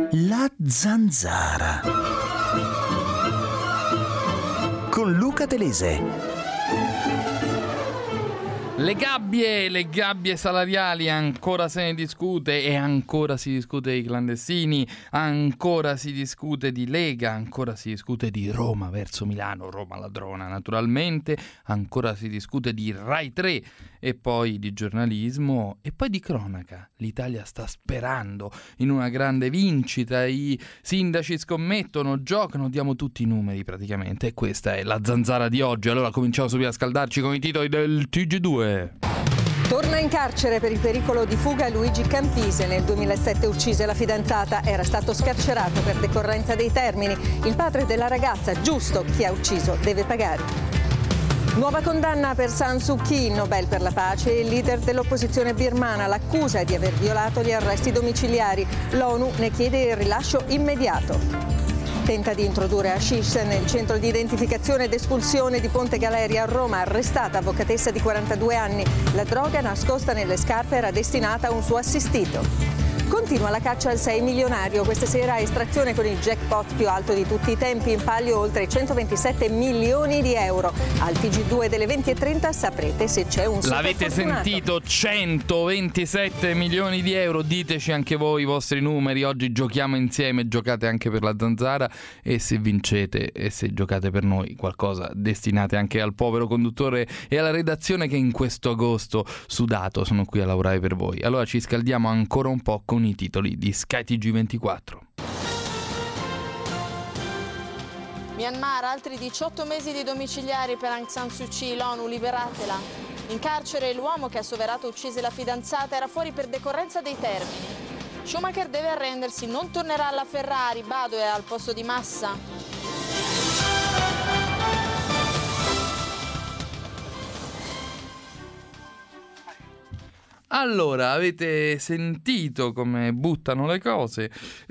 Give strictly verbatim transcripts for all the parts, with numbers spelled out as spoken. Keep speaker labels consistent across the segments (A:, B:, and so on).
A: La zanzara con Luca Telese.
B: Le gabbie, le gabbie salariali, ancora se ne discute e ancora si discute di clandestini, ancora si discute di Lega, ancora si discute di Roma verso Milano, Roma ladrona naturalmente, ancora si discute di Rai tre e poi di giornalismo e poi di cronaca. L'Italia sta sperando in una grande vincita, i sindaci scommettono, giocano, diamo tutti i numeri praticamente e questa è la zanzara di oggi. Allora cominciamo subito a scaldarci con i titoli del T G due.
C: Torna in carcere per il pericolo di fuga Luigi Campise. Nel duemilasette uccise la fidanzata, era stato scarcerato per decorrenza dei termini. Il padre della ragazza, giusto, chi ha ucciso deve pagare. Nuova condanna per San Suu Kyi, Nobel per la pace e il leader dell'opposizione birmana. L'accusa è di aver violato gli arresti domiciliari. L'ONU ne chiede il rilascio immediato. Tenta di introdurre hashish nel centro di identificazione ed espulsione di Ponte Galeria a Roma, arrestata avvocatessa di quarantadue anni. La droga nascosta nelle scarpe era destinata a un suo assistito. Continua la caccia al sei milionario. Questa sera estrazione con il jackpot più alto di tutti i tempi, in palio oltre centoventisette milioni di euro. Al T G due delle venti e trenta saprete se c'è un super
B: L'avete
C: fortunato.
B: sentito, centoventisette milioni di euro, diteci anche voi i vostri numeri, oggi giochiamo insieme, giocate anche per la zanzara e se vincete e se giocate per noi qualcosa destinate anche al povero conduttore e alla redazione che in questo agosto sudato sono qui a lavorare per voi. Allora ci scaldiamo ancora un po' con i titoli di Sky T G ventiquattro.
D: Myanmar, altri diciotto mesi di domiciliari per Aung San Suu Kyi, l'ONU liberatela. In carcere l'uomo che assoverato uccise la fidanzata era fuori per decorrenza dei termini. Schumacher deve arrendersi, non tornerà alla Ferrari, Bado è al posto di Massa.
B: Allora, avete sentito come buttano le cose,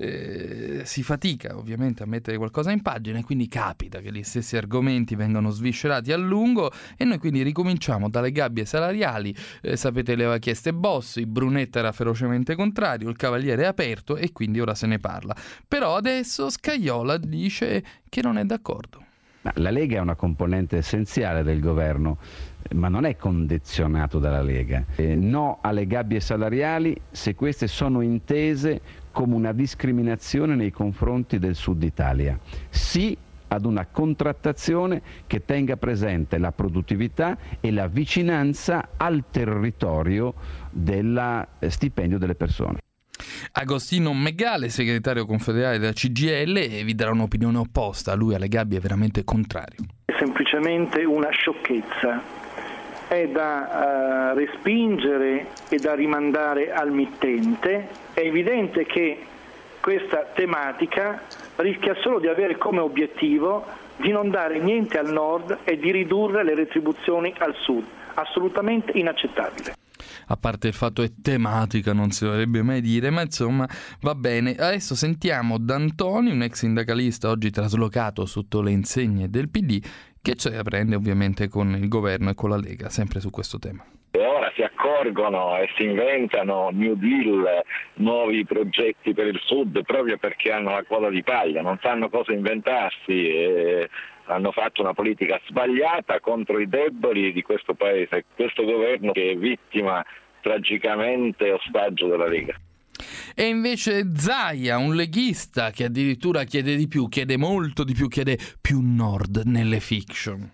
B: eh, si fatica ovviamente a mettere qualcosa in pagina e quindi capita che gli stessi argomenti vengano sviscerati a lungo e noi quindi ricominciamo dalle gabbie salariali, eh, sapete le aveva chieste Bossi, Brunetta era ferocemente contrario, il Cavaliere è aperto e quindi ora se ne parla. Però adesso Scajola dice che non è d'accordo.
E: La Lega è una componente essenziale del governo, ma non è condizionato dalla Lega. Eh, no alle gabbie salariali se queste sono intese come una discriminazione nei confronti del Sud Italia. Sì ad una contrattazione che tenga presente la produttività e la vicinanza al territorio del stipendio delle persone.
B: Agostino Megale, segretario confederale della C G I L, vi darà un'opinione opposta. Lui alle gabbie è veramente contrario.
F: È semplicemente una sciocchezza, è da uh, respingere e da rimandare al mittente. È evidente che questa tematica rischia solo di avere come obiettivo di non dare niente al nord e di ridurre le retribuzioni al sud. Assolutamente inaccettabile.
B: A parte il fatto è tematica, non si dovrebbe mai dire, ma insomma va bene. Adesso sentiamo D'Antoni, un ex sindacalista oggi traslocato sotto le insegne del P D, che ce la prende ovviamente con il governo e con la Lega, sempre su questo tema.
G: E ora si accorgono e si inventano New Deal, nuovi progetti per il Sud, proprio perché hanno la quota di paglia, non sanno cosa inventarsi e hanno fatto una politica sbagliata contro i deboli di questo paese, questo governo che è vittima tragicamente ostaggio della Lega.
B: E invece Zaia, un leghista che addirittura chiede di più, chiede molto di più, chiede più nord nelle fiction.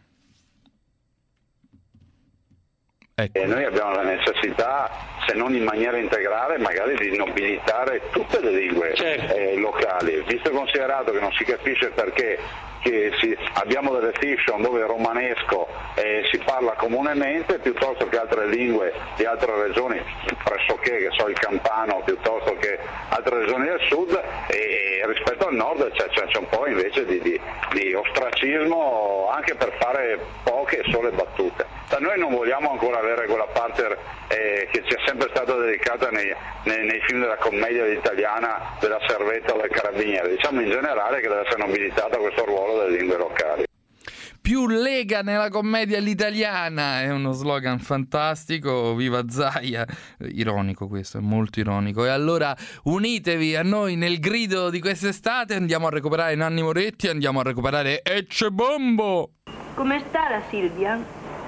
B: Ecco.
H: E noi abbiamo la necessità, se non in maniera integrale, magari di nobilitare tutte le lingue certo. eh, locali, visto e considerato che non si capisce perché che si, abbiamo delle fiction dove il romanesco eh, si parla comunemente piuttosto che altre lingue di altre regioni, pressoché che so il campano piuttosto che altre regioni del sud, e, e rispetto al nord c'è, c'è, c'è un po' invece di, di, di ostracismo anche per fare poche e sole battute. Da noi non vogliamo ancora avere quella parte eh, che ci è sempre stata dedicata nei, nei, nei film della commedia italiana della Servetta o del Carabiniere, diciamo in generale che deve essere nobilitato questo ruolo delle lingue locali.
B: più Lega nella commedia all'italiana, è uno slogan fantastico, viva Zaia, ironico questo, è molto ironico. E allora unitevi a noi nel grido di quest'estate, andiamo a recuperare Nanni Moretti, andiamo a recuperare Ecce Bombo.
I: Come sta la Silvia?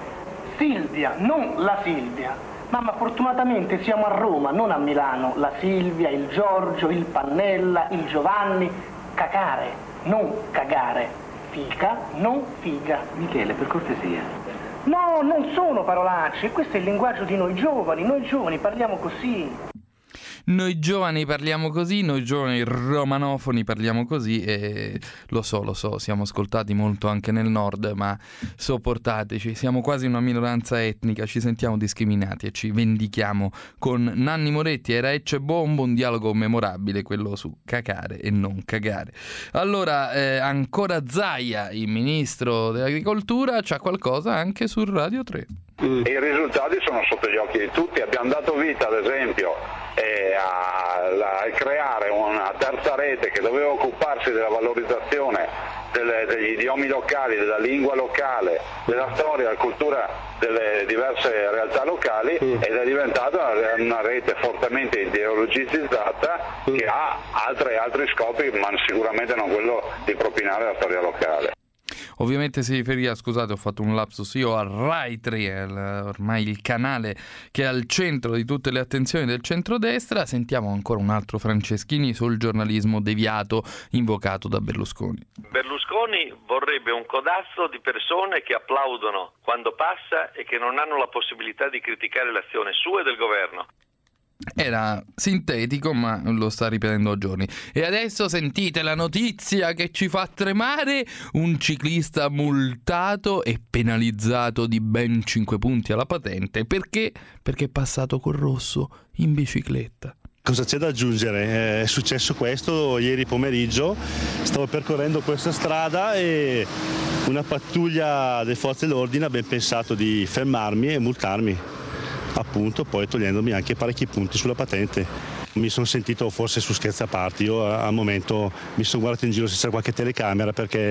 J: Silvia, non la Silvia. Mamma, fortunatamente siamo a Roma, non a Milano. La Silvia, il Giorgio, il Pannella, il Giovanni. Cacare, non cagare. Fica, non figa.
K: Michele, per cortesia.
J: No, non sono parolacce, questo è il linguaggio di noi giovani, noi giovani parliamo così.
B: Noi giovani parliamo così, noi giovani romanofoni parliamo così e lo so, lo so, siamo ascoltati molto anche nel nord, ma sopportateci, siamo quasi una minoranza etnica, ci sentiamo discriminati e ci vendichiamo con Nanni Moretti. Era Ecce Bombo, un dialogo memorabile, quello su cacare e non cagare. Allora, eh, ancora Zaia, il ministro dell'agricoltura, c'ha qualcosa anche su Radio tre.
H: Mm. I risultati sono sotto gli occhi di tutti, abbiamo dato vita ad esempio eh, a, a creare una terza rete che doveva occuparsi della valorizzazione delle, degli idiomi locali, della lingua locale, della storia, della cultura delle diverse realtà locali mm. ed è diventata una, una rete fortemente ideologizzata mm. che ha altre, altri scopi, ma sicuramente non quello di propinare la storia locale.
B: Ovviamente si riferia, scusate, ho fatto un lapsus io, a Rai tre, ormai il canale che è al centro di tutte le attenzioni del centrodestra. Sentiamo ancora un altro Franceschini sul giornalismo deviato invocato da Berlusconi.
L: Berlusconi vorrebbe un codazzo di persone che applaudono quando passa e che non hanno la possibilità di criticare l'azione sua e del governo.
B: Era sintetico, ma lo sta ripetendo a giorni. E adesso sentite la notizia che ci fa tremare: un ciclista multato e penalizzato di ben cinque punti alla patente. Perché? Perché è passato col rosso in bicicletta.
M: Cosa c'è da aggiungere? È successo questo ieri pomeriggio, stavo percorrendo questa strada e una pattuglia delle forze dell'ordine ha ben pensato di fermarmi e multarmi, appunto, poi togliendomi anche parecchi punti sulla patente. Mi sono sentito forse su scherzaparti, io al momento mi sono guardato in giro se c'era qualche telecamera perché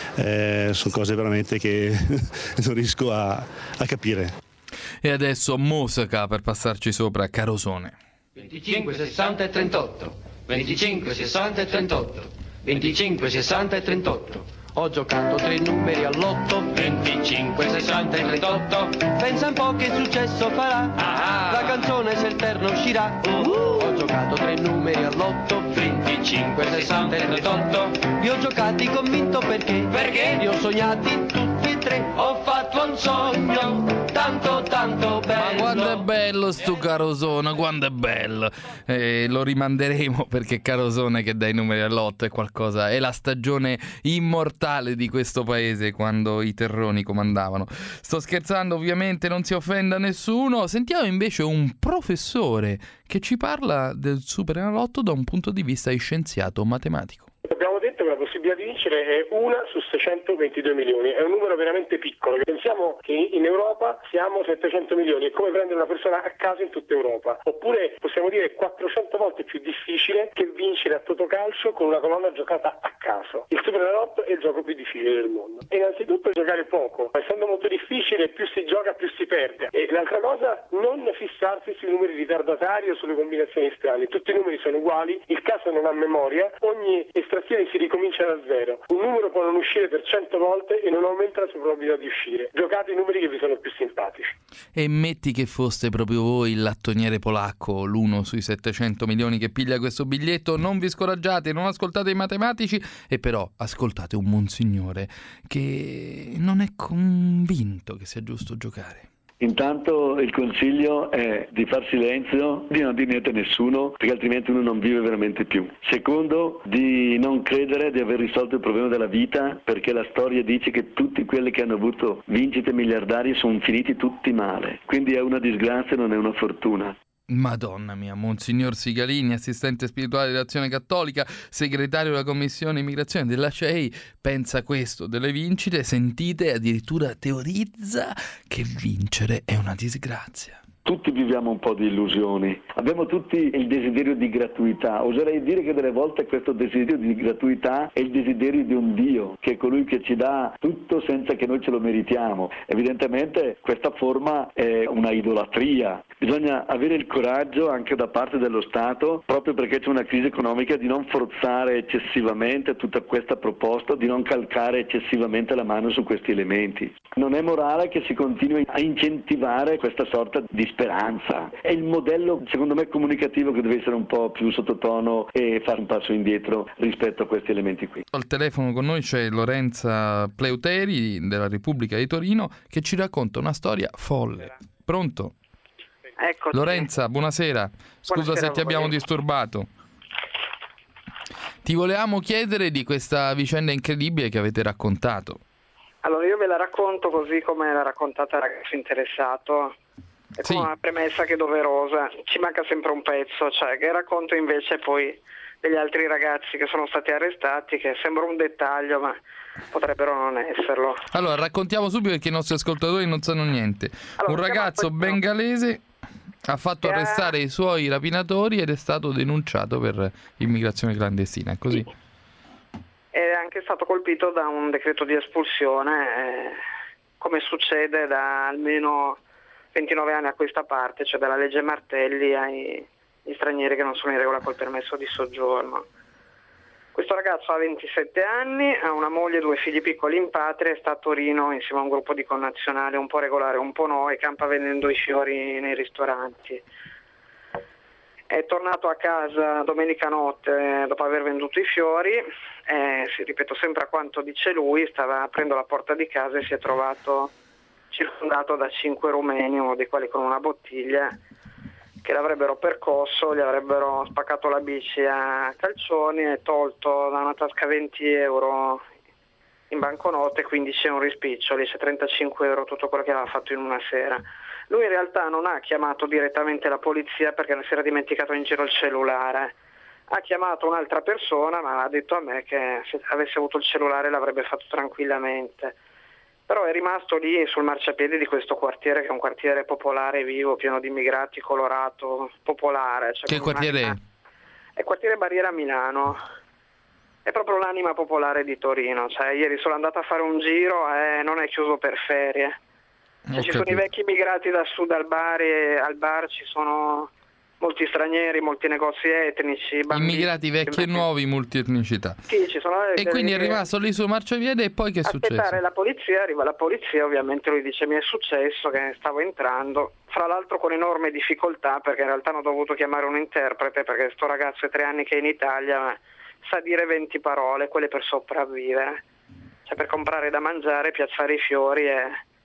M: eh, sono cose veramente che non riesco a, a capire.
B: E adesso musica per passarci sopra, Carosone.
N: venticinque, sessanta e trentotto, venticinque, sessanta e trentotto, venticinque, sessanta e trentotto. Ho giocato tre numeri all'otto, venticinque, sessanta e trentotto. Pensa un po' che successo farà, ah, la canzone se il terno uscirà. uh, Ho giocato tre numeri all'otto, venticinque, sessanta e trentotto. Li ho giocati convinto perché, perché li ho sognati tutti e tre. Ho fatto un sogno tanto tanto bello.
B: Ma quando è bello sto Carosone, quando è bello. eh, Lo rimanderemo perché Carosone che dà i numeri all'otto è qualcosa, è la stagione immortale di questo paese quando i terroni comandavano. Sto scherzando, ovviamente, non si offenda nessuno. Sentiamo invece un professore che ci parla del Superenalotto da un punto di vista di scienziato matematico.
O: Abbiamo detto che la possibilità di vincere è una su seicentoventidue milioni, è un numero veramente piccolo. Pensiamo che in Europa siamo settecento milioni, è come prendere una persona a caso in tutta Europa. Oppure possiamo dire quattrocento volte più difficile che vincere a Totocalcio con una colonna giocata a caso. Il Superenalotto è il gioco più difficile del mondo. E innanzitutto giocare poco, essendo molto difficile, più si gioca più si perde. E l'altra cosa, non fissarsi sui numeri ritardatari o sulle combinazioni strane. Tutti i numeri sono uguali, il caso non ha memoria, ogni estrazione si ricomincia da zero. Un numero può non uscire per cento volte e non aumenta la sua probabilità di uscire. Giocate i numeri che vi sono più simpatici.
B: E metti che foste proprio voi il lattoniere polacco, l'uno sui settecento milioni che piglia questo biglietto, non vi scoraggiate, non ascoltate i matematici, e però ascoltate un monsignore che non è convinto che sia giusto giocare.
P: Intanto il consiglio è di far silenzio, di non dire niente a nessuno, perché altrimenti uno non vive veramente più. Secondo, di non credere di aver risolto il problema della vita, perché la storia dice che tutti quelli che hanno avuto vincite miliardarie sono finiti tutti male. Quindi è una disgrazia, non è una fortuna.
B: Madonna mia, Monsignor Sigalini, assistente spirituale dell'Azione Cattolica, segretario della Commissione Immigrazione della C E I, pensa questo delle vincite, sentite, addirittura teorizza che vincere è una disgrazia.
P: Tutti viviamo un po' di illusioni, abbiamo tutti il desiderio di gratuità, oserei dire che delle volte questo desiderio di gratuità è il desiderio di un Dio, che è colui che ci dà tutto senza che noi ce lo meritiamo. Evidentemente questa forma è una idolatria, bisogna avere il coraggio anche da parte dello Stato, proprio perché c'è una crisi economica, di non forzare eccessivamente tutta questa proposta, di non calcare eccessivamente la mano su questi elementi. Non è morale che si continui a incentivare questa sorta di speranza. È il modello, secondo me, comunicativo che deve essere un po' più sottotono e fare un passo indietro rispetto a questi elementi qui.
B: Al telefono con noi c'è Lorenza Pleuteri della Repubblica di Torino che ci racconta una storia folle. Pronto?
K: Eccoci.
B: Lorenza, buonasera. Scusa
K: Buonasera
B: se ti abbiamo disturbato. Ti volevamo chiedere di questa vicenda incredibile che avete raccontato.
K: Allora io ve la racconto così come l'ha raccontata il ragazzo interessato. È
B: sì.
K: Una premessa che è doverosa, ci manca sempre un pezzo, cioè che racconto invece poi degli altri ragazzi che sono stati arrestati, che sembra un dettaglio ma potrebbero non esserlo.
B: Allora raccontiamo subito perché i nostri ascoltatori non sanno niente.
K: Allora,
B: un ragazzo bengalese ha fatto
K: che
B: arrestare
K: ha...
B: i suoi rapinatori ed è stato denunciato per immigrazione clandestina, è così?
K: È anche stato colpito da un decreto di espulsione, eh, come succede da almeno ventinove anni a questa parte, cioè dalla legge Martelli ai gli stranieri che non sono in regola col permesso di soggiorno. Questo ragazzo ha ventisette anni, ha una moglie e due figli piccoli in patria, è stato a Torino insieme a un gruppo di connazionali un po' regolare, un po' no, e campa vendendo i fiori nei ristoranti. È tornato a casa domenica notte dopo aver venduto i fiori, e, si ripeto sempre a quanto dice lui, stava aprendo la porta di casa e si è trovato circondato da cinque rumeni, uno dei quali con una bottiglia, che l'avrebbero percosso, gli avrebbero spaccato la bici a calcioni e tolto da una tasca venti euro in banconote, quindici euro in spiccioli, cioè trentacinque euro tutto quello che aveva fatto in una sera. Lui in realtà non ha chiamato direttamente la polizia perché si era dimenticato in giro il cellulare, ha chiamato un'altra persona ma ha detto a me che se avesse avuto il cellulare l'avrebbe fatto tranquillamente. Però è rimasto lì sul marciapiede di questo quartiere, che è un quartiere popolare, vivo, pieno di immigrati, colorato, popolare. Cioè
B: che quartiere è?
K: È il quartiere Barriera a Milano. È proprio l'anima popolare di Torino. Cioè, ieri sono andata a fare un giro e non è chiuso per ferie. Cioè, ci sono i vecchi immigrati da sud al bar, e al bar ci sono molti stranieri, molti negozi etnici, bambini,
B: immigrati vecchi e nuovi, multietnicità.
K: Sì, ci sono
B: e quindi è rimasto lì sul marciapiede e poi che è successo?
K: Aspettare la polizia, arriva la polizia, ovviamente lui dice mi è successo che stavo entrando, fra l'altro con enorme difficoltà perché in realtà hanno dovuto chiamare un interprete perché sto ragazzo è tre anni che è in Italia ma sa dire venti parole, quelle per sopravvivere, cioè per comprare da mangiare, piazzare i fiori e,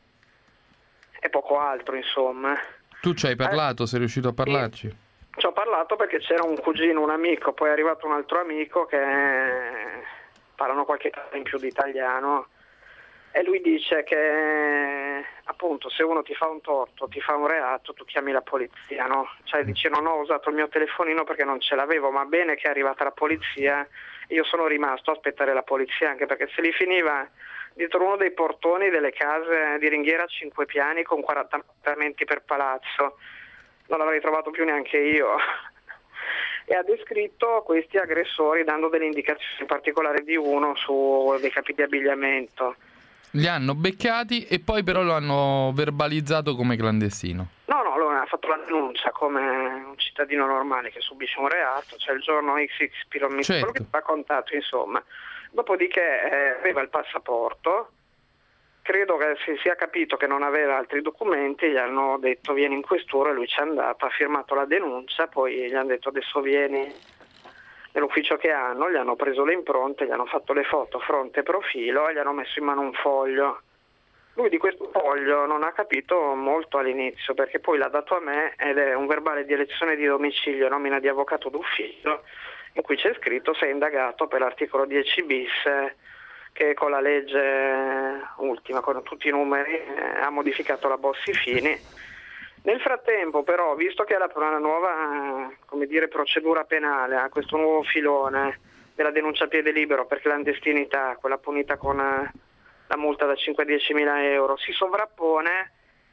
K: e poco altro insomma.
B: Tu ci hai parlato, eh, sei riuscito a parlarci?
K: Sì. Ci ho parlato perché c'era un cugino, un amico, poi è arrivato un altro amico che parlano qualche cosa in più di italiano e lui dice che appunto se uno ti fa un torto, ti fa un reato, tu chiami la polizia, no? Cioè dice non ho usato il mio telefonino perché non ce l'avevo, ma bene che è arrivata la polizia, io sono rimasto a aspettare la polizia anche perché se li finiva dietro uno dei portoni delle case di ringhiera a cinque piani con quaranta appartamenti per palazzo. Non l'avrei trovato più neanche io. E ha descritto questi aggressori dando delle indicazioni, in particolare di uno su dei capi di abbigliamento.
B: Li hanno beccati e poi però lo hanno verbalizzato come clandestino.
K: No, no, lui ha fatto la denuncia come un cittadino normale che subisce un reato, cioè il giorno X X Piromito, certo. Quello che ti ha contato insomma. Dopodiché eh, aveva il passaporto. Credo che si sia capito che non aveva altri documenti, gli hanno detto vieni in questura e lui ci è andato, ha firmato la denuncia, poi gli hanno detto adesso vieni nell'ufficio che hanno, gli hanno preso le impronte, gli hanno fatto le foto fronte e profilo e gli hanno messo in mano un foglio. Lui di questo foglio non ha capito molto all'inizio perché poi l'ha dato a me ed è un verbale di elezione di domicilio, nomina di avvocato d'ufficio, in cui c'è scritto sei indagato per l'articolo dieci bis che con la legge ultima, con tutti i numeri, eh, ha modificato la Bossi-Fini. Nel frattempo però, visto che ha una nuova come dire, procedura penale, ha questo nuovo filone della denuncia a piede libero per clandestinità, quella punita con la multa da cinque a dieci mila euro, si sovrappone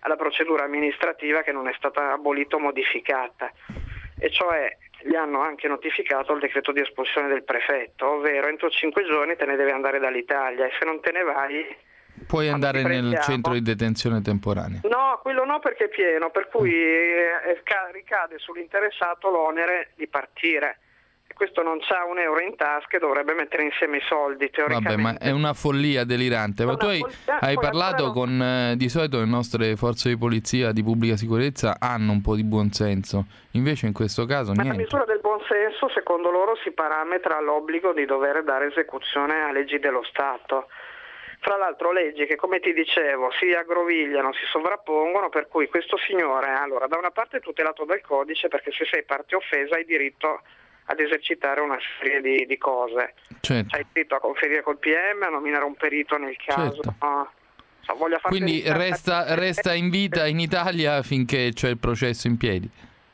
K: alla procedura amministrativa che non è stata abolita o modificata, e cioè gli hanno anche notificato il decreto di espulsione del prefetto, ovvero entro cinque giorni te ne devi andare dall'Italia, e se non te ne vai
B: puoi andare nel centro di detenzione temporanea.
K: No, quello no, perché è pieno, per cui eh, ricade sull'interessato l'onere di partire. E questo non c'ha un euro in tasca e dovrebbe mettere insieme i soldi, teoricamente.
B: Vabbè, ma è una follia delirante. Ma tu hai, hai parlato con, eh, di solito le nostre forze di polizia, di pubblica sicurezza, hanno un po' di buonsenso. Invece in questo caso
K: ma
B: niente.
K: La misura del buonsenso, secondo loro, si parametra all'obbligo di dover dare esecuzione a leggi dello Stato. Fra l'altro leggi che, come ti dicevo, si aggrovigliano, si sovrappongono, per cui questo signore, allora, da una parte è tutelato dal codice, perché se sei parte offesa hai diritto ad esercitare una serie di, di cose.
B: Certo.
K: Hai diritto a conferire col P M, a nominare un perito nel caso.
B: Certo.
K: No? So, voglio farti
B: Quindi resta, resta in vita in Italia finché c'è il processo in piedi.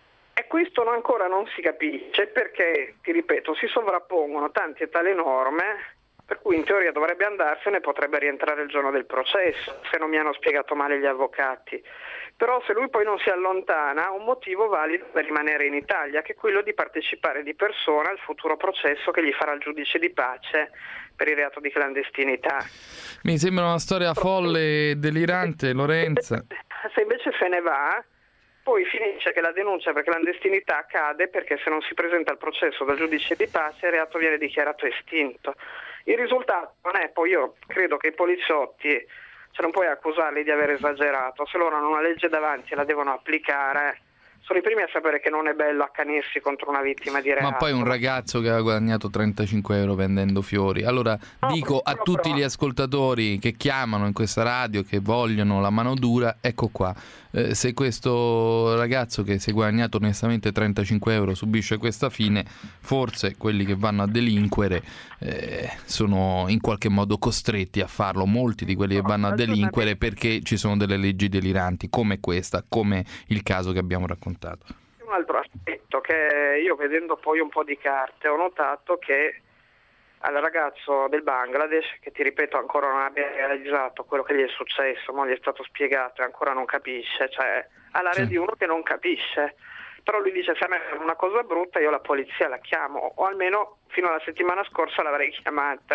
K: E questo ancora non si capisce, perché, ti ripeto, si sovrappongono tante e tali norme, per cui in teoria dovrebbe andarsene e potrebbe rientrare il giorno del processo, se non mi hanno spiegato male gli avvocati. Però se lui poi non si allontana, ha un motivo valido per rimanere in Italia, che è quello di partecipare di persona al futuro processo che gli farà il giudice di pace per il reato di clandestinità.
B: Mi sembra una storia folle e delirante, Lorenza.
K: Se invece se ne va, poi finisce che la denuncia per clandestinità cade, perché se non si presenta al processo dal giudice di pace il reato viene dichiarato estinto. Il risultato non è, poi io credo che i poliziotti, cioè non puoi accusarli di aver esagerato, se loro hanno una legge davanti e la devono applicare, sono i primi a sapere che non è bello accanirsi contro una vittima di reato.
B: Ma poi un ragazzo che aveva guadagnato trentacinque euro vendendo fiori. Allora
K: no,
B: dico a tutti
K: però...
B: gli ascoltatori che chiamano in questa radio, che vogliono la mano dura, ecco qua. Eh, se questo ragazzo che si è guadagnato onestamente trentacinque euro subisce questa fine, forse quelli che vanno a delinquere eh, sono in qualche modo costretti a farlo. Molti di quelli che vanno a delinquere perché ci sono delle leggi deliranti come questa, come il caso che abbiamo raccontato.
K: Un altro aspetto che io, vedendo poi un po' di carte, ho notato che al ragazzo del Bangladesh, che ti ripeto ancora non abbia realizzato quello che gli è successo, non gli è stato spiegato e ancora non capisce, cioè ha l'aria
B: sì.
K: di uno che non capisce, però lui dice: se a me è una cosa brutta io la polizia la chiamo, o almeno fino alla settimana scorsa l'avrei chiamata,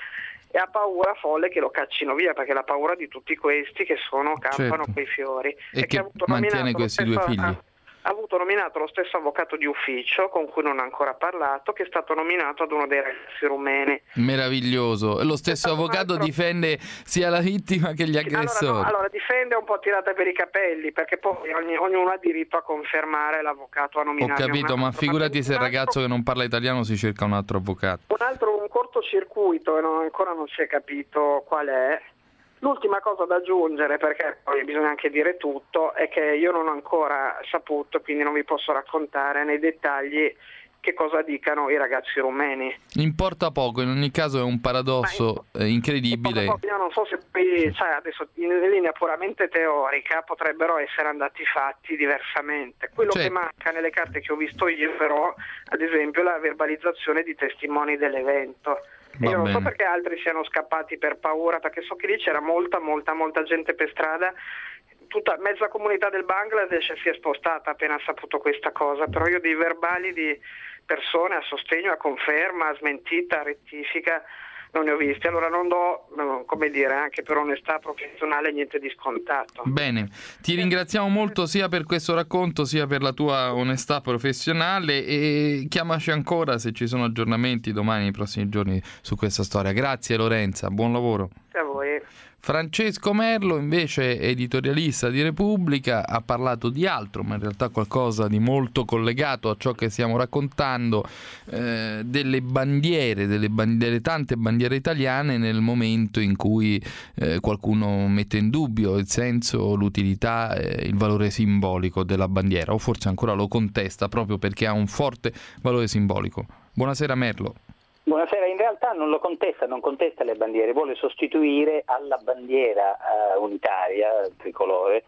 K: e ha paura folle che lo caccino via, perché ha paura di tutti questi che sono campano
B: certo.
K: quei fiori
B: e, e che,
K: che ha avuto
B: mantiene questi
K: stesso,
B: due figli.
K: Ha avuto nominato lo stesso avvocato di ufficio con cui non ha ancora parlato, che è stato nominato ad uno dei ragazzi rumeni.
B: Meraviglioso. Lo stesso avvocato altro... difende sia la vittima che gli aggressori.
K: Allora, no, allora difende un po' tirata per i capelli, perché poi ogni, ognuno ha diritto a confermare l'avvocato a nominare.
B: Ho capito, ma figurati se il ragazzo che non parla italiano si cerca un altro avvocato.
K: Un altro, un cortocircuito, e non, ancora non si è capito qual è. L'ultima cosa da aggiungere, perché poi bisogna anche dire tutto, è che io non ho ancora saputo, quindi non vi posso raccontare nei dettagli che cosa dicano i ragazzi rumeni.
B: Importa poco, in ogni caso è un paradosso in, incredibile.
K: In io non so se poi, cioè adesso in linea puramente teorica potrebbero essere andati fatti diversamente. Quello certo. che manca nelle carte che ho visto io però, ad esempio, è la verbalizzazione di testimoni dell'evento. E io non bene. so perché altri siano scappati per paura, perché so che lì c'era molta, molta, molta gente per strada. Tutta mezza comunità del Bangladesh si è spostata appena ha saputo questa cosa, però io dei verbali di persone a sostegno, a conferma, a smentita, a rettifica non ne ho visti, allora non do, come dire, anche per onestà professionale niente di scontato.
B: Bene, ti ringraziamo molto sia per questo racconto sia per la tua onestà professionale, e chiamaci ancora se ci sono aggiornamenti domani, nei prossimi giorni, su questa storia. Grazie Lorenza, buon lavoro.
K: Grazie a voi.
B: Francesco Merlo, invece editorialista di Repubblica, ha parlato di altro, ma in realtà qualcosa di molto collegato a ciò che stiamo raccontando, eh, delle bandiere, delle bandiere, tante bandiere italiane, nel momento in cui eh, qualcuno mette in dubbio il senso, l'utilità, eh, il valore simbolico della bandiera, o forse ancora lo contesta proprio perché ha un forte valore simbolico. Buonasera Merlo.
Q: Buonasera, in realtà non lo contesta, non contesta le bandiere, vuole sostituire alla bandiera uh, unitaria, tricolore,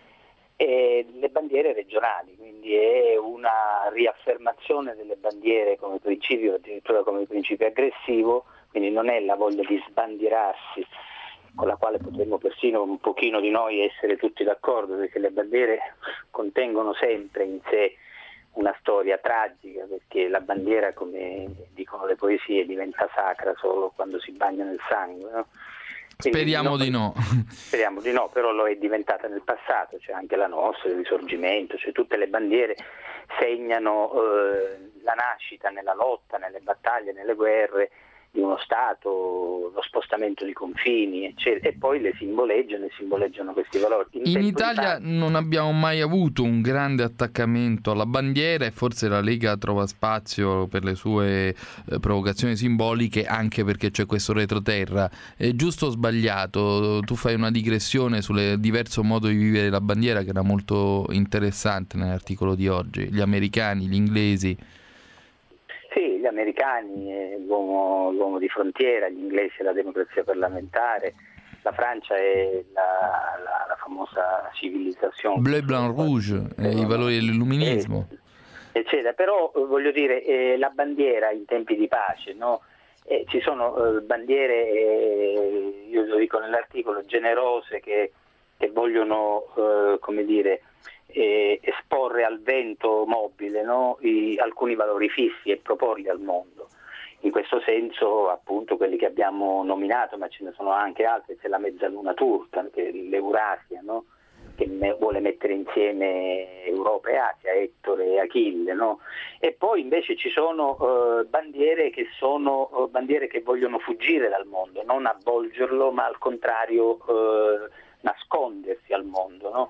Q: e le bandiere regionali, quindi è una riaffermazione delle bandiere come principio, addirittura come principio aggressivo, quindi non è la voglia di sbandierarsi con la quale potremmo persino un pochino di noi essere tutti d'accordo, perché le bandiere contengono sempre in sé una storia tragica, perché la bandiera, come dicono le poesie, diventa sacra solo quando si bagna nel sangue, no?
B: Speriamo
Q: no,
B: di no.
Q: Speriamo di no, però lo è diventata nel passato, c'è cioè anche la nostra, il Risorgimento, cioè tutte le bandiere segnano eh, la nascita nella lotta, nelle battaglie, nelle guerre di uno Stato, lo spostamento di confini, eccetera, e poi le simboleggiano e simboleggiano questi valori. In,
B: In Italia di... non abbiamo mai avuto un grande attaccamento alla bandiera e forse la Lega trova spazio per le sue eh, provocazioni simboliche, anche perché c'è questo retroterra. È giusto o sbagliato? Tu fai una digressione sul diverso modo di vivere la bandiera che era molto interessante nell'articolo di oggi. Gli americani, gli inglesi.
Q: Sì, gli americani, è l'uomo, l'uomo di frontiera, gli inglesi è la democrazia parlamentare, la Francia è la, la, la famosa civilizzazione.
B: Bleu, blanc, rouge, eh, i valori dell'illuminismo.
Q: Eh, eccetera. Però voglio dire, eh, la bandiera in tempi di pace, no? Eh, ci sono eh, bandiere, eh, io lo dico nell'articolo, generose che, che vogliono, eh, come dire, Eh, esporre al vento mobile, no? I, alcuni valori fissi e proporli al mondo. In questo senso, appunto, quelli che abbiamo nominato, ma ce ne sono anche altri, c'è la mezzaluna turca, che è l'Eurasia, no? Che me, vuole mettere insieme Europa e Asia, Ettore e Achille, no? E poi invece ci sono eh, bandiere che sono eh, bandiere che vogliono fuggire dal mondo, non avvolgerlo, ma al contrario eh, nascondersi al mondo, no?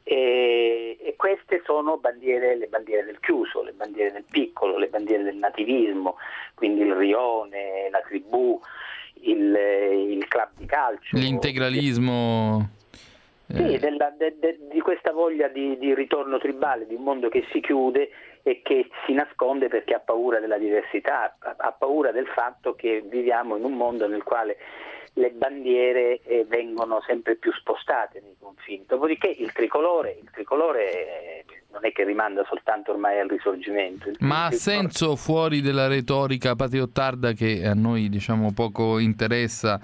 Q: E, e queste sono bandiere, le bandiere del chiuso, le bandiere del piccolo, le bandiere del nativismo, quindi il rione, la tribù, il, il club di calcio.
B: L'integralismo.
Q: Sì, della, de, de, di questa voglia di, di ritorno tribale, di un mondo che si chiude e che si nasconde perché ha paura della diversità, ha, ha paura del fatto che viviamo in un mondo nel quale le bandiere eh, vengono sempre più spostate nei confini. Dopodiché il tricolore, il tricolore eh, non è che rimanda soltanto ormai al Risorgimento. Il
B: Ma ha
Q: tricolore...
B: senso, fuori della retorica patriottarda che a noi diciamo poco interessa,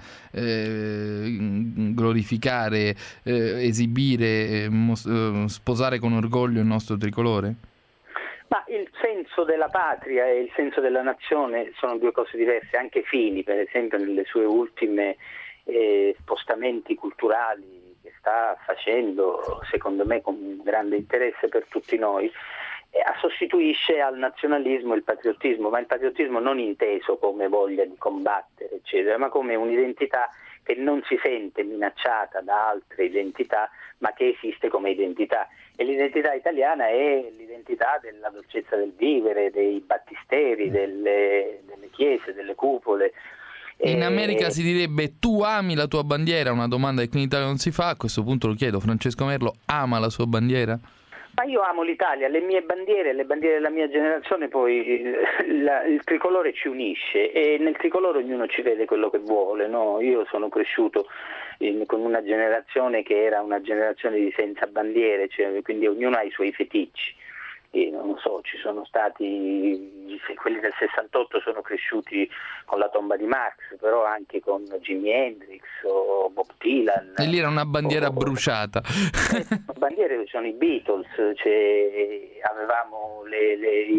B: eh, glorificare, eh, esibire, eh, mos- eh, sposare con orgoglio il nostro tricolore?
Q: Ma il senso della patria e il senso della nazione sono due cose diverse, anche Fini, per esempio, nelle sue ultime eh, spostamenti culturali che sta facendo, secondo me con grande interesse per tutti noi, eh, sostituisce al nazionalismo il patriottismo, ma il patriottismo non inteso come voglia di combattere, eccetera, ma come un'identità che non si sente minacciata da altre identità, ma che esiste come identità. E l'identità italiana è l'identità della dolcezza del vivere, dei battisteri, delle, delle chiese, delle cupole.
B: In America si direbbe: tu ami la tua bandiera? Una domanda che qui in Italia non si fa. A questo punto lo chiedo: Francesco Merlo ama la sua bandiera?
Q: Ma io amo l'Italia, le mie bandiere, le bandiere della mia generazione, poi la, il tricolore ci unisce e nel tricolore ognuno ci vede quello che vuole, no? Io sono cresciuto in, con una generazione che era una generazione di senza bandiere, cioè, quindi ognuno ha i suoi feticci. E non so, ci sono stati, quelli del sessantotto sono cresciuti con la tomba di Marx, però anche con Jimi Hendrix o Bob Dylan.
B: E lì era una bandiera
Q: o,
B: bruciata.
Q: Le bandiere sono i Beatles, cioè, avevamo le, le, i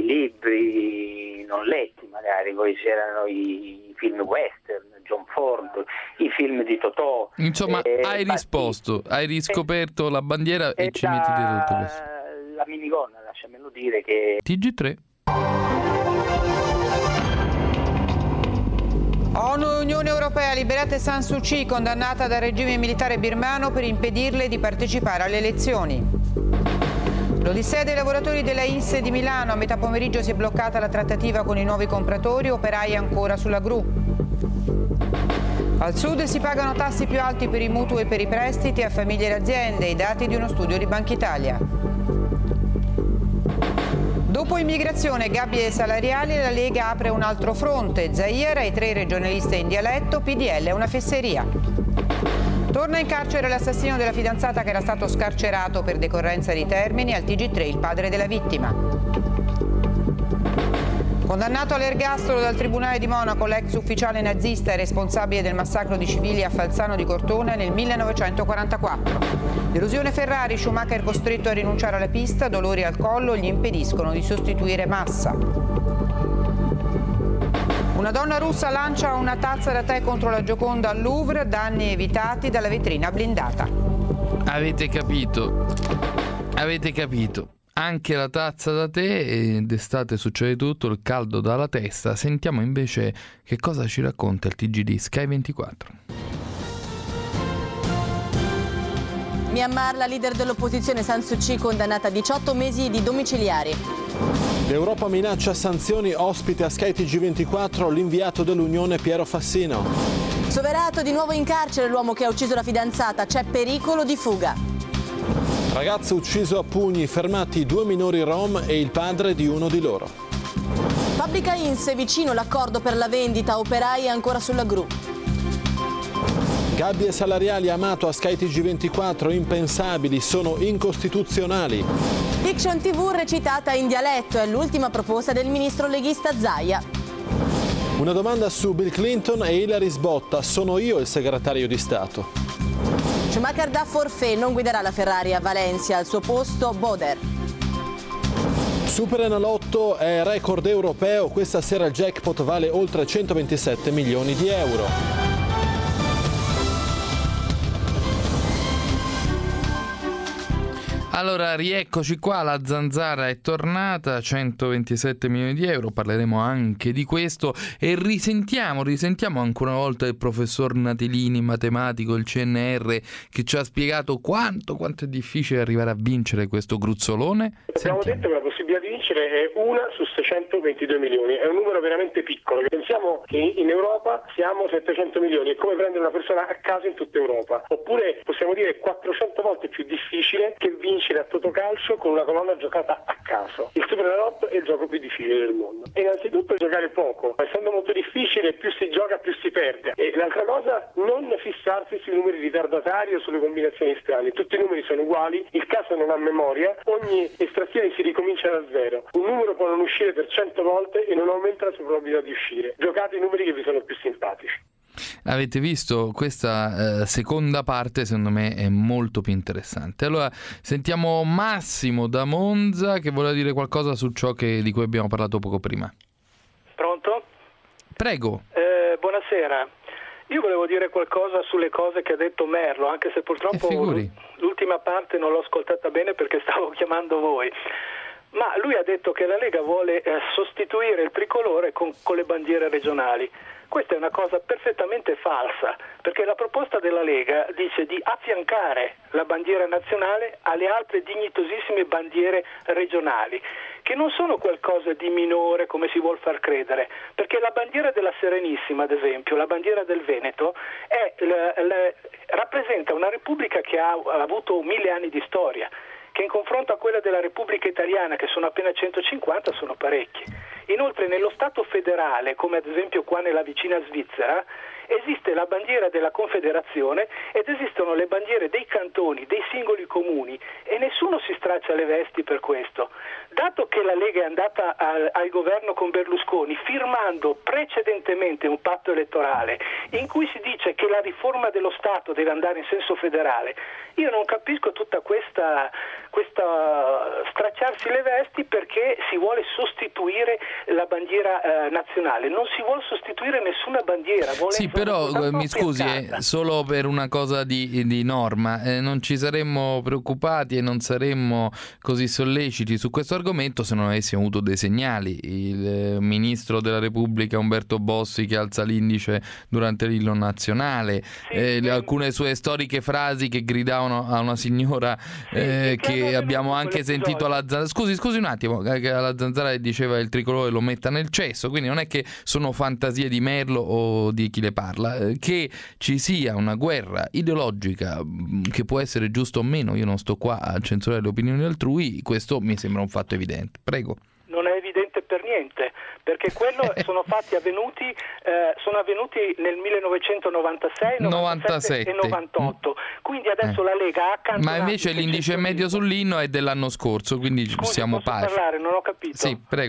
Q: libri non letti magari, poi c'erano i film western, John Ford, i film di Totò.
B: Insomma, eh, hai risposto, hai riscoperto eh, la bandiera e ci metti dietro tutto questo.
Q: La minigonna, lasciamelo dire che...
B: T G tre.
R: ONU e Unione Europea, liberate San Suu Kyi, condannata dal regime militare birmano per impedirle di partecipare alle elezioni. L'Odissea dei lavoratori della I N S S di Milano, a metà pomeriggio si è bloccata la trattativa con i nuovi compratori, operai ancora sulla gru. Al sud si pagano tassi più alti per i mutui e per i prestiti a famiglie e aziende, i dati di uno studio di Banca Italia. Dopo immigrazione, gabbie salariali, la Lega apre un altro fronte. Zaia, Rai tre regionaliste in dialetto, P D L è una fesseria. Torna in carcere l'assassino della fidanzata che era stato scarcerato per decorrenza di termini, al T G tre il padre della vittima. Condannato all'ergastolo dal Tribunale di Monaco l'ex ufficiale nazista e responsabile del massacro di civili a Falzano di Cortona nel millenovecentoquarantaquattro. Delusione Ferrari, Schumacher costretto a rinunciare alla pista, dolori al collo gli impediscono di sostituire Massa. Una donna russa lancia una tazza da tè contro la Gioconda al Louvre, danni evitati dalla vetrina blindata.
B: Avete capito? Avete capito? Anche la tazza da tè, e d'estate succede tutto, il caldo dalla testa. Sentiamo invece che cosa ci racconta il T G D Sky ventiquattro.
D: Myanmar, la leader dell'opposizione San Suu Kyi condannata a diciotto mesi di domiciliari.
S: L'Europa minaccia sanzioni, ospite a Sky T G ventiquattro l'inviato dell'Unione Piero Fassino.
D: Soverato di nuovo in carcere l'uomo che ha ucciso la fidanzata, c'è pericolo di fuga.
S: Ragazzo ucciso a pugni, fermati due minori rom e il padre di uno di loro.
D: Fabbrica Inse, vicino l'accordo per la vendita, operai ancora sulla gru.
S: Gabbie salariali Amato a Sky T G ventiquattro, impensabili, sono incostituzionali.
D: Fiction T V recitata in dialetto, è l'ultima proposta del ministro leghista Zaia.
S: Una domanda su Bill Clinton e Hilary sbotta, sono io il segretario di Stato.
D: Schumacher da forfait, non guiderà la Ferrari a Valencia, al suo posto Boder.
S: Super Enalotto è record europeo, questa sera il jackpot vale oltre centoventisette milioni di euro.
B: Allora, rieccoci qua, la zanzara è tornata, centoventisette milioni di euro, parleremo anche di questo e risentiamo, risentiamo ancora una volta il professor Natilini, matematico, il C N R, che ci ha spiegato quanto, quanto è difficile arrivare a vincere questo gruzzolone.
O: Abbiamo detto che la possibilità di vincere è una su seicentoventidue milioni, è un numero veramente piccolo. Pensiamo che in Europa siamo settecento milioni, è come prendere una persona a caso in tutta Europa, oppure possiamo dire quattrocento volte più difficile che vincere a Totocalcio con una colonna giocata a caso. Il Superenalotto è il gioco più difficile del mondo. E innanzitutto giocare poco, essendo molto difficile, più si gioca più si perde. E l'altra cosa, non fissarsi sui numeri ritardatari o sulle combinazioni strane. Tutti i numeri sono uguali, il caso non ha memoria, ogni estrazione si ricomincia da zero. Un numero può non uscire per cento volte e non aumenta la sua probabilità di uscire. Giocate i numeri che vi sono più simpatici.
B: Avete visto? Questa eh, seconda parte secondo me è molto più interessante. Allora sentiamo Massimo da Monza che voleva dire qualcosa su ciò che, di cui abbiamo parlato poco prima.
T: Pronto?
B: Prego.
T: Eh, buonasera. Io volevo dire qualcosa sulle cose che ha detto Merlo, anche se purtroppo
B: eh,
T: l'ultima parte non l'ho ascoltata bene perché stavo chiamando voi. Ma lui ha detto che la Lega vuole eh, sostituire il tricolore con, con le bandiere regionali. Questa è una cosa perfettamente falsa, perché la proposta della Lega dice di affiancare la bandiera nazionale alle altre dignitosissime bandiere regionali, che non sono qualcosa di minore come si vuol far credere, perché la bandiera della Serenissima, ad esempio, la bandiera del Veneto, è, la, la, rappresenta una repubblica che ha, ha avuto mille anni di storia, che in confronto a quella della Repubblica Italiana, che sono appena centocinquanta, sono parecchi. Inoltre nello Stato federale, come ad esempio qua nella vicina Svizzera, esiste la bandiera della Confederazione ed esistono le bandiere dei cantoni, dei singoli comuni e nessuno si straccia le vesti per questo. Dato che la Lega è andata al, al governo con Berlusconi firmando precedentemente un patto elettorale in cui si dice che la riforma dello Stato deve andare in senso federale, io non capisco tutta questa, questa stracciarsi le vesti perché si vuole sostituire la bandiera eh, nazionale. Non si vuole sostituire nessuna bandiera. Vuole
B: sì, però mi scusi, eh, solo per una cosa di, di norma, eh, non ci saremmo preoccupati e non saremmo così solleciti su questo argomento se non avessimo avuto dei segnali. Il eh, ministro della Repubblica Umberto Bossi che alza l'indice durante l'inno nazionale, sì, eh, sì. alcune sue storiche frasi che gridavano a una signora eh, sì, che abbiamo anche sentito alla Zanzara. Scusi, scusi un attimo, che alla Zanzara diceva il tricolore lo metta nel cesso, quindi non è che sono fantasie di Merlo o di chi le parla. Che ci sia una guerra ideologica che può essere giusto o meno, io non sto qua a censurare le opinioni altrui, questo mi sembra un fatto evidente. Prego.
T: Non è evidente per niente, perché quello sono fatti avvenuti eh, sono avvenuti nel millenovecentonovantasei, novantasette e novantotto. Quindi adesso
B: Eh.
T: la Lega ha accantonato.
B: Ma invece l'indice medio sull'inno è dell'anno scorso, quindi
T: Scusi,
B: siamo
T: posso
B: pari.
T: parlare? Non ho capito.
B: Sì, prego.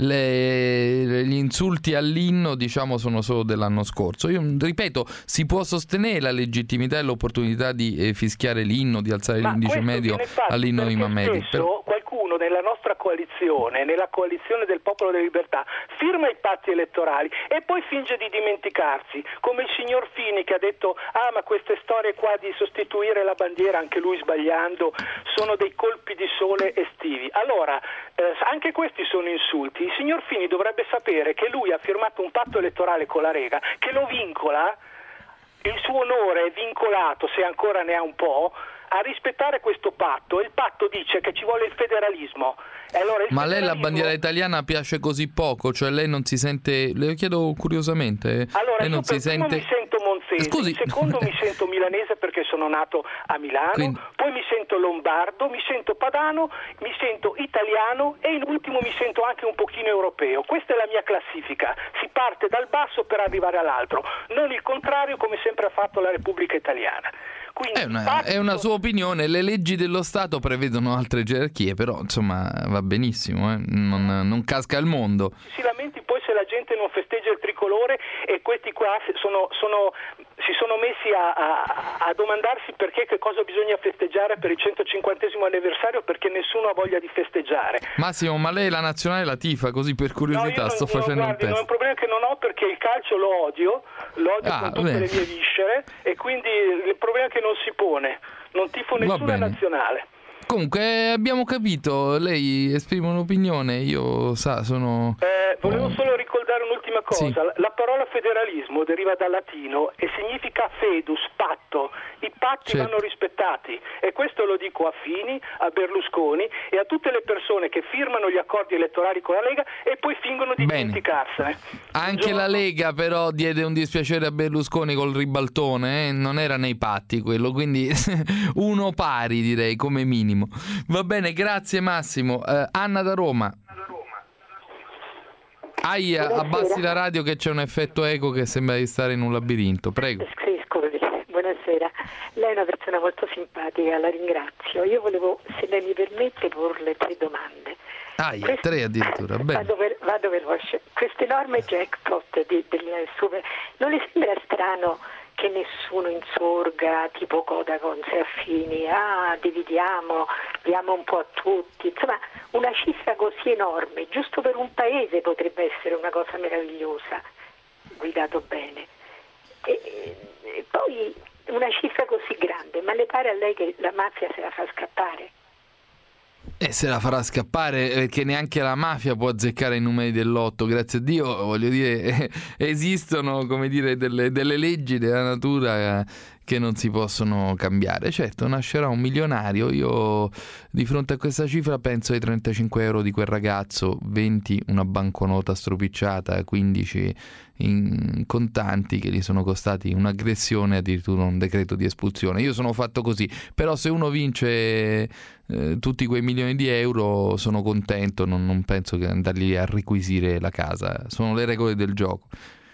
B: Le- gli insulti all'inno, diciamo, sono solo dell'anno scorso. Io ripeto, si può sostenere la legittimità e l'opportunità di eh, fischiare l'inno, di alzare
T: Ma
B: l'indice
T: questo
B: medio
T: viene fatto
B: all'inno di
T: perché
B: Mameli.
T: spesso
B: Però-
T: qualcuno nella nostra coalizione, nella coalizione del Popolo della Libertà, firma i patti elettorali e poi finge di dimenticarsi, come il signor Fini che ha detto ah ma queste storie qua di sostituire la bandiera, anche lui sbagliando, sono dei colpi di sole estivi. Allora, eh, anche questi sono insulti. Il signor Fini dovrebbe sapere che lui ha firmato un patto elettorale con la Lega che lo vincola, il suo onore è vincolato, se ancora ne ha un po', a rispettare questo patto. Il patto dice che ci vuole il federalismo. E allora il
B: Ma a lei la
T: federalismo-
B: bandiera italiana piace così poco? Cioè lei non si sente... Le chiedo curiosamente.
T: Allora,
B: lei
T: io
B: non
T: per
B: si
T: primo
B: sente...
T: mi sento monzese,
B: Scusi.
T: in secondo mi sento milanese perché sono nato a Milano,
B: Quindi-
T: poi mi sento lombardo, mi sento padano, mi sento italiano e in ultimo mi sento anche un pochino europeo. Questa è la mia classifica, si parte dal basso per arrivare all'altro, non il contrario come sempre ha fatto la Repubblica Italiana. Quindi,
B: È una, è una sua opinione, le leggi dello Stato prevedono altre gerarchie, però insomma va benissimo, eh? non, non casca il mondo.
T: si lamenti poi se la gente non festeggia il tricolore e questi qua sono, sono, si sono messi a, a, a domandarsi perché che cosa bisogna festeggiare per il centocinquantesimo anniversario, perché nessuno ha voglia di festeggiare.
B: Massimo, ma lei la nazionale la tifa? Così per curiosità
T: No, io non-
B: sto
T: non,
B: facendo
T: guardi,
B: un
T: non è
B: test.
T: un problema che non ho, perché il calcio lo odio, lo odio
B: Ah,
T: con tutte
B: bene.
T: le mie viscere, e quindi il problema è che non si pone, non tifo
B: Va
T: nessuna
B: bene.
T: nazionale.
B: Comunque abbiamo capito, lei esprime un'opinione, io sa, sono...
T: Eh, volevo solo ricordare un'ultima cosa.
B: Sì.
T: La, la parola federalismo deriva dal latino e significa fedus, patto. I patti
B: Certo.
T: vanno rispettati, e questo lo dico a Fini, a Berlusconi e a tutte le persone che firmano gli accordi elettorali con la Lega e poi fingono di
B: Bene.
T: dimenticarsene.
B: Anche la Lega però diede un dispiacere a Berlusconi col ribaltone, eh? Non era nei patti quello, quindi uno pari direi come minimo. Va bene, grazie Massimo. Eh, Anna da Roma. Aia, abbassi la radio che c'è un effetto eco che sembra di stare in un labirinto, prego.
U: Sì, scusi, buonasera. Lei è una persona molto simpatica, la ringrazio. Io volevo, se lei mi permette, porle tre domande.
B: Aia,
U: Questo-
B: tre addirittura, bene.
U: Vado, ve- vado veloce. Questo enorme jackpot di, delle super... non le sembra strano che nessuno insorga tipo Codacons e affini, ah dividiamo, diamo un po' a tutti, insomma una cifra così enorme giusto per un paese potrebbe essere una cosa meravigliosa, guidato bene, e, e poi una cifra così grande, ma le pare a lei che la mafia se la fa scappare?
B: E se la farà scappare, perché neanche la mafia può azzeccare i numeri del lotto, grazie a Dio, voglio dire, eh, esistono, come dire, delle, delle leggi della natura eh, che non si possono cambiare. Certo, nascerà un milionario, io di fronte a questa cifra penso ai trentacinque euro di quel ragazzo, venti una banconota stropicciata, quindici in contanti che gli sono costati un'aggressione, addirittura un decreto di espulsione. Io sono fatto così, però se uno vince eh, tutti quei milioni di euro sono contento, non, non penso che andargli a requisire la casa, sono le regole del gioco.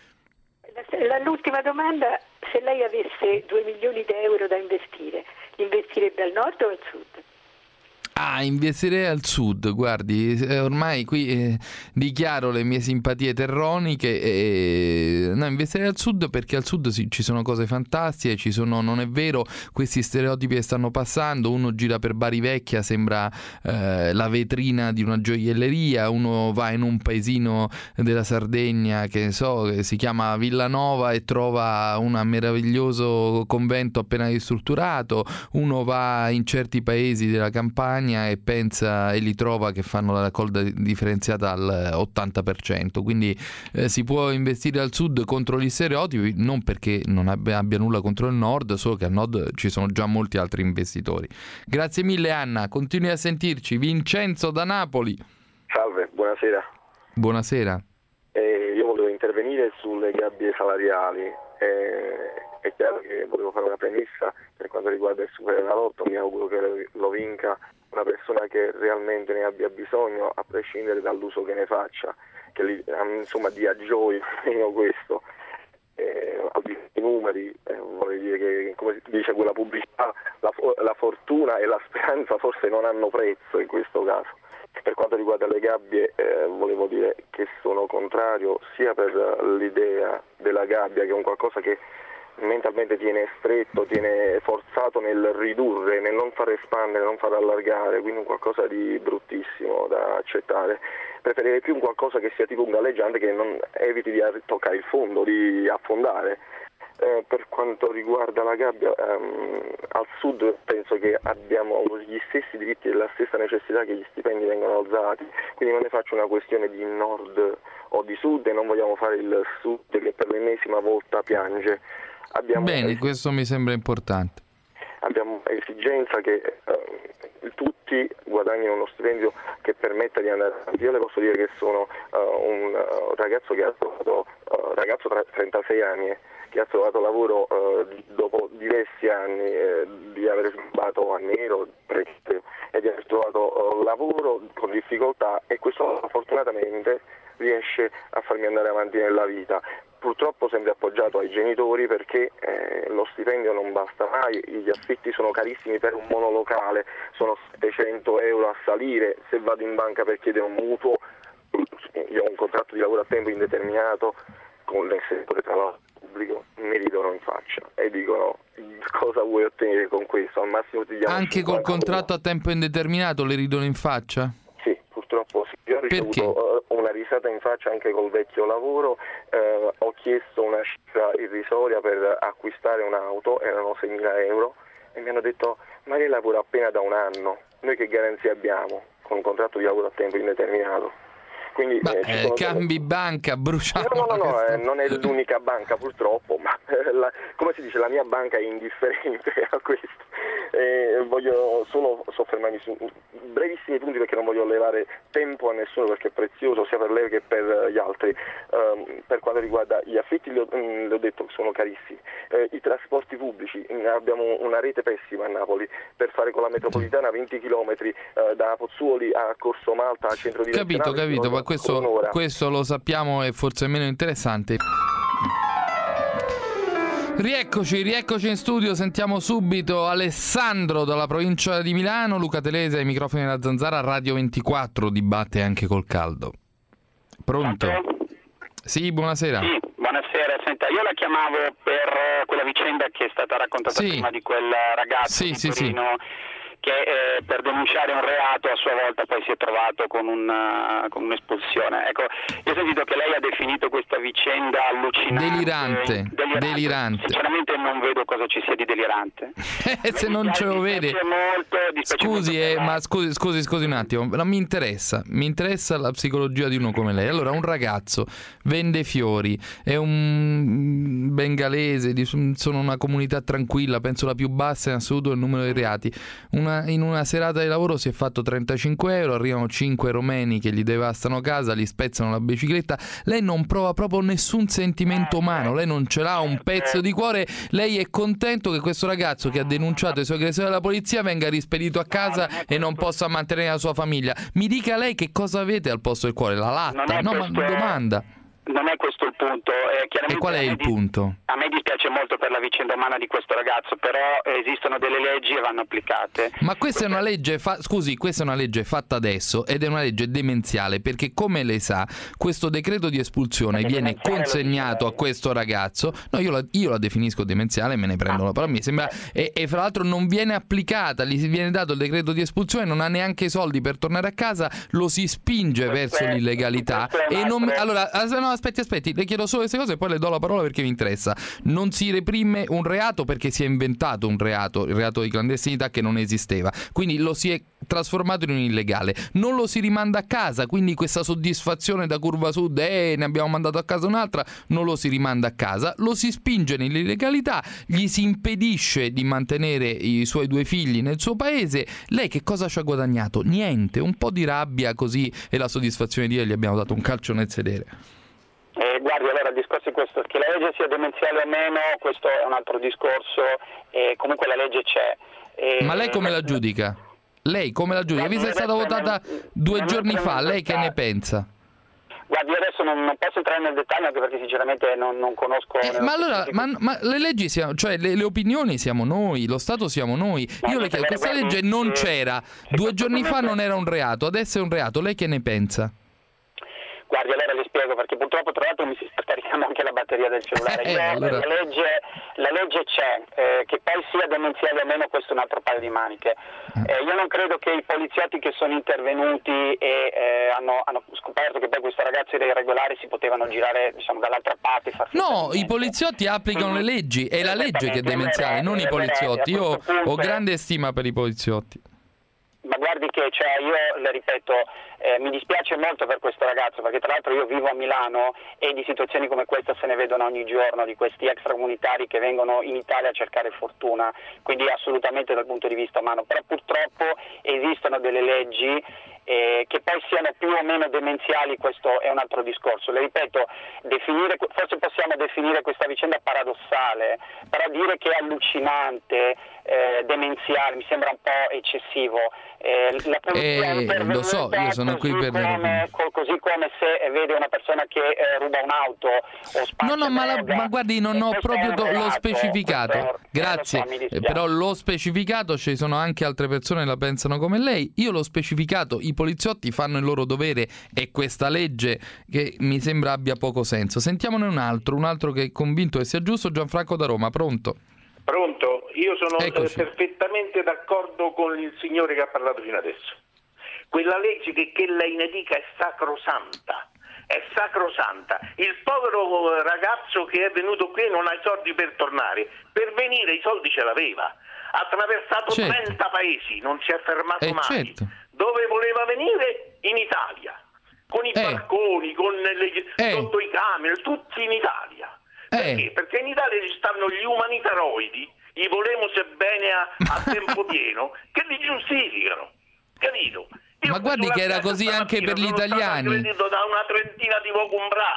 U: L'ultima domanda, se lei avesse due milioni di euro da investire, li investirebbe al nord o al sud?
B: Ah, investirei al sud, guardi, eh, ormai qui eh, dichiaro le mie simpatie terroniche e no, investirei al sud perché al sud sì, ci sono cose fantastiche, ci sono, non è vero, questi stereotipi che stanno passando, uno gira per Bari Vecchia, sembra eh, la vetrina di una gioielleria, uno va in un paesino della Sardegna, che ne so, che si chiama Villanova e trova un meraviglioso convento appena ristrutturato, uno va in certi paesi della Campania e pensa e li trova che fanno la raccolta differenziata al ottanta per cento, quindi eh, si può investire al sud contro gli stereotipi, non perché non abbia, abbia nulla contro il nord, solo che al nord ci sono già molti altri investitori. Grazie mille Anna, continui a sentirci. Vincenzo da Napoli.
V: Salve, buonasera.
B: Buonasera.
V: Eh, io volevo intervenire sulle gabbie salariali. Eh, è chiaro che volevo fare una premessa per quanto riguarda il Superenalotto, mi auguro che lo vinca una persona che realmente ne abbia bisogno, a prescindere dall'uso che ne faccia, che li, insomma dia gioia meno questo. Eh, al di là dei numeri, eh, vorrei dire che, come si dice quella pubblicità, la, la fortuna e la speranza forse non hanno prezzo in questo caso. Per quanto riguarda le gabbie, eh, volevo dire che sono contrario sia per l'idea della gabbia, che è un qualcosa che mentalmente tiene stretto, tiene forzato nel ridurre, nel non far espandere, non far allargare, quindi un qualcosa di bruttissimo da accettare. Preferirei più un qualcosa che sia tipo un galleggiante, che non eviti di toccare il fondo, di affondare. Eh, per quanto riguarda la gabbia, ehm, al sud penso che abbiamo gli stessi diritti e la stessa necessità che gli stipendi vengano alzati, quindi non ne faccio una questione di nord o di sud, e non vogliamo fare il sud che per l'ennesima volta piange. Abbiamo
B: Bene,
V: es-
B: questo mi sembra importante.
V: Abbiamo esigenza che eh, tutti guadagnino uno stipendio che permetta di andare avanti. Io le posso dire che sono uh, un uh, ragazzo che ha trovato, uh, ragazzo tra trentasei anni, eh, che ha trovato lavoro uh, dopo diversi anni eh, di aver sbagliato a nero e di aver trovato uh, lavoro con difficoltà, e questo fortunatamente riesce a farmi andare avanti nella vita. Purtroppo sempre appoggiato ai genitori, perché eh, lo stipendio non basta mai, gli affitti sono carissimi per un monolocale, sono settecento euro a salire, se vado in banca per chiedere un mutuo, io ho un contratto di lavoro a tempo indeterminato con il settore tra l'altro pubblico, mi ridono in faccia e dicono: cosa vuoi ottenere con questo? Al massimo ti diamo
B: Anche col contratto a tempo indeterminato le ridono in faccia?
V: Sì, purtroppo sì. Io ho ricevuto uh, una risata in faccia anche col vecchio lavoro, uh, ho chiesto una cifra irrisoria per acquistare un'auto, erano seimila euro, e mi hanno detto: ma lei lavora appena da un anno, noi che garanzie abbiamo con un contratto di lavoro a tempo indeterminato? Quindi,
B: ma,
V: eh,
B: eh, cambi delle... banca, bruciamo.
V: No, no, no, no eh, non è l'unica banca purtroppo, ma eh, la, come si dice, la mia banca è indifferente a questo. Eh, voglio solo soffermarmi su brevissimi punti, perché non voglio levare tempo a nessuno, perché è prezioso sia per lei che per gli altri. Um, per quanto riguarda gli affitti, le ho, le ho detto che sono carissimi. Eh, I trasporti pubblici, abbiamo una rete pessima a Napoli, per fare con la metropolitana venti chilometri eh, da Pozzuoli a Corso Malta a centro di
B: Capito, capito, ma questo, questo lo sappiamo, è forse meno interessante. Rieccoci, rieccoci in studio, sentiamo subito Alessandro dalla provincia di Milano, Luca Telese ai microfoni della Zanzara, Radio ventiquattro, dibatte anche col caldo. Pronto?
A: Pronto?
B: Sì, buonasera.
A: Sì, buonasera. Senta, io la chiamavo per quella vicenda che è stata raccontata
B: sì.
A: prima di quel ragazzo
B: sì,
A: di
B: sì,
A: Torino.
B: Sì.
A: Che eh, per denunciare un reato a sua volta poi si è trovato con, una, con un'espulsione. Ecco, io ho sentito che lei ha definito questa vicenda allucinante.
B: Delirante, delirante. delirante.
A: Sinceramente non vedo cosa ci sia di delirante.
B: Se non ce lo vede.
A: Molto,
B: scusi,
A: molto
B: eh, ma scusi, scusi, scusi un attimo, non mi interessa, mi interessa la psicologia di uno come lei. Allora, un ragazzo vende fiori, è un bengalese, sono una comunità tranquilla, penso la più bassa in assoluto del numero dei reati. Una in una serata di lavoro si è fatto trentacinque euro, arrivano cinque romeni che gli devastano casa, gli spezzano la bicicletta. Lei non prova proprio nessun sentimento umano, lei non ce l'ha un pezzo di cuore, lei è contento che questo ragazzo che ha denunciato i suoi aggressori alla polizia venga rispedito a casa e non possa mantenere la sua famiglia. Mi dica lei che cosa avete al posto del cuore, la latta? No, ma domanda.
A: Non è questo il punto. Eh,
B: e qual è il punto?
A: A me dispiace molto per la vicenda umana di questo ragazzo, però esistono delle leggi e vanno applicate.
B: Ma questa è una legge, fa- scusi, questa è una legge fatta adesso ed è una legge demenziale, perché come lei sa, questo decreto di espulsione viene consegnato a questo ragazzo. No, io la, io la definisco demenziale, me ne prendo la parola, mi sembra, e, e fra l'altro non viene applicata, gli viene dato il decreto di espulsione, non ha neanche i soldi per tornare a casa, lo si spinge verso l'illegalità e non allora no, aspetti, aspetti, le chiedo solo queste cose e poi le do la parola perché mi interessa. Non si reprime un reato perché si è inventato un reato, il reato di clandestinità, che non esisteva, quindi lo si è trasformato in un illegale. Non lo si rimanda a casa, quindi questa soddisfazione da curva sud, eh, ne abbiamo mandato a casa un'altra, non lo si rimanda a casa, lo si spinge nell'illegalità, gli si impedisce di mantenere i suoi due figli nel suo paese. Lei che cosa ci ha guadagnato? Niente, un po' di rabbia così e la soddisfazione di dire gli abbiamo dato un calcio nel sedere.
A: Eh, guardi, allora il discorso è questo, che la legge sia demenziale o meno, questo è un altro discorso, e comunque la legge c'è. E...
B: Ma lei come la giudica? Lei come la giudica? Visto che è stata votata due giorni fa, lei che ne pensa?
A: Guardi, adesso non, non posso entrare nel dettaglio anche perché sinceramente non, non conosco...
B: Eh, ma allora, ma, ma le leggi siamo, cioè le, le opinioni siamo noi, lo Stato siamo noi.
A: No,
B: Io le chiedo, questa
A: guardi,
B: legge non
A: eh,
B: c'era, due giorni fa non era un reato, adesso è un reato, lei che ne pensa?
A: Guardi, allora le spiego, perché purtroppo tra l'altro mi si sta caricando anche la batteria del cellulare.
B: Eh,
A: Io,
B: allora...
A: la, legge, la legge c'è, eh, che poi sia demenziale o meno, questo è un altro paio di maniche. Eh, io non credo che i poliziotti che sono intervenuti e eh, hanno, hanno scoperto che poi questo ragazzo era irregolare si potevano girare, diciamo, dall'altra parte e far
B: No, i poliziotti applicano le leggi, è la legge che è demenziale, non i poliziotti. Io ho grande stima per i poliziotti.
A: Ma guardi che, cioè, io le ripeto, eh, mi dispiace molto per questo ragazzo, perché tra l'altro io vivo a Milano e di situazioni come questa se ne vedono ogni giorno, di questi extracomunitari che vengono in Italia a cercare fortuna, quindi assolutamente dal punto di vista umano, però purtroppo esistono delle leggi eh, che poi siano più o meno demenziali, questo è un altro discorso. Le ripeto, definire, forse possiamo definire questa vicenda paradossale, però dire che è allucinante, eh, demenziale, mi sembra un po' eccessivo. Eh, la polizia
B: eh, lo so, io sono qui per
A: come, co- così come se vede una persona che eh, ruba un'auto o spaccia
B: no no ma, la,
A: droga,
B: ma guardi non ho proprio do, l'ho specificato
A: questo,
B: grazie
A: so,
B: eh, però l'ho specificato, ci sono anche altre persone che la pensano come lei, io l'ho specificato, i poliziotti fanno il loro dovere e questa legge che mi sembra abbia poco senso. Sentiamone un altro un altro che è convinto che sia giusto. Gianfranco da Roma, pronto?
C: Pronto? Io sono
B: Eccoci.
C: perfettamente d'accordo con il signore che ha parlato fino adesso. Quella legge che, che lei ne dica è sacrosanta, è sacrosanta. Il povero ragazzo che è venuto qui non ha i soldi per tornare, per venire i soldi ce l'aveva, ha attraversato
B: certo.
C: trenta paesi, non si è fermato
B: eh,
C: mai.
B: certo.
C: Dove voleva venire? In Italia, con i
B: eh.
C: barconi, con le,
B: eh.
C: sotto i camion, tutti in Italia. Perché?
B: Eh.
C: Perché in Italia ci stanno gli umanitaroidi, i volemo sebbene a, a tempo pieno, che li giustificano, capito? Io
B: ma guardi che era così anche per gli italiani.
C: Sono stato aggredito da una trentina di vocumbrà.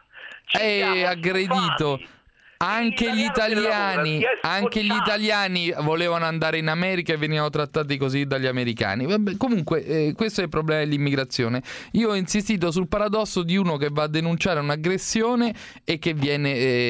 B: È aggredito. Anche gli italiani, anche gli italiani volevano andare in America e venivano trattati così dagli americani. Vabbè, comunque eh, questo è il problema dell'immigrazione. Io ho insistito sul paradosso di uno che va a denunciare un'aggressione e che viene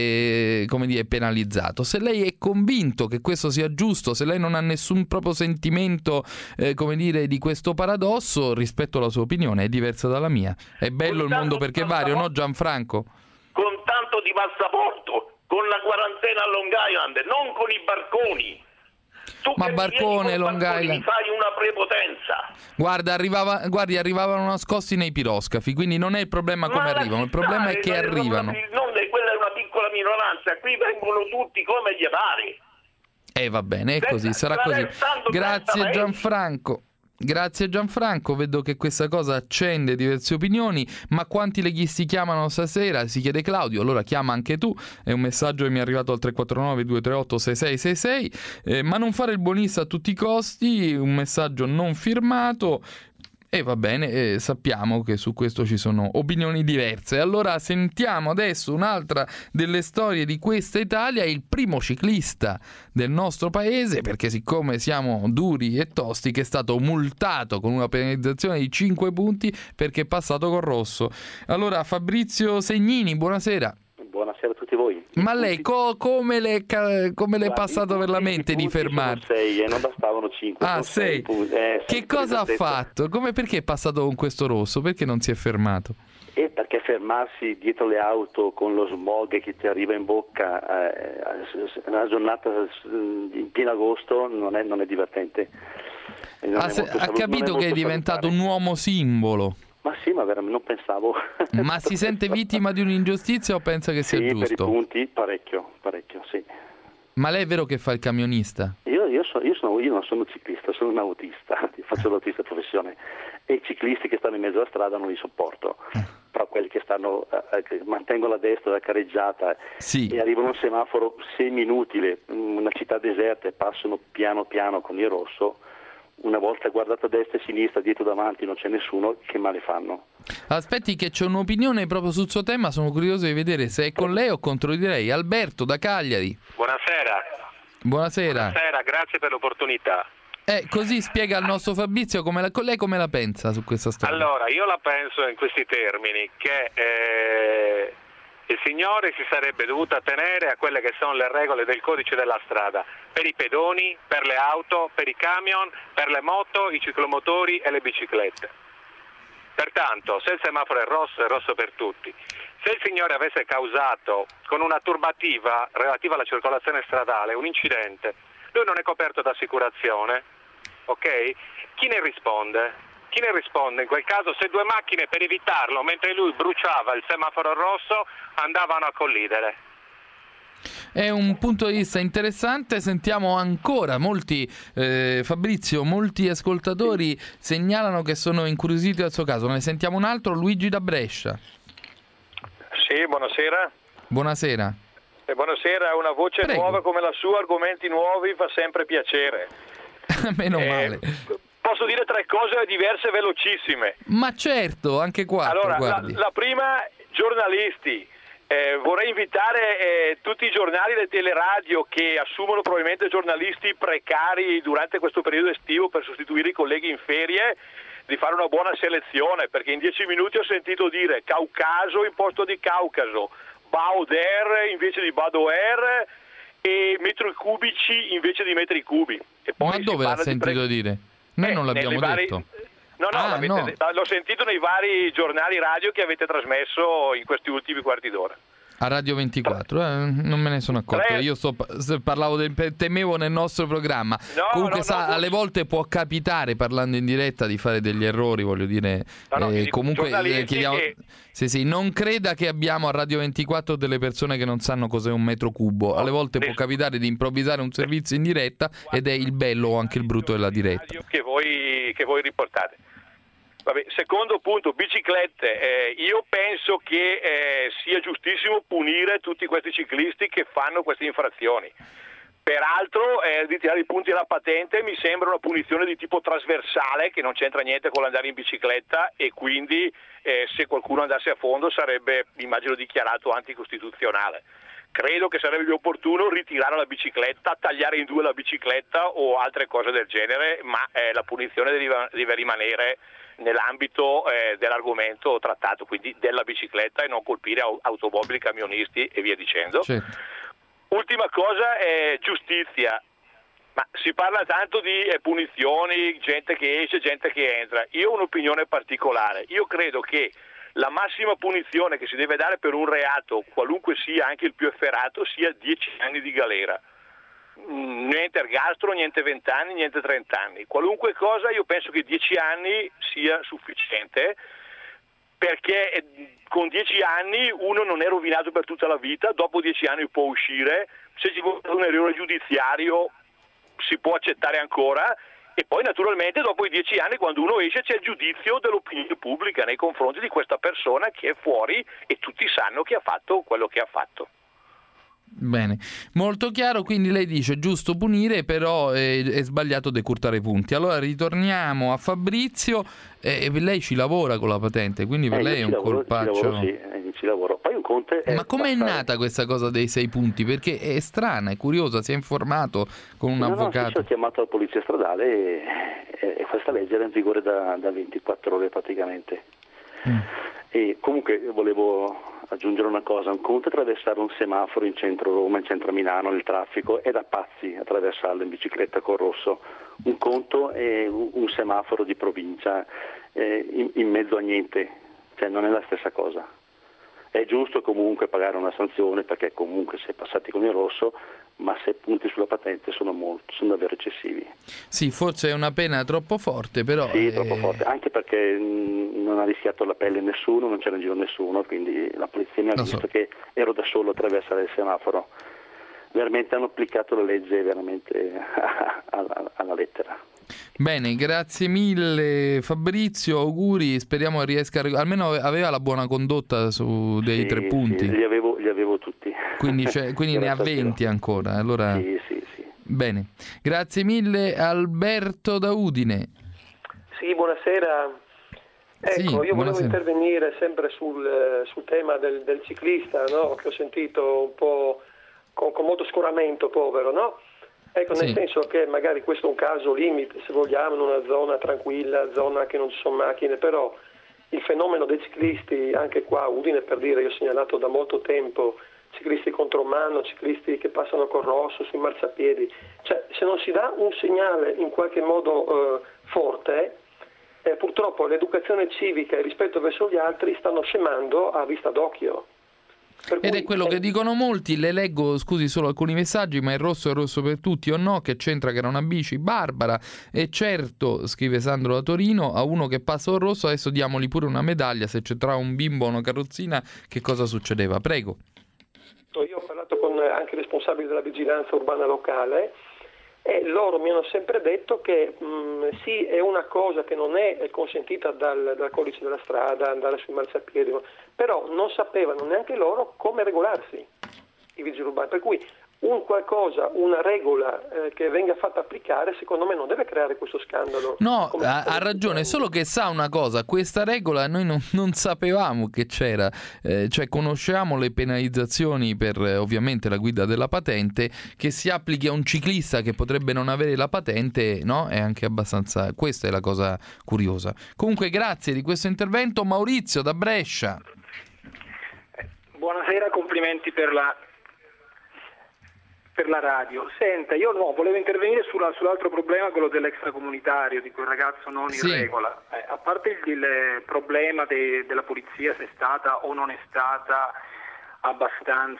B: eh, come dire penalizzato. Se lei è convinto che questo sia giusto, se lei non ha nessun proprio sentimento eh, come dire di questo paradosso, rispetto alla sua opinione, è diversa dalla mia. È bello il mondo perché è vario, no Gianfranco?
C: Con tanto di passaporto, con la quarantena a Long Island, non con i barconi. Tu
B: ma barcone, Long Island,
C: fai una prepotenza.
B: Guarda, arrivava, guardi, arrivavano nascosti nei piroscafi, quindi non è il problema come
C: ma
B: arrivano, il problema è che
C: non
B: arrivano.
C: Non, quella è una piccola minoranza, qui vengono tutti come gli pare.
B: Eh va bene, è così, sarà così. Grazie Gianfranco. Grazie Gianfranco, vedo che questa cosa accende diverse opinioni, ma quanti leghisti chiamano stasera? Si chiede Claudio, allora chiama anche tu, è un messaggio che mi è arrivato al tre quattro nove due tre otto sei sei sei sei, eh, ma non fare il buonista a tutti i costi, un messaggio non firmato. E va bene, eh, sappiamo che su questo ci sono opinioni diverse. Allora sentiamo adesso un'altra delle storie di questa Italia, il primo ciclista del nostro paese, perché siccome siamo duri e tosti, che è stato multato con una penalizzazione di cinque punti perché è passato col rosso. Allora Fabrizio Segnini, buonasera.
E: Buonasera a tutti voi.
B: Ma lei co- come le come le è passato per la mente di fermarsi?
E: sei e non bastavano cinque.
B: Ah, sei. Eh, che cosa ha fatto? Come, perché è passato con questo rosso? Perché non si è fermato?
E: E perché fermarsi dietro le auto con lo smog che ti arriva in bocca eh, una giornata in pieno agosto non è, non è divertente. Non
B: ha,
E: è
B: se,
E: molto,
B: ha capito che è diventato un uomo simbolo?
E: Ma sì, ma veramente non pensavo.
B: Ma si sente vittima di un'ingiustizia o pensa che sia
E: sì,
B: giusto?
E: Per i punti parecchio, parecchio, sì.
B: Ma lei è vero che fa il camionista?
E: Io, io, so, io, sono, io non sono ciclista, sono un autista, faccio l'autista professione e i ciclisti che stanno in mezzo alla strada non li sopporto, eh. però quelli che stanno eh, che mantengono la destra la carreggiata
B: sì.
E: e arrivano a un semaforo semi-inutile, una città deserta e passano piano piano con il rosso, una volta guardato a destra e a sinistra, dietro davanti non c'è nessuno, che male fanno?
B: Aspetti che c'è un'opinione proprio sul suo tema, sono curioso di vedere se è con lei o contro di lei. Alberto da Cagliari.
W: Buonasera.
B: Buonasera.
W: Buonasera, grazie per l'opportunità.
B: Eh, così spiega al nostro Fabrizio come la, lei come la pensa su questa storia.
F: Allora, io la penso in questi termini, che eh, il signore si sarebbe dovuto attenere a quelle che sono le regole del codice della strada, per i pedoni, per le auto, per i camion, per le moto, i ciclomotori e le biciclette. Pertanto, se il semaforo è rosso, è rosso per tutti. Se il signore avesse causato con una turbativa relativa alla circolazione stradale un incidente, lui non è coperto da assicurazione, ok? Chi ne risponde? Chi ne risponde in quel caso se due macchine, per evitarlo, mentre lui bruciava il semaforo rosso, andavano a collidere?
B: È un punto di vista interessante, sentiamo ancora molti, eh, Fabrizio, molti ascoltatori segnalano che sono incuriositi dal suo caso. Ne sentiamo un altro, Luigi da Brescia.
G: Sì, buonasera.
B: Buonasera.
G: E buonasera, una voce
B: Prego.
G: nuova come la sua, argomenti nuovi, fa sempre piacere.
B: Meno
G: Eh,
B: male.
G: Posso dire tre cose diverse velocissime.
B: Ma certo, anche qua.
G: Allora, la,
B: guardi.
G: la prima, giornalisti. Eh, vorrei invitare eh, tutti i giornali e le teleradio che assumono probabilmente giornalisti precari durante questo periodo estivo per sostituire i colleghi in ferie, di fare una buona selezione, perché in dieci minuti ho sentito dire Caucaso in posto di Caucaso, Bauder invece di Badoer e metri cubici invece di metri cubi. E poi
B: Ma dove l'ha sentito
G: pre-
B: dire? Noi
G: Eh,
B: non l'abbiamo
G: nelle vari-
B: detto.
G: No, no,
B: Ah,
G: l'avete-
B: no.
G: l'ho sentito nei vari giornali radio che avete trasmesso in questi ultimi quarti d'ora.
B: A Radio ventiquattro, eh, non me ne sono accorto.
G: Tre-
B: Io sto, se parlavo del, temevo nel nostro programma.
G: No,
B: Comunque,
G: no,
B: sa,
G: no,
B: alle volte può capitare parlando in diretta di fare degli errori, voglio dire.
G: No, no,
B: eh,
G: dico,
B: comunque,
G: giornalisti
B: eh, chiediamo.
G: che-
B: Sì, sì, non creda che abbiamo a Radio ventiquattro delle persone che non sanno cos'è un metro cubo. Alle volte può capitare di improvvisare un servizio in diretta ed è il bello o anche il brutto della diretta.
G: Che voi, che voi riportate. Vabbè, secondo punto, biciclette. Eh, io penso che eh, sia giustissimo punire tutti questi ciclisti che fanno queste infrazioni. Peraltro, eh, di tirare i punti alla patente mi sembra una punizione di tipo trasversale che non c'entra niente con l'andare in bicicletta e quindi eh, se qualcuno andasse a fondo sarebbe, immagino, dichiarato anticostituzionale. Credo che sarebbe più opportuno ritirare la bicicletta, tagliare in due la bicicletta o altre cose del genere, ma eh, la punizione deve, deve rimanere nell'ambito eh, dell'argomento trattato, quindi della bicicletta, e non colpire au- automobili, camionisti e via dicendo.
B: Certo.
G: Ultima cosa è giustizia. Ma si parla tanto di eh, punizioni, gente che esce, gente che entra. Io ho un'opinione particolare. Io credo che la massima punizione che si deve dare per un reato, qualunque sia, anche il più efferato, sia dieci anni di galera. Mm, niente ergastolo, niente vent'anni, niente trent'anni. Qualunque cosa, io penso che dieci anni sia sufficiente, perché eh, con dieci anni uno non è rovinato per tutta la vita, dopo dieci anni può uscire, se ci vuole un errore giudiziario si può accettare ancora, e poi naturalmente dopo i dieci anni, quando uno esce, c'è il giudizio dell'opinione pubblica nei confronti di questa persona che è fuori e tutti sanno che ha fatto quello che ha fatto.
B: Bene, molto chiaro, quindi lei dice giusto punire, però è, è sbagliato decurtare i punti. Allora ritorniamo a Fabrizio, eh, lei ci lavora con la patente, quindi per
E: Eh,
B: lei è
E: io
B: un
E: ci lavoro,
B: colpaccio.
E: Ci lavoro, sì, eh, ci lavoro. Poi un conto è
B: Ma com'è
E: basta-
B: nata questa cosa dei sei punti? Perché è strana, è curiosa, si è informato con un
E: No, no, sì,
B: avvocato.
E: ho chiamato la polizia stradale e, e- e questa legge era in vigore da, da ventiquattro ore praticamente.
B: Mm.
E: E comunque volevo aggiungere una cosa: un conto è attraversare un semaforo in centro Roma, in centro Milano, nel traffico, è da pazzi attraversarlo in bicicletta col rosso. Un conto è un, un semaforo di provincia eh, in, in mezzo a niente, cioè non è la stessa cosa. È giusto comunque pagare una sanzione, perché comunque si è passati con il rosso, ma se punti sulla patente sono molto, sono davvero eccessivi.
B: Sì, forse è una pena troppo forte, però...
E: Sì,
B: eh,
E: troppo forte, anche perché mh, non ha rischiato la pelle nessuno, non c'era in giro nessuno, quindi la polizia mi ha
B: Lo
E: visto
B: so.
E: che ero da solo a attraversare il semaforo. Veramente hanno applicato la legge veramente alla, alla lettera.
B: Bene, grazie mille Fabrizio, auguri, speriamo che riesca a... almeno aveva la buona condotta su dei
E: Sì,
B: tre punti.
E: sì, li avevo, li avevo tutti.
B: Quindi, c'è- quindi ne ha
E: Grazie a Dio.
B: venti ancora. Allora...
E: Sì, sì, sì.
B: Bene, grazie mille Alberto da Udine.
W: Sì, buonasera. Ecco,
B: Sì,
W: io volevo
B: buonasera.
W: intervenire sempre sul, eh, sul tema del, del ciclista, no? Che ho sentito un po' con, con molto scoramento, povero, no? Ecco, nel
B: Sì.
W: senso che magari questo è un caso limite, se vogliamo, in una zona tranquilla, zona che non ci sono macchine, però il fenomeno dei ciclisti, anche qua a Udine, per dire, io ho segnalato da molto tempo ciclisti contromano, ciclisti che passano col rosso sui marciapiedi, cioè se non si dà un segnale in qualche modo eh, forte, eh, purtroppo l'educazione civica e il rispetto verso gli altri stanno scemando a vista d'occhio. Per
B: Ed
W: cui
B: è quello che dicono molti, le leggo, scusi, solo alcuni messaggi, ma il rosso è rosso per tutti o no, che c'entra che era una bici barbara, e certo, scrive Sandro da Torino, a uno che passa il rosso adesso diamogli pure una medaglia, se c'entrava un bimbo o una carrozzina, che cosa succedeva? Prego.
W: Io ho parlato con anche i responsabili della vigilanza urbana locale e loro mi hanno sempre detto che mh, sì, è una cosa che non è consentita dal, dal codice della strada, andare sui marciapiedi, però non sapevano neanche loro come regolarsi i vigili urbani, per cui un qualcosa, una regola eh, che venga fatta applicare, secondo me non deve creare questo scandalo.
B: No,
W: come
B: ha, ha ragione, solo che sa una cosa, questa regola noi non, non sapevamo che c'era, eh, cioè conosciamo le penalizzazioni per eh, ovviamente la guida della patente, che si applichi a un ciclista che potrebbe non avere la patente, no? È anche abbastanza, questa è la cosa curiosa. Comunque grazie di questo intervento, Maurizio da Brescia.
T: Buonasera, complimenti per la per la radio. Senta, io no, volevo intervenire sulla, sull'altro problema, quello dell'extracomunitario, di quel ragazzo non in
B: Sì.
T: regola. Eh, a parte il, il problema de, della polizia, se è stata o non è stata abbastanza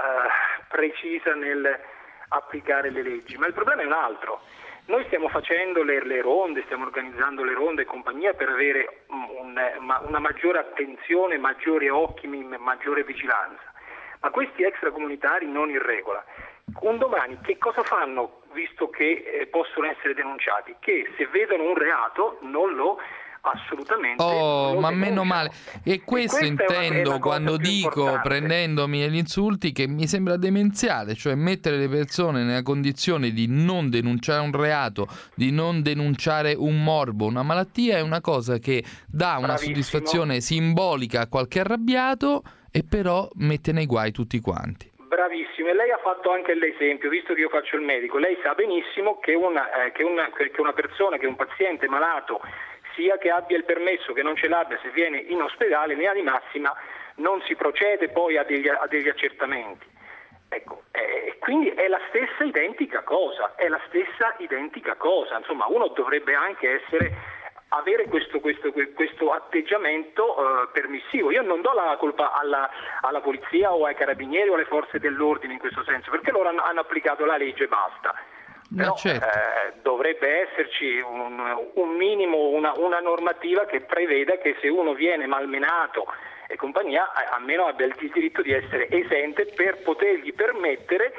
T: eh, precisa nel applicare le leggi, ma il problema è un altro. Noi stiamo facendo le, le ronde, stiamo organizzando le ronde e compagnia per avere un, una, una maggiore attenzione, maggiori occhi, maggiore vigilanza. Ma questi extracomunitari non in regola, un domani che cosa fanno, visto che eh, possono essere denunciati? Che se vedono un reato non lo assolutamente
B: Oh,
T: non lo
B: ma
T: denunciano.
B: meno male. E questo
T: questa è una- è
B: intendo
T: la cosa
B: quando
T: più
B: dico,
T: importante.
B: prendendomi agli insulti, che mi sembra demenziale, cioè mettere le persone nella condizione di non denunciare un reato, di non denunciare un morbo, una malattia, è una cosa che dà una
T: Bravissimo.
B: soddisfazione simbolica a qualche arrabbiato e però mette nei guai tutti quanti.
T: Bravissimo, e lei ha fatto anche l'esempio, visto che io faccio il medico, lei sa benissimo che una, eh, che una, che una persona, che un paziente malato, sia che abbia il permesso che non ce l'abbia, se viene in ospedale, in linea di massima non si procede poi a degli, a degli accertamenti. Ecco, eh, quindi è la stessa identica cosa, è la stessa identica cosa, insomma uno dovrebbe anche essere... avere questo, questo, questo atteggiamento uh, permissivo. Io non do la colpa alla, alla polizia o ai carabinieri o alle forze dell'ordine in questo senso, perché loro hanno, hanno applicato la legge e basta. Però
B: certo.
T: eh, dovrebbe esserci un, un minimo, una, una normativa che preveda che se uno viene malmenato e compagnia, eh, almeno abbia il diritto di essere esente per potergli permettere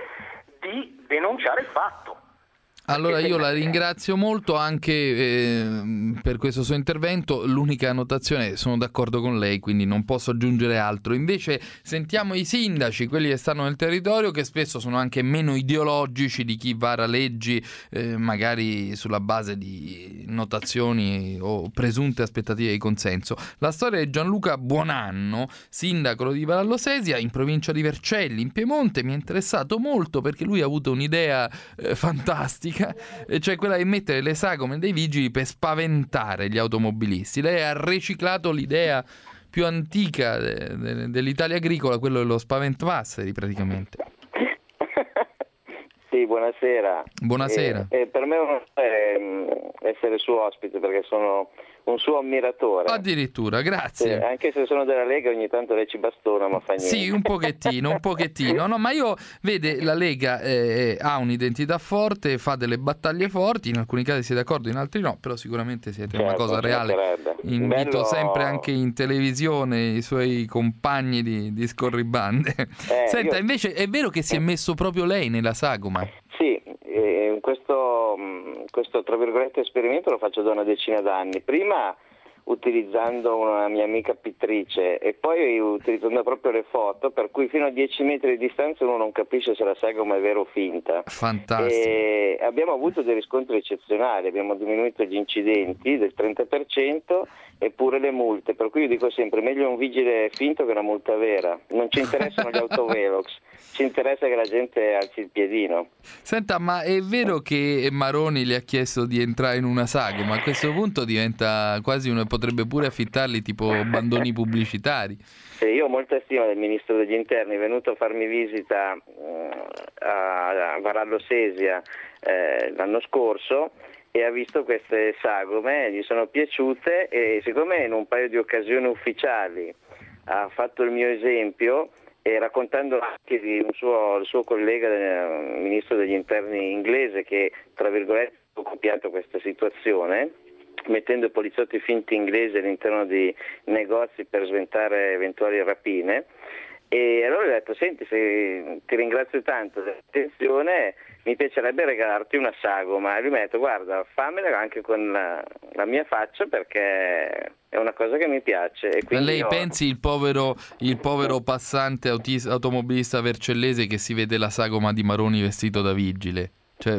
T: di denunciare il fatto.
B: Allora io la ringrazio molto anche eh, per questo suo intervento. L'unica annotazione, sono d'accordo con lei, quindi non posso aggiungere altro. Invece sentiamo i sindaci, quelli che stanno nel territorio, che spesso sono anche meno ideologici di chi vara leggi eh, magari sulla base di notazioni o presunte aspettative di consenso. La storia di Gianluca Buonanno, sindaco di Varallo Sesia in provincia di Vercelli in Piemonte, mi è interessato molto perché lui ha avuto un'idea eh, fantastica, cioè quella di mettere le sagome dei vigili per spaventare gli automobilisti. Lei ha riciclato l'idea più antica de- de- dell'Italia agricola, quello dello spaventapasseri praticamente.
H: Sì, buonasera.
B: Buonasera.
H: Eh, eh, per me è un onore essere suo ospite perché sono un suo ammiratore.
B: Addirittura, grazie.
H: Sì, anche se sono della Lega ogni tanto lei ci bastona, ma fa niente.
B: Sì, un pochettino, un pochettino. No, ma io, vede, la Lega eh, ha un'identità forte, fa delle battaglie forti, in alcuni casi siete d'accordo, in altri no, però sicuramente siete
H: Certo,
B: una cosa reale. Invito
H: Bello...
B: sempre anche in televisione i suoi compagni di, di scorribande.
H: Eh,
B: Senta,
H: io...
B: invece è vero che si è messo proprio lei nella sagoma?
H: Sì, eh, questo, questo tra virgolette esperimento lo faccio da una decina d'anni. Prima utilizzando una mia amica pittrice e poi utilizzando proprio le foto, per cui fino a dieci metri di distanza uno non capisce se la sagoma è vera o finta.
B: Fantastico.
H: E abbiamo avuto dei riscontri eccezionali, abbiamo diminuito gli incidenti del trenta per cento e pure le multe, per cui io dico sempre meglio un vigile finto che una multa vera, non ci interessano gli autovelox. ci interessa che la gente alzi il piedino.
B: Senta, ma è vero che Maroni le ha chiesto di entrare in una saga, ma a questo punto diventa quasi uno, potrebbe pure affittarli tipo bandoni pubblicitari.
H: Sì, io ho molta stima del Ministro degli Interni, è venuto a farmi visita a Varallo Sesia eh, l'anno scorso e ha visto queste sagome, gli sono piaciute e siccome in un paio di occasioni ufficiali ha fatto il mio esempio e raccontando anche di un suo, il suo collega, il Ministro degli Interni inglese che tra virgolette ha copiato questa situazione, mettendo i poliziotti finti inglesi all'interno di negozi per sventare eventuali rapine. E allora gli ho detto, senti, se ti ringrazio tanto dell'attenzione, mi piacerebbe regalarti una sagoma. E lui mi ha detto, guarda, fammela anche con la, la mia faccia perché è una cosa che mi piace. E quindi
B: lei
H: io... pensi
B: il povero, il povero passante autis- automobilista vercellese che si vede la sagoma di Maroni vestito da vigile? Cioè...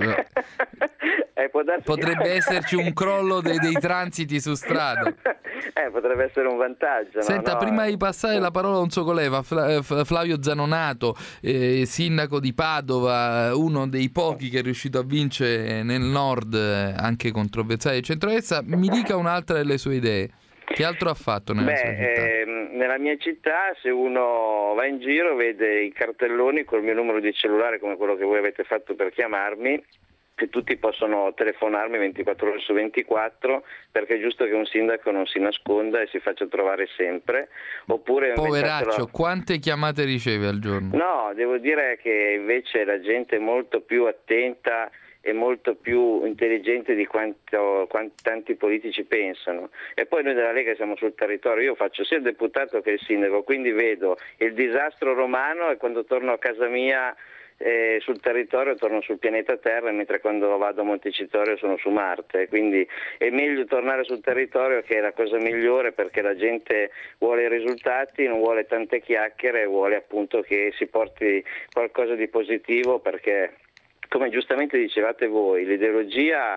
H: Eh,
B: potrebbe
H: che...
B: esserci un crollo dei, dei transiti su strada.
H: Eh, potrebbe essere un vantaggio.
B: Senta,
H: no?
B: prima di passare la parola a un suo collega, Flavio Zanonato, eh, sindaco di Padova, uno dei pochi che è riuscito a vincere nel nord, eh, anche controversale del centrodestra, mi dica un'altra delle sue idee. Che altro ha fatto nella
H: Beh,
B: sua città?
H: Ehm, nella mia città, se uno va in giro, vede i cartelloni col mio numero di cellulare, come quello che voi avete fatto per chiamarmi, che tutti possono telefonarmi ventiquattro ore su ventiquattro, perché è giusto che un sindaco non si nasconda e si faccia trovare sempre. Oppure
B: poveraccio, quante chiamate riceve al giorno?
H: No, devo dire che invece la gente è molto più attenta e molto più intelligente di quanto, quanto tanti politici pensano. E poi noi della Lega siamo sul territorio, io faccio sia il deputato che il sindaco, quindi vedo il disastro romano e quando torno a casa mia Eh, sul territorio torno sul pianeta Terra, mentre quando vado a Montecitorio sono su Marte, quindi è meglio tornare sul territorio, che è la cosa migliore, perché la gente vuole i risultati, non vuole tante chiacchiere, vuole appunto che si porti qualcosa di positivo, perché come giustamente dicevate voi, l'ideologia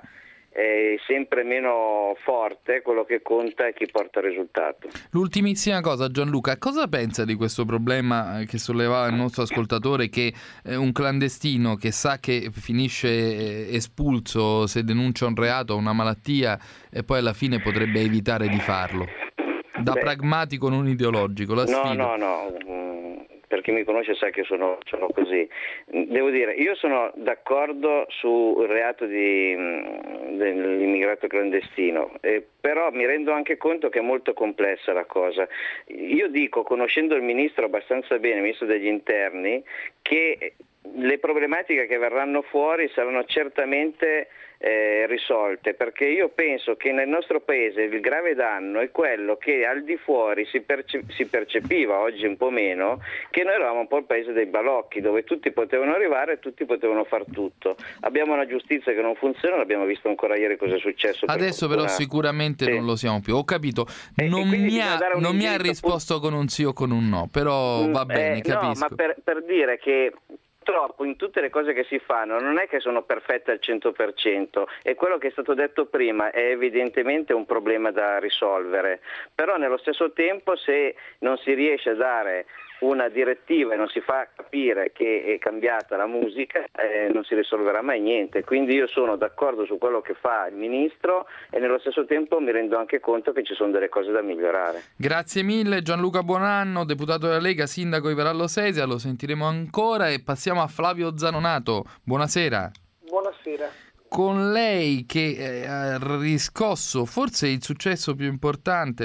H: è sempre meno forte, quello che conta è chi porta il risultato.
B: L'ultimissima cosa, Gianluca, cosa pensa di questo problema che sollevava il nostro ascoltatore, che eh, un clandestino che sa che finisce eh, espulso se denuncia un reato o una malattia e poi alla fine potrebbe evitare di farlo? Da Beh, pragmatico non ideologico, la sfido.
H: No, no, no. Per chi mi conosce sa che sono, sono così. Devo dire, io sono d'accordo sul reato di, dell'immigrato clandestino, eh, però mi rendo anche conto che è molto complessa la cosa. Io dico, conoscendo il ministro abbastanza bene, il ministro degli interni, che le problematiche che verranno fuori saranno certamente eh, risolte, perché io penso che nel nostro paese il grave danno è quello che al di fuori si, perce- si percepiva, oggi un po' meno, che noi eravamo un po' il paese dei balocchi, dove tutti potevano arrivare e tutti potevano far tutto. Abbiamo una giustizia che non funziona, l'abbiamo visto ancora ieri cosa è successo.
B: Adesso per però sicuramente sì. Non lo siamo più, ho capito.
H: E,
B: non
H: e
B: mi ha, non mi ha risposto con un sì o con un no, però va bene,
H: eh,
B: capisco.
H: No, ma per, per dire che purtroppo in tutte le cose che si fanno non è che sono perfette al cento per cento, e quello che è stato detto prima è evidentemente un problema da risolvere, però nello stesso tempo se non si riesce a dare una direttiva e non si fa capire che è cambiata la musica, eh, non si risolverà mai niente. Quindi io sono d'accordo su quello che fa il ministro e nello stesso tempo mi rendo anche conto che ci sono delle cose da migliorare.
B: Grazie mille Gianluca Buonanno, deputato della Lega, sindaco di Varallo Sesia, lo sentiremo ancora e passiamo a Flavio Zanonato. Buonasera.
W: Buonasera.
B: Con lei che eh, ha riscosso forse il successo più importante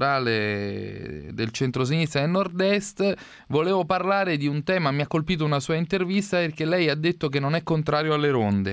B: elettorale del centrosinistra e nord-est, volevo parlare di un tema, mi ha colpito una sua intervista perché lei ha detto che non è contrario alle ronde.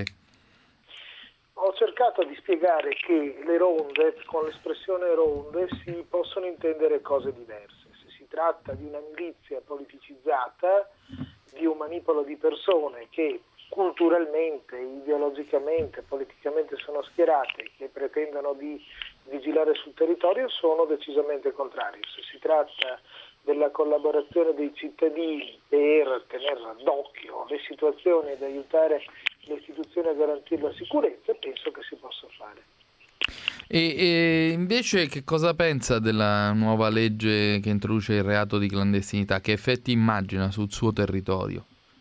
W: Ho cercato di spiegare che le ronde, con l'espressione ronde, si possono intendere cose diverse. Se si tratta di una milizia politicizzata, di un manipolo di persone che culturalmente, ideologicamente, politicamente sono schierate, che pretendono di vigilare sul territorio, sono decisamente contrario. Se si tratta della collaborazione dei cittadini per tenere d'occhio le situazioni ed aiutare le istituzioni a garantire la sicurezza, penso che si possa fare.
B: E, e invece che cosa pensa della nuova legge che introduce il reato di clandestinità? Che effetti immagina sul suo territorio?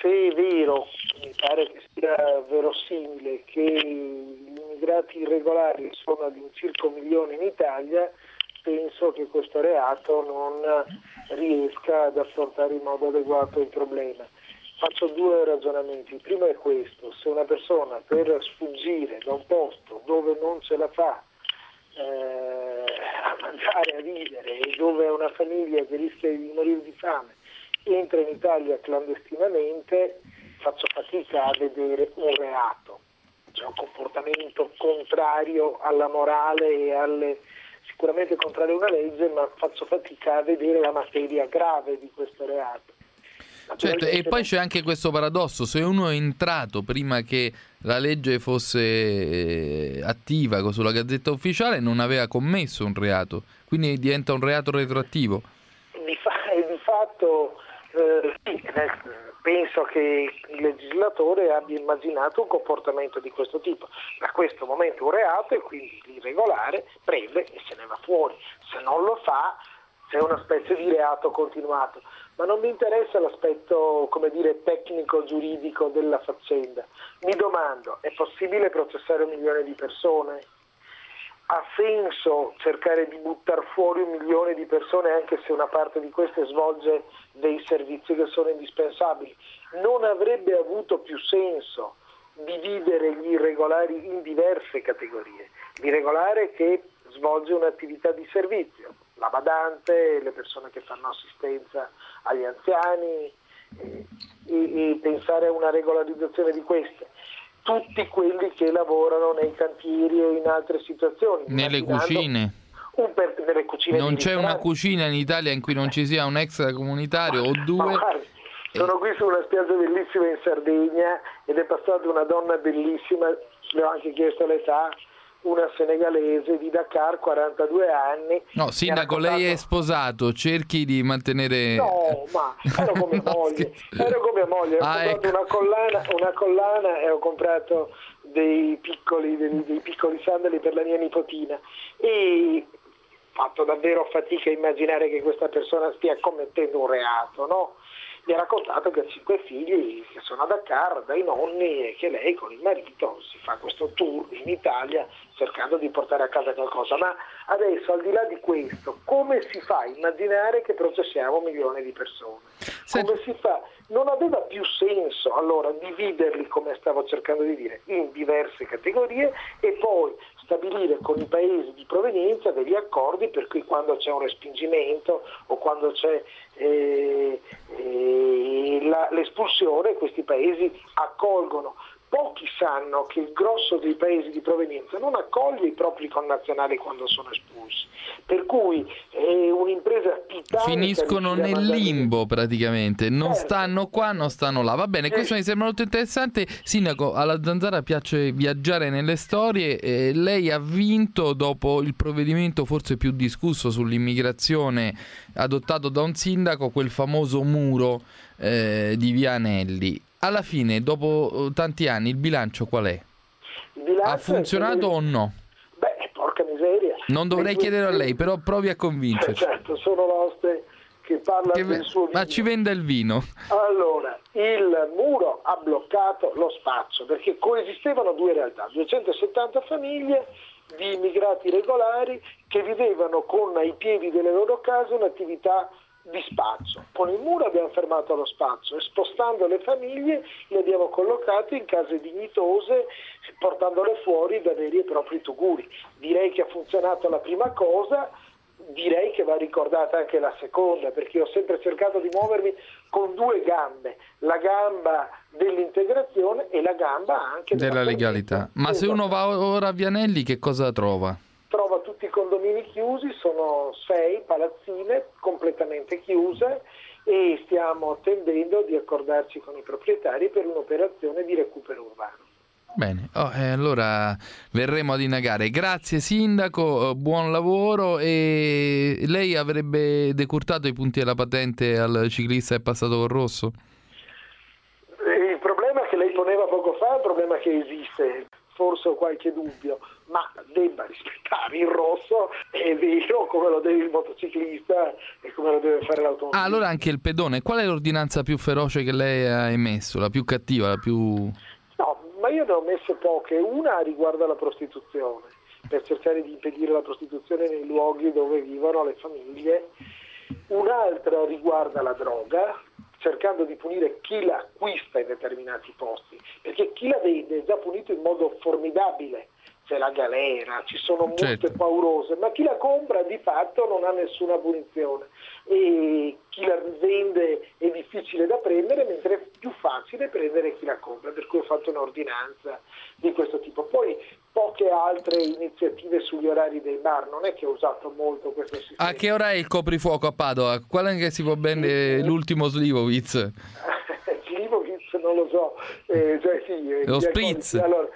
I: se è vero, mi pare che sia verosimile, che gli immigrati irregolari sono ad un circa un milione in Italia, penso che questo reato non riesca ad affrontare in modo adeguato il problema. Faccio due ragionamenti. Il primo è questo: se una persona per sfuggire da un posto dove non ce la fa eh, a mangiare, a vivere, e dove ha una famiglia che rischia di morire di fame, entra in Italia clandestinamente, faccio fatica a vedere un reato. C'è un comportamento contrario alla morale e alle, sicuramente contrario a una legge, ma faccio fatica a vedere la materia grave di questo reato.
B: Certo, e poi c'è anche questo paradosso: se uno è entrato prima che la legge fosse attiva sulla Gazzetta Ufficiale, non aveva commesso un reato, quindi diventa un reato retroattivo.
I: Di, fa- di fatto eh, sì, penso che il legislatore abbia immaginato un comportamento di questo tipo. Da questo momento un reato, e quindi l'irregolare prende e se ne va fuori. Se non lo fa, c'è una specie di reato continuato. Ma non mi interessa l'aspetto, come dire, tecnico-giuridico della faccenda. Mi domando, è possibile processare un milione di persone? Ha senso cercare di buttare fuori un milione di persone anche se una parte di queste svolge dei servizi che sono indispensabili? Non avrebbe avuto più senso dividere gli irregolari in diverse categorie? L'irregolare che svolge un'attività di servizio, la badante, le persone che fanno assistenza agli anziani, e, e pensare a una regolarizzazione di queste, tutti quelli che lavorano nei cantieri o in altre situazioni.
B: Nelle cucine.
I: Un per, nelle cucine
B: non c'è una cucina in Italia in cui non ci sia un extracomunitario o due.
I: Ma guardi, sono qui su una spiaggia bellissima in Sardegna ed è passata una donna bellissima, le ho anche chiesto l'età, una senegalese di Dakar, quarantadue anni.
B: No, sindaco, raccontato... lei è sposato, cerchi di mantenere...
I: No, ma ero con mia moglie, ero con mia moglie, ho
B: ah,
I: comprato
B: ecco.
I: una collana, una collana e ho comprato dei piccoli, dei, dei piccoli sandali per la mia nipotina, e ho fatto davvero fatica a immaginare che questa persona stia commettendo un reato, no? Mi ha raccontato che ha cinque figli che sono a Dakar dai nonni e che lei con il marito si fa questo tour in Italia cercando di portare a casa qualcosa. Ma adesso, al di là di questo, come si fa a immaginare che processiamo un milione di persone? Come si fa? Non aveva più senso allora dividerli, come stavo cercando di dire, in diverse categorie e poi stabilire con i paesi di provenienza degli accordi per cui quando c'è un respingimento o quando c'è eh, eh, la, l'espulsione, questi paesi accolgono. Pochi sanno che il grosso dei paesi di provenienza non accoglie i propri connazionali quando sono espulsi, per cui è un'impresa titanica.
B: Finiscono nel limbo praticamente, non certo. stanno qua, non stanno là. Va bene, questo eh. mi sembra molto interessante. Sindaco, alla Zanzara piace viaggiare nelle storie, eh, lei ha vinto dopo il provvedimento forse più discusso sull'immigrazione adottato da un sindaco, quel famoso muro eh, di Via Anelli. Alla fine, dopo tanti anni, il bilancio qual è?
I: Il bilancio
B: ha funzionato
I: è...
B: o no?
I: Beh, porca miseria.
B: Non dovrei
I: Le
B: chiedere a lei, però provi a convincerci.
I: Certo, sono l'oste che parla che del suo vino.
B: Ma ci venda il vino.
I: Allora, il muro ha bloccato lo spazio, perché coesistevano due realtà, duecentosettanta famiglie di immigrati regolari che vivevano con ai piedi delle loro case un'attività di spazio. Con il muro abbiamo fermato lo spazio e spostando le famiglie le abbiamo collocate in case dignitose, portandole fuori da veri e propri tuguri. Direi che ha funzionato la prima cosa, direi che va ricordata anche la seconda, perché ho sempre cercato di muovermi con due gambe, la gamba dell'integrazione e la gamba anche
B: della, della legalità. Ma se uno va ora a Vianelli, che cosa trova?
I: Trova tutti i condomini chiusi, sono sei palazzine completamente chiuse e stiamo attendendo di accordarci con i proprietari per un'operazione di recupero urbano.
B: Bene, oh, eh, allora verremo ad indagare. Grazie sindaco, buon lavoro. E lei avrebbe decurtato i punti della patente al ciclista che è passato col rosso?
I: Il problema che lei poneva poco fa è un problema che esiste. forse ho qualche dubbio, ma debba rispettare il rosso è vero, come lo deve il motociclista e come lo deve fare l'automobilista.
B: Ah, allora anche il pedone. Qual è l'ordinanza più feroce che lei ha emesso, la più cattiva, la più...
I: No, ma io ne ho messe poche. Una riguarda la prostituzione, per cercare di impedire la prostituzione nei luoghi dove vivono le famiglie. Un'altra riguarda la droga, cercando di punire chi l'acquista in determinati posti, perché chi la vende è già punito in modo formidabile, c'è la galera, ci sono multe certo. paurose, ma chi la compra di fatto non ha nessuna punizione e chi la vende è difficile da prendere, mentre è più facile prendere chi la compra, per cui ho fatto un'ordinanza di questo tipo. Poi poche altre iniziative sugli orari dei bar, non è che ho usato molto questo sistema.
B: A che ora è il coprifuoco a Padova? Qual è che si può bene l'ultimo Slivovitz?
I: Slivovitz non lo so, eh, cioè sì,
B: lo spritz.
I: Allora,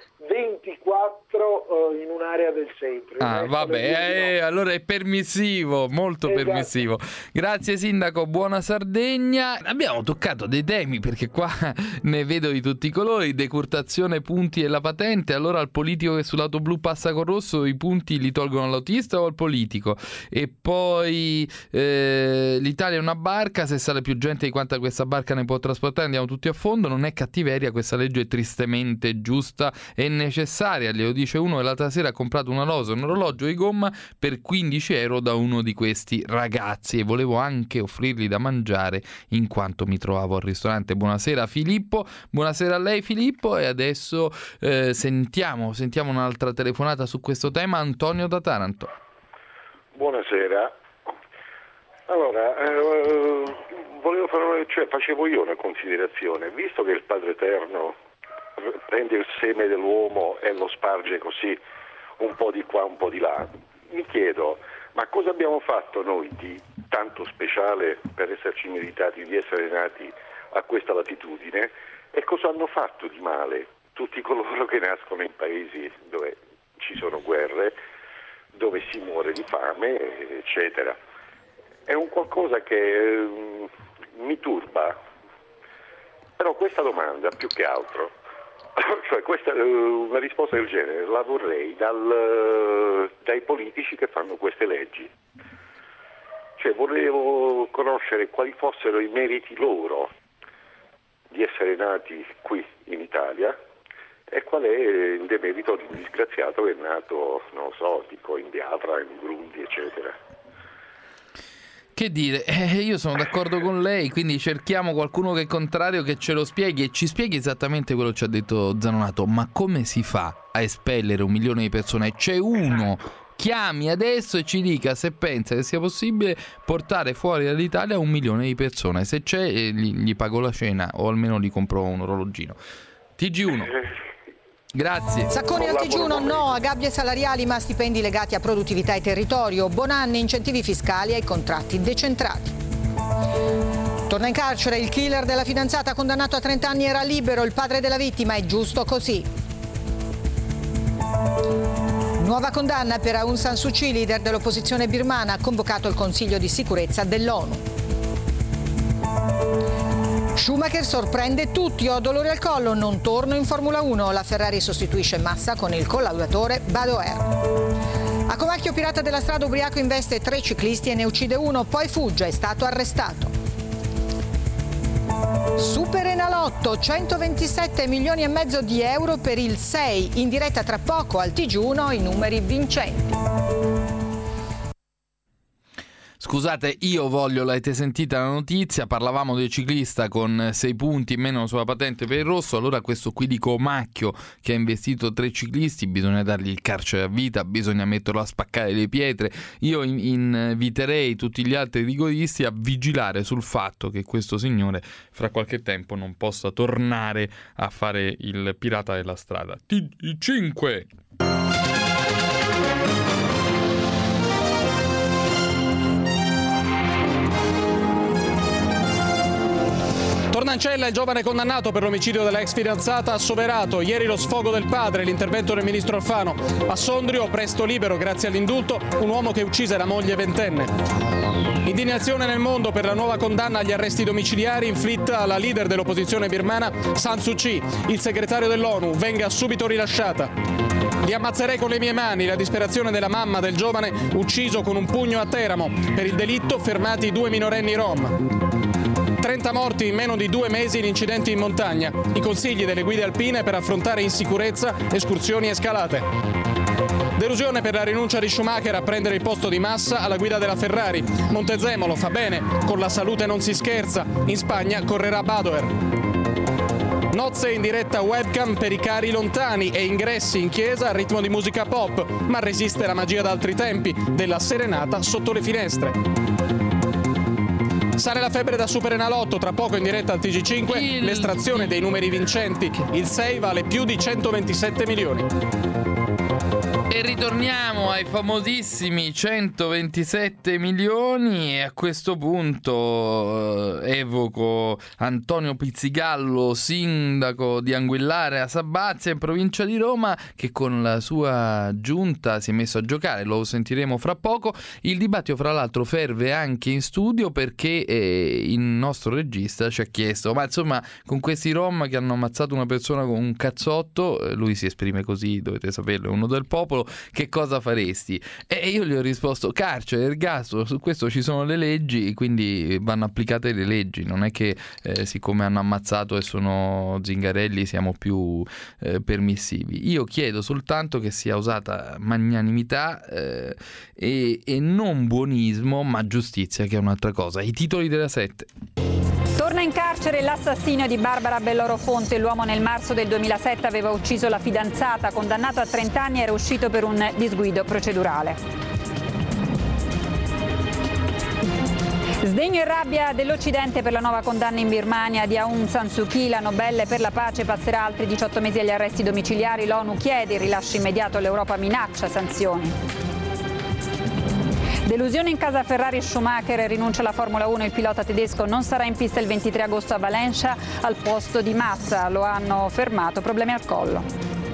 I: ventiquattro uh, in un'area del centro.
B: Ah, vabbè, eh, allora è permissivo, molto esatto. permissivo. Grazie sindaco, buona Sardegna. Abbiamo toccato dei temi perché qua ne vedo di tutti i colori, decurtazione punti e la patente. Allora al politico che sull'auto blu passa col rosso i punti li tolgono all'autista o al politico? E poi eh, l'Italia è una barca, se sale più gente di quanta questa barca ne può trasportare andiamo tutti a fondo. Non è cattiveria, questa legge è tristemente giusta e necessaria, glielo dice uno che l'altra sera ha comprato una rosa, un orologio di gomma per quindici euro da uno di questi ragazzi e volevo anche offrirgli da mangiare in quanto mi trovavo al ristorante. Buonasera Filippo, buonasera a lei Filippo e adesso eh, sentiamo, sentiamo un'altra telefonata su questo tema. Antonio da Taranto.
J: Buonasera. Allora, eh, volevo fare, cioè facevo io una considerazione, visto che il Padre Eterno prende il seme dell'uomo e lo sparge così un po' di qua, un po' di là, mi chiedo, ma cosa abbiamo fatto noi di tanto speciale per esserci meritati di essere nati a questa latitudine e cosa hanno fatto di male tutti coloro che nascono in paesi dove ci sono guerre, dove si muore di fame, eccetera. È un qualcosa che eh, mi turba, però questa domanda più che altro, cioè questa, una risposta del genere la vorrei dal, dai politici che fanno queste leggi. Cioè volevo conoscere quali fossero i meriti loro di essere nati qui in Italia e qual è il demerito di un disgraziato che è nato, non lo so, tipo in Biafra, in Burundi, eccetera.
B: Che dire, eh, io sono d'accordo con lei, quindi cerchiamo qualcuno che è contrario che ce lo spieghi e ci spieghi esattamente quello che ci ha detto Zanonato. Ma come si fa a espellere un milione di persone? C'è uno, chiami adesso e ci dica se pensa che sia possibile portare fuori dall'Italia un milione di persone. Se c'è eh, gli, gli pago la cena o almeno gli compro un orologino. T G uno. Grazie.
L: Sacconi al T G uno no a gabbie salariali ma stipendi legati a produttività e territorio. Bonanni, incentivi fiscali ai contratti decentrati. Torna in carcere il killer della fidanzata condannato a trenta anni, era libero, il padre della vittima, è giusto così. Nuova condanna per Aung San Suu Kyi, leader dell'opposizione birmana, ha convocato il Consiglio di sicurezza dell'ONU. Schumacher sorprende tutti, ho dolore al collo, non torno in Formula uno. La Ferrari sostituisce Massa con il collaudatore Badoer. A Comacchio, pirata della strada ubriaco investe tre ciclisti e ne uccide uno, poi fugge, è stato arrestato. Super Enalotto, centoventisette milioni e mezzo di euro per il sei, in diretta tra poco al T G uno i numeri vincenti.
B: Scusate, io voglio, l'avete sentita la notizia, parlavamo del ciclista con sei punti in meno sulla patente per il rosso, allora questo qui di Comacchio che ha investito tre ciclisti, bisogna dargli il carcere a vita, bisogna metterlo a spaccare le pietre. Io inviterei tutti gli altri rigoristi a vigilare sul fatto che questo signore fra qualche tempo non possa tornare a fare il pirata della strada. T cinque.
M: Torna in cella il giovane condannato per l'omicidio della ex fidanzata assoverato. Ieri lo sfogo del padre, l'intervento del ministro Alfano. A Sondrio, presto libero grazie all'indulto, un uomo che uccise la moglie ventenne. Indignazione nel mondo per la nuova condanna agli arresti domiciliari inflitta alla leader dell'opposizione birmana San Suu Kyi. Il segretario dell'ONU: venga subito rilasciata. Li ammazzerei con le mie mani, la disperazione della mamma del giovane ucciso con un pugno a Teramo. Per il delitto fermati due minorenni rom. trenta morti in meno di due mesi in incidenti in montagna. I consigli delle guide alpine per affrontare in sicurezza escursioni e scalate. Delusione per la rinuncia di Schumacher a prendere il posto di Massa alla guida della Ferrari. Montezemolo fa bene, con la salute non si scherza. In Spagna correrà Badoer. Nozze in diretta webcam per i cari lontani e ingressi in chiesa a ritmo di musica pop, ma resiste la magia d'altri tempi della serenata sotto le finestre. Sale la febbre da Superenalotto, tra poco in diretta al T G cinque, il... l'estrazione dei numeri vincenti. Il sei vale più di centoventisette milioni.
B: E ritorniamo ai famosissimi centoventisette milioni e a questo punto eh, evoco Antonio Pizzigallo, sindaco di Anguillare a Sabazia in provincia di Roma, che con la sua giunta si è messo a giocare, lo sentiremo fra poco. Il dibattito fra l'altro ferve anche in studio perché eh, il nostro regista ci ha chiesto: ma insomma, con questi rom che hanno ammazzato una persona con un cazzotto, eh, lui si esprime così, dovete saperlo, è uno del popolo, che cosa faresti? E io gli ho risposto: carcere, ergastolo, su questo ci sono le leggi, quindi vanno applicate le leggi, non è che eh, siccome hanno ammazzato e sono zingarelli siamo più eh, permissivi. Io chiedo soltanto che sia usata magnanimità eh, e, e non buonismo, ma giustizia, che è un'altra cosa. I titoli della sette.
K: Torna in carcere l'assassino di Barbara Belloro Fonte. L'uomo nel marzo del duemilasette aveva ucciso la fidanzata, condannato a trenta anni, era uscito per un disguido procedurale. Sdegno e rabbia dell'Occidente per la nuova condanna in Birmania di Aung San Suu Kyi. La Nobel per la pace passerà altri diciotto mesi agli arresti domiciliari. L'ONU chiede il rilascio immediato, l'Europa minaccia sanzioni. Delusione in casa Ferrari, Schumacher rinuncia alla Formula uno, il pilota tedesco non sarà in pista il ventitré agosto a Valencia al posto di Massa, lo hanno fermato, problemi al collo.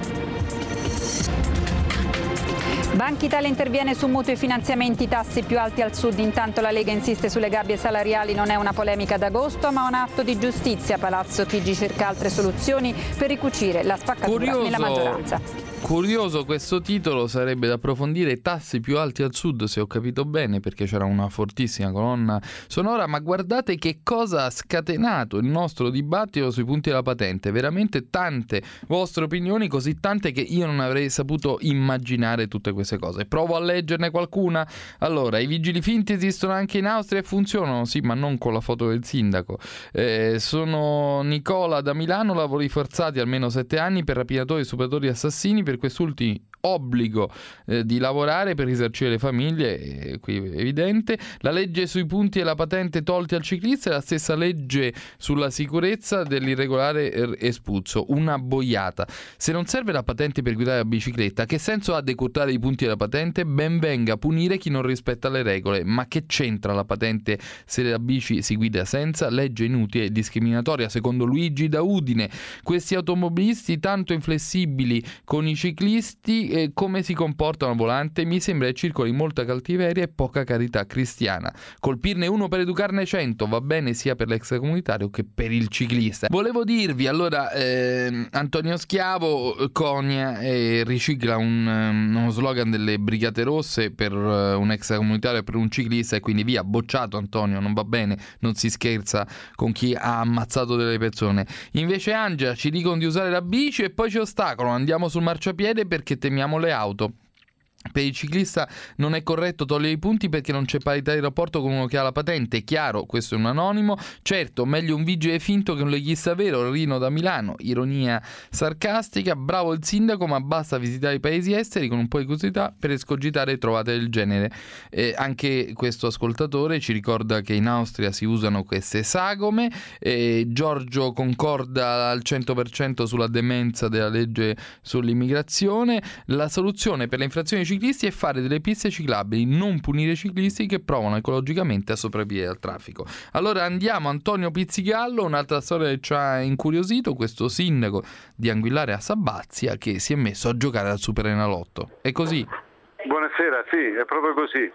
K: Banca Italia interviene su mutui e finanziamenti, tassi più alti al sud, intanto la Lega insiste sulle gabbie salariali, non è una polemica d'agosto ma un atto di giustizia. Palazzo Chigi cerca altre soluzioni per ricucire la spaccatura Curioso. nella maggioranza.
B: Curioso questo titolo, sarebbe da approfondire. Tassi più alti al sud, se ho capito bene, perché c'era una fortissima colonna sonora, ma guardate che cosa ha scatenato il nostro dibattito sui punti della patente. Veramente tante vostre opinioni, così tante che io non avrei saputo immaginare tutte queste cose. Provo a leggerne qualcuna. Allora, i vigili finti esistono anche in Austria e funzionano? Sì, ma non con la foto del sindaco. Eh, sono Nicola da Milano, lavori forzati almeno sette anni per rapinatori, stupratori e assassini. Per quest'ultimi obbligo eh, di lavorare per risarcire le famiglie, eh, qui è evidente. La legge sui punti e la patente tolti al ciclista è la stessa legge sulla sicurezza dell'irregolare espulso, una boiata. Se non serve la patente per guidare la bicicletta, che senso ha decurtare i punti della patente? Ben venga a punire chi non rispetta le regole, ma che c'entra la patente se la bici si guida senza? Legge inutile e discriminatoria, secondo Luigi da Udine. Questi automobilisti tanto inflessibili con i ciclisti, eh, come si comportano al volante? Mi sembra che circoli molta cattiveria e poca carità cristiana. Colpirne uno per educarne cento va bene sia per l'extracomunitario che per il ciclista. Volevo dirvi, allora, eh, Antonio Schiavo conia e ricicla un, uno slogan delle Brigate Rosse per uh, un extracomunitario e per un ciclista, e quindi via, bocciato Antonio, non va bene, non si scherza con chi ha ammazzato delle persone. Invece Angela ci dicono di usare la bici e poi ci ostacolano, andiamo sul marciapiede perché temiamo le auto. Per il ciclista non è corretto togliere i punti perché non c'è parità di rapporto con uno che ha la patente. Chiaro, questo è un anonimo. Certo, meglio un vigile finto che un leghista vero. Rino da Milano, ironia sarcastica. Bravo il sindaco, ma basta visitare i paesi esteri con un po' di curiosità per escogitare trovate del genere. Eh, anche questo ascoltatore ci ricorda che in Austria si usano queste sagome. Eh, Giorgio concorda al cento per cento sulla demenza della legge sull'immigrazione. La soluzione per le infrazioni ciclistiche è fare delle piste ciclabili, non punire i ciclisti che provano ecologicamente a sopravvivere al traffico. Allora andiamo, Antonio Pizzigallo, un'altra storia che ci ha incuriosito, questo sindaco di Anguillare a Sabazia che si è messo a giocare al Superenalotto. È così?
J: Buonasera, sì, è proprio così.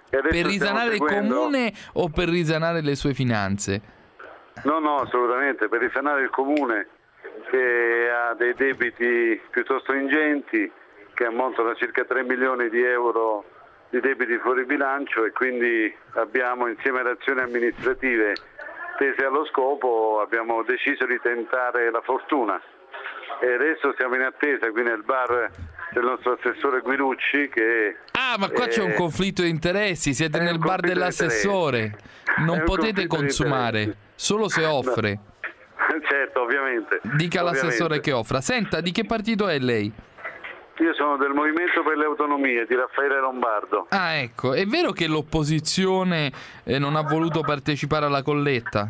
N: E adesso
B: per risanare il
N: seguendo...
B: comune o per risanare le sue finanze?
N: No, no, assolutamente, per risanare il comune che ha dei debiti piuttosto ingenti, che ammontano a circa tre milioni di euro di debiti fuori bilancio, e quindi abbiamo, insieme alle azioni amministrative tese allo scopo, abbiamo deciso di tentare la fortuna. E adesso siamo in attesa qui nel bar del nostro assessore Guirucci che...
B: Ah, ma qua eh, c'è un conflitto di interessi, siete nel bar dell'assessore, non potete consumare, solo se offre.
N: No. Certo, ovviamente.
B: Dica
N: ovviamente.
B: L'assessore che offra. Senta, di che partito è lei?
N: Io sono del Movimento per le Autonomie di Raffaele Lombardo.
B: Ah, ecco, è vero che l'opposizione eh, non ha voluto partecipare alla colletta?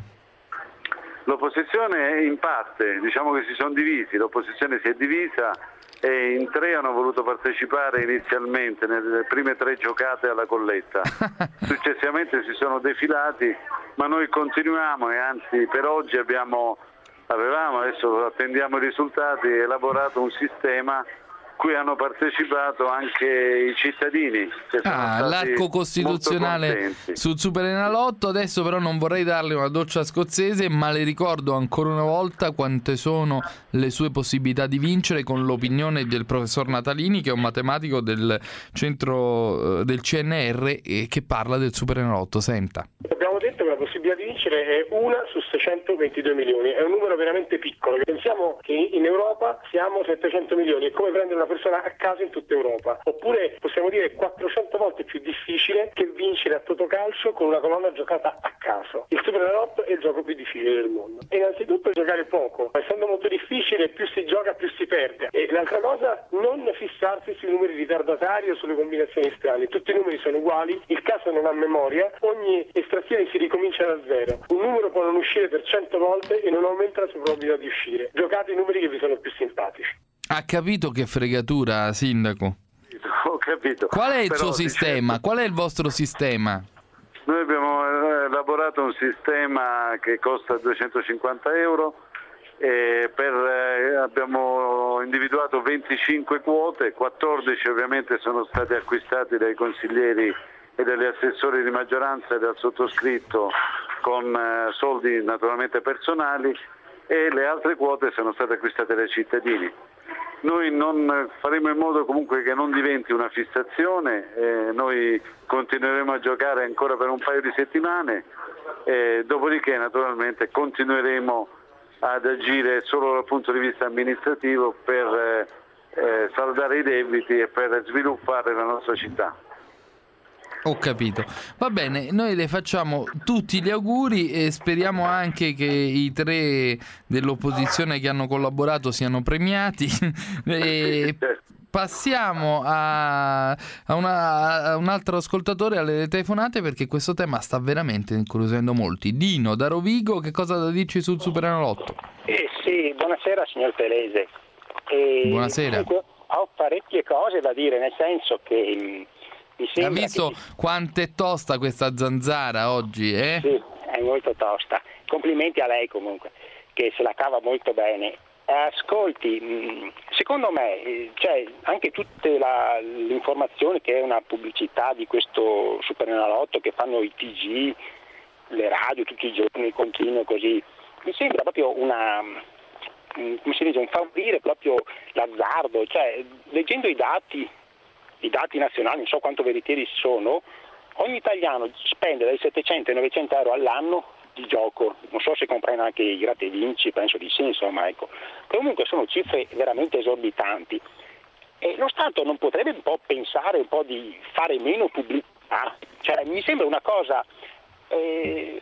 N: L'opposizione in parte, diciamo che si sono divisi, l'opposizione si è divisa e in tre hanno voluto partecipare inizialmente nelle prime tre giocate alla colletta. Successivamente si sono defilati, ma noi continuiamo e anzi per oggi abbiamo, avevamo, adesso attendiamo i risultati, elaborato un sistema cui hanno partecipato anche i cittadini. Che sono
B: ah,
N: stati
B: l'arco costituzionale sul Superenalotto. Adesso però non vorrei darle una doccia scozzese, ma le ricordo ancora una volta quante sono le sue possibilità di vincere con l'opinione del professor Natalini, che è un matematico del centro del C N R e che parla del Superenalotto. Senta.
O: Abbiamo detto che la possibilità di vincere è una su seicentoventidue milioni, è un numero veramente piccolo. Pensiamo che in Europa siamo settecento milioni, è come prendere una persona a casa in tutta Europa. Oppure possiamo dire quattrocento volte più difficile che vincere a Totocalcio con una colonna giocata a caso. Il Superenalotto è il gioco più difficile del mondo. E innanzitutto giocare poco, essendo molto difficile, più si gioca più si perde. E l'altra cosa, non fissarsi sui numeri ritardatari o sulle combinazioni strane. Tutti i numeri sono uguali, il caso non ha memoria, ogni estrazione si ricomincia da zero. Un numero può non uscire per cento volte e non aumenta la sua probabilità di uscire. Giocate i numeri che vi sono più simpatici.
B: Ha capito che fregatura, sindaco?
N: Ho capito.
B: Qual è il
N: Però,
B: suo sistema? Certo. Qual è il vostro sistema?
N: Noi abbiamo elaborato un sistema che costa duecentocinquanta euro e per, eh, abbiamo individuato venticinque quote, quattordici ovviamente sono state acquistate dai consiglieri e dagli assessori di maggioranza e dal sottoscritto con eh, soldi naturalmente personali, e le altre quote sono state acquistate dai cittadini. Noi non faremo in modo comunque che non diventi una fissazione, eh, noi continueremo a giocare ancora per un paio di settimane, eh, dopodiché naturalmente continueremo ad agire solo dal punto di vista amministrativo per eh, eh, saldare i debiti e per sviluppare la nostra città.
B: Ho capito. Va bene, noi le facciamo tutti gli auguri e speriamo anche che i tre dell'opposizione che hanno collaborato siano premiati. E passiamo a, a, una, a un altro ascoltatore alle telefonate, perché questo tema sta veramente incuriosendo molti. Dino da Rovigo, che cosa da dirci sul Superenalotto?
P: Eh sì, buonasera signor Telese. E
B: buonasera.
P: Ho parecchie cose da dire, nel senso che
B: ha visto
P: che...
B: quanto è tosta questa zanzara oggi, eh?
P: Sì, è molto tosta. Complimenti a lei comunque, che se la cava molto bene. Ascolti, secondo me, cioè, anche tutte la, l'informazione che è una pubblicità di questo Superenalotto che fanno i T G, le radio tutti i giorni, continuo così, mi sembra proprio una, come si dice, un favorire proprio l'azzardo. Cioè, leggendo i dati, i dati nazionali, non so quanto veritieri sono, ogni italiano spende dai settecento ai novecento euro all'anno di gioco, non so se comprende anche i gratta e vinci, penso di sì, insomma, ecco. Comunque sono cifre veramente esorbitanti e lo Stato non potrebbe un po' pensare un po' di fare meno pubblicità? Cioè, mi sembra una cosa eh,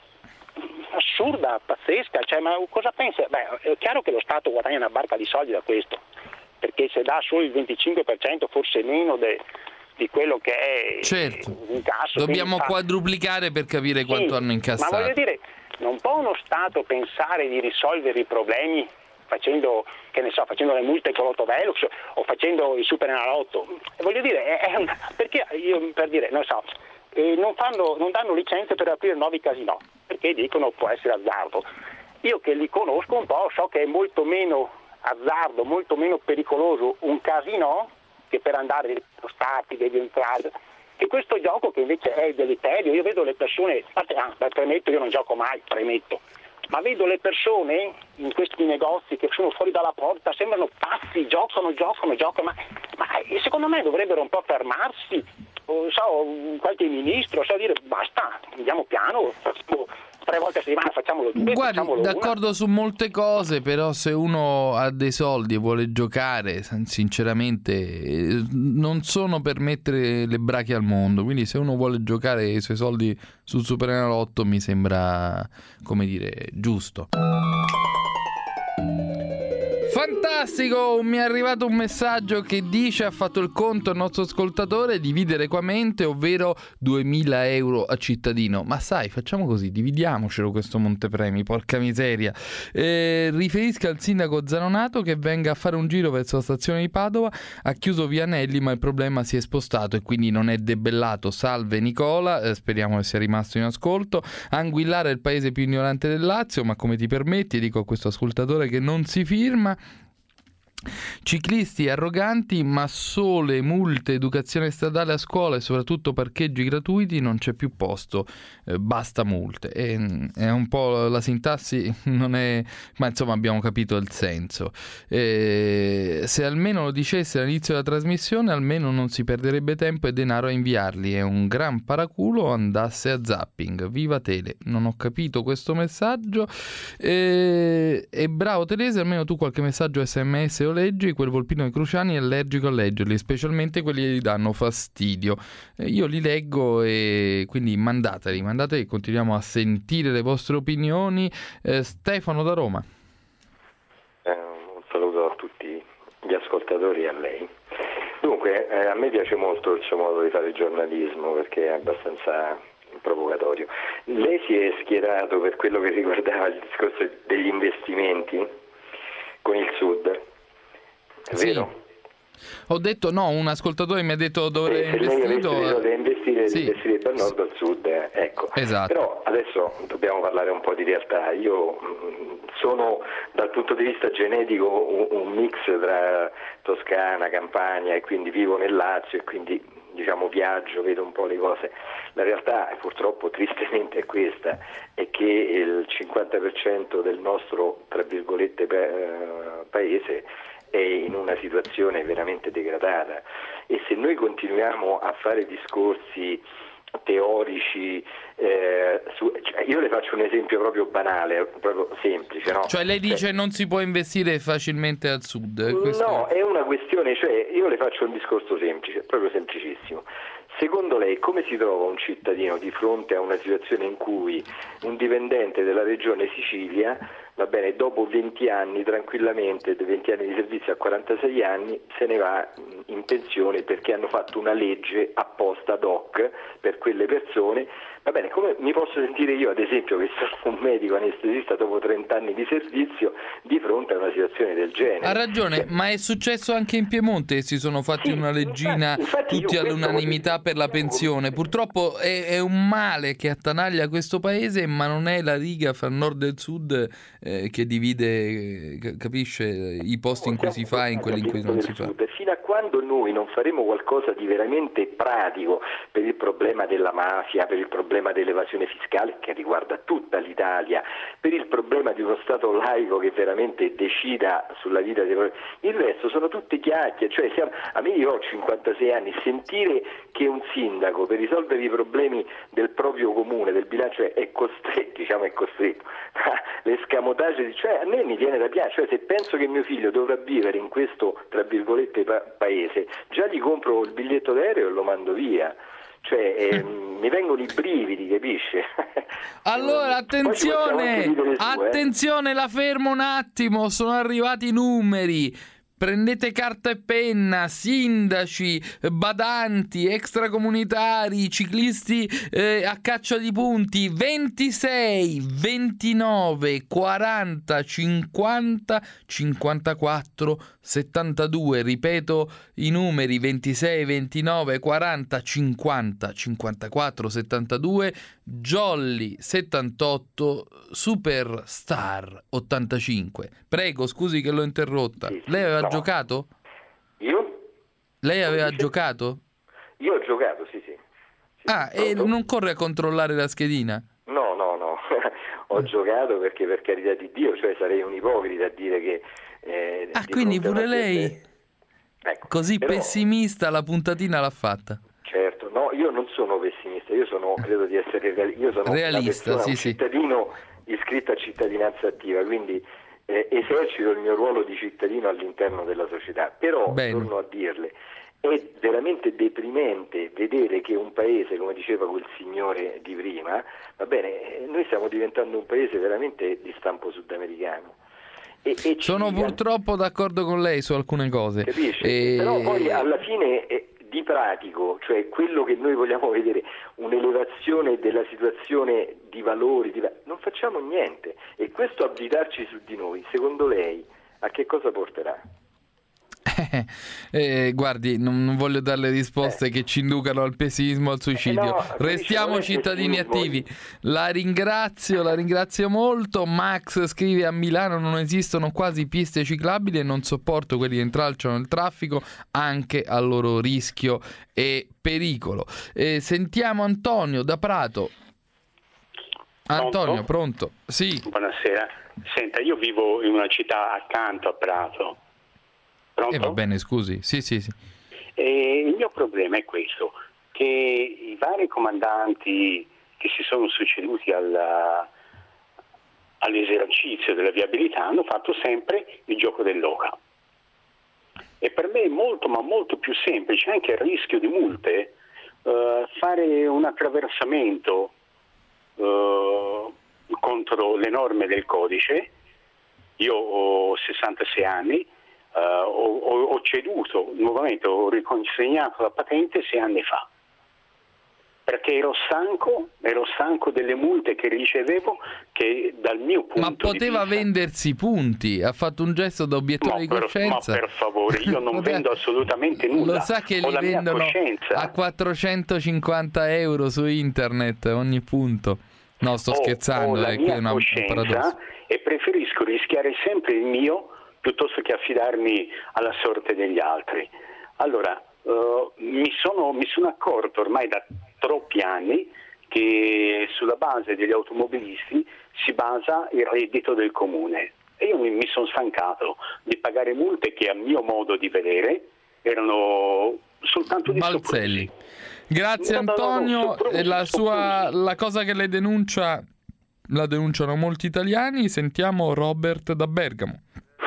P: assurda, pazzesca, cioè, ma cosa pensa? Beh, è chiaro che lo Stato guadagna una barca di soldi da questo, perché se dà solo il venticinque per cento, forse meno de, di quello che è
B: certo.
P: l'incasso.
B: Dobbiamo
P: quindi,
B: quadruplicare per capire
P: sì,
B: quanto hanno incassato.
P: Ma voglio dire, non può uno Stato pensare di risolvere i problemi facendo, che ne so, facendo le multe con l'Autovelux o facendo il Superenalotto? Voglio dire, è una, perché io per dire, non so, eh, non, fanno, non danno licenze per aprire nuovi casinò, perché dicono può essere azzardo. Io che li conosco un po', so che è molto meno azzardo, molto meno pericoloso un casinò che per andare nei stati devi entrare che questo gioco che invece è deleterio, io vedo le persone, ah, premetto, io non gioco mai, premetto, ma vedo le persone in questi negozi che sono fuori dalla porta, sembrano pazzi, giocano, giocano, giocano, ma, ma secondo me dovrebbero un po' fermarsi, o, so, qualche ministro, so dire basta, andiamo piano, tre volte a settimana facciamolo due,
B: Guardi,
P: facciamolo
B: d'accordo
P: una.
B: su molte cose, però se uno ha dei soldi e vuole giocare, sinceramente non sono per mettere le brache al mondo, quindi se uno vuole giocare i suoi soldi sul Superenalotto mi sembra, come dire, giusto. Fantastico, mi è arrivato un messaggio che dice: ha fatto il conto il nostro ascoltatore, dividere equamente, ovvero duemila euro a cittadino. Ma sai, facciamo così, dividiamocelo questo montepremi, porca miseria. Eh, riferisca al sindaco Zanonato che venga a fare un giro verso la stazione di Padova, ha chiuso Vianelli ma il problema si è spostato e quindi non è debellato. Salve Nicola, eh, speriamo che sia rimasto in ascolto. Anguillara è il paese più ignorante del Lazio, ma come ti permetti, dico a questo ascoltatore che non si firma. Ciclisti arroganti, ma sole, multe, educazione stradale a scuola e soprattutto parcheggi gratuiti, non c'è più posto, eh, basta multe. E, è un po' la sintassi, non è, ma insomma abbiamo capito il senso. E, se almeno lo dicesse all'inizio della trasmissione, almeno non si perderebbe tempo e denaro a inviarli. È un gran paraculo, andasse a zapping. Viva Tele, non ho capito questo messaggio. E, e bravo Telese, almeno tu qualche messaggio sms o leggi. Quel volpino di Cruciani è allergico a leggerli, specialmente quelli che gli danno fastidio. Eh, io li leggo e quindi mandateli, mandateli, continuiamo a sentire le vostre opinioni. Eh, Stefano da Roma.
D: Eh, un saluto a tutti gli ascoltatori e a lei. Dunque, eh, a me piace molto il suo modo di fare giornalismo perché è abbastanza provocatorio. Lei si è schierato per quello che riguardava il discorso degli investimenti con il Sud. È
B: sì.
D: Vero?
B: Ho detto no, un ascoltatore mi ha detto dovrei
D: eh,
B: investire,
D: dove investire,
B: sì.
D: investire dal nord al sud, eh, ecco.
B: Esatto.
D: Però adesso dobbiamo parlare un po' di realtà. Io mh, sono dal punto di vista genetico un, un mix tra Toscana, Campania e quindi vivo nel Lazio e quindi diciamo viaggio, vedo un po' le cose. La realtà purtroppo tristemente è questa, è che il cinquanta per cento del nostro tra virgolette pa- paese è in una situazione veramente degradata e se noi continuiamo a fare discorsi teorici eh, su, cioè io le faccio un esempio proprio banale, proprio semplice, no?
B: Cioè lei dice non si può investire facilmente al sud?
D: Questo... No, è una questione, cioè io le faccio un discorso semplice, proprio semplicissimo. Secondo lei come si trova un cittadino di fronte a una situazione in cui un dipendente della regione Sicilia, va bene, dopo venti anni tranquillamente, venti anni di servizio a quarantasei anni, se ne va in pensione perché hanno fatto una legge apposta ad hoc per quelle persone? Va bene, come mi posso sentire io ad esempio che sono un medico anestesista dopo trenta anni di servizio di fronte a una situazione del genere?
B: Ha ragione, ma è successo anche in Piemonte, si sono fatti sì, una leggina infatti, infatti tutti all'unanimità per la pensione. Purtroppo è, è un male che attanaglia questo paese, ma non è la riga fra nord e sud eh, che divide, capisce, i posti in cui si fa e in quelli in cui non si fa.
D: Fino a quando noi non faremo qualcosa di veramente pratico per il problema della mafia, per il problema dell'evasione fiscale che riguarda tutta l'Italia, per il problema di uno Stato laico che veramente decida sulla vita dei problemi, il resto sono tutte chiacchiere. Cioè siamo, a me io ho cinquantasei anni, sentire che un sindaco per risolvere i problemi del proprio comune, del bilancio è, è costretto, diciamo è costretto, l'escamotage, cioè a me mi viene da piangere, cioè se penso che mio figlio dovrà vivere in questo tra virgolette pa- paese, già gli compro il biglietto d'aereo e lo mando via. Cioè eh, mi vengono i brividi, capisce?
B: Allora attenzione, su, attenzione, eh. La fermo un attimo, sono arrivati i numeri. Prendete carta e penna, sindaci, badanti, extracomunitari, ciclisti eh, a caccia di punti, ventisei, ventinove, quaranta, cinquanta, cinquantaquattro, settantadue, ripeto i numeri ventisei, ventinove, quaranta, cinquanta, cinquantaquattro, settantadue, Jolly settantotto, Superstar ottantacinque. Prego, scusi che l'ho interrotta. Sì, sì, Lei aveva no. giocato?
D: Io?
B: Lei aveva giocato?
D: Io ho giocato, sì, sì.
B: Ah, e non corre a controllare la schedina?
D: No, no, no, ho giocato perché per carità di Dio, cioè sarei un ipocrita a dire che... Eh,
B: ah, quindi pure lei,
D: ecco,
B: così
D: però,
B: pessimista, la puntatina l'ha fatta?
D: Certo, no, io non sono pessimista, io sono, credo di essere realista, io sono
B: realista,
D: una persona,
B: sì,
D: un
B: sì.
D: cittadino iscritto a cittadinanza attiva, quindi eh, esercito il mio ruolo di cittadino all'interno della società, però,
B: Bene.
D: torno a dirle, è veramente deprimente vedere che un paese, come diceva quel signore di prima, va bene, noi stiamo diventando un paese veramente di stampo sudamericano. E, e
B: Sono
D: ci...
B: purtroppo d'accordo con lei su alcune cose.
D: Capisci?
B: E...
D: Però poi alla fine eh, di pratico, cioè quello che noi vogliamo vedere, un'elevazione della situazione di valori, di... non facciamo niente. E questo abditarci su di noi, secondo lei, a che cosa porterà?
B: Eh, guardi, non, non voglio darle risposte
D: eh.
B: che ci inducano al pessimismo, al suicidio.
D: Eh no,
B: Restiamo cittadini attivi. La ringrazio, la ringrazio molto. Max scrive: a Milano non esistono quasi piste ciclabili e non sopporto quelli che intralciano il traffico anche a loro rischio e pericolo. Eh, sentiamo Antonio da Prato. Antonio, pronto? Sì.
Q: Buonasera. Senta, io vivo in una città accanto a Prato. Pronto?
B: Eh, va bene, scusi. Sì, sì, sì.
Q: E il mio problema è questo, che i vari comandanti che si sono succeduti alla, all'esercizio della viabilità hanno fatto sempre il gioco dell'oca. E per me è molto, ma molto più semplice, anche a rischio di multe, eh, fare un attraversamento eh, contro le norme del codice. Io ho sessantasei anni. Uh, ho, ho ceduto nuovamente, ho riconsegnato la patente sei anni fa perché ero stanco, ero stanco delle multe che ricevevo, che dal mio punto
B: ma poteva
Q: di vista...
B: vendersi punti, ha fatto un gesto da obiettore di coscienza.
Q: Ma per favore, io non vendo assolutamente nulla.
B: Lo sa che
Q: ho
B: li
Q: la mia
B: vendono
Q: coscienza.
B: a quattrocentocinquanta euro su internet ogni punto. No, sto
Q: ho,
B: scherzando,
Q: ho la
B: è,
Q: mia
B: è una, un paradosso.
Q: E preferisco rischiare sempre il mio piuttosto che affidarmi alla sorte degli altri. Allora, uh, mi, sono, mi sono accorto ormai da troppi anni che sulla base degli automobilisti si basa il reddito del comune. E io mi, mi sono stancato di pagare multe che a mio modo di vedere erano soltanto di
B: Balzelli. Grazie
Q: no,
B: Antonio,
Q: no, no,
B: e la, sua, la cosa che le denuncia la denunciano molti italiani. Sentiamo Robert da Bergamo.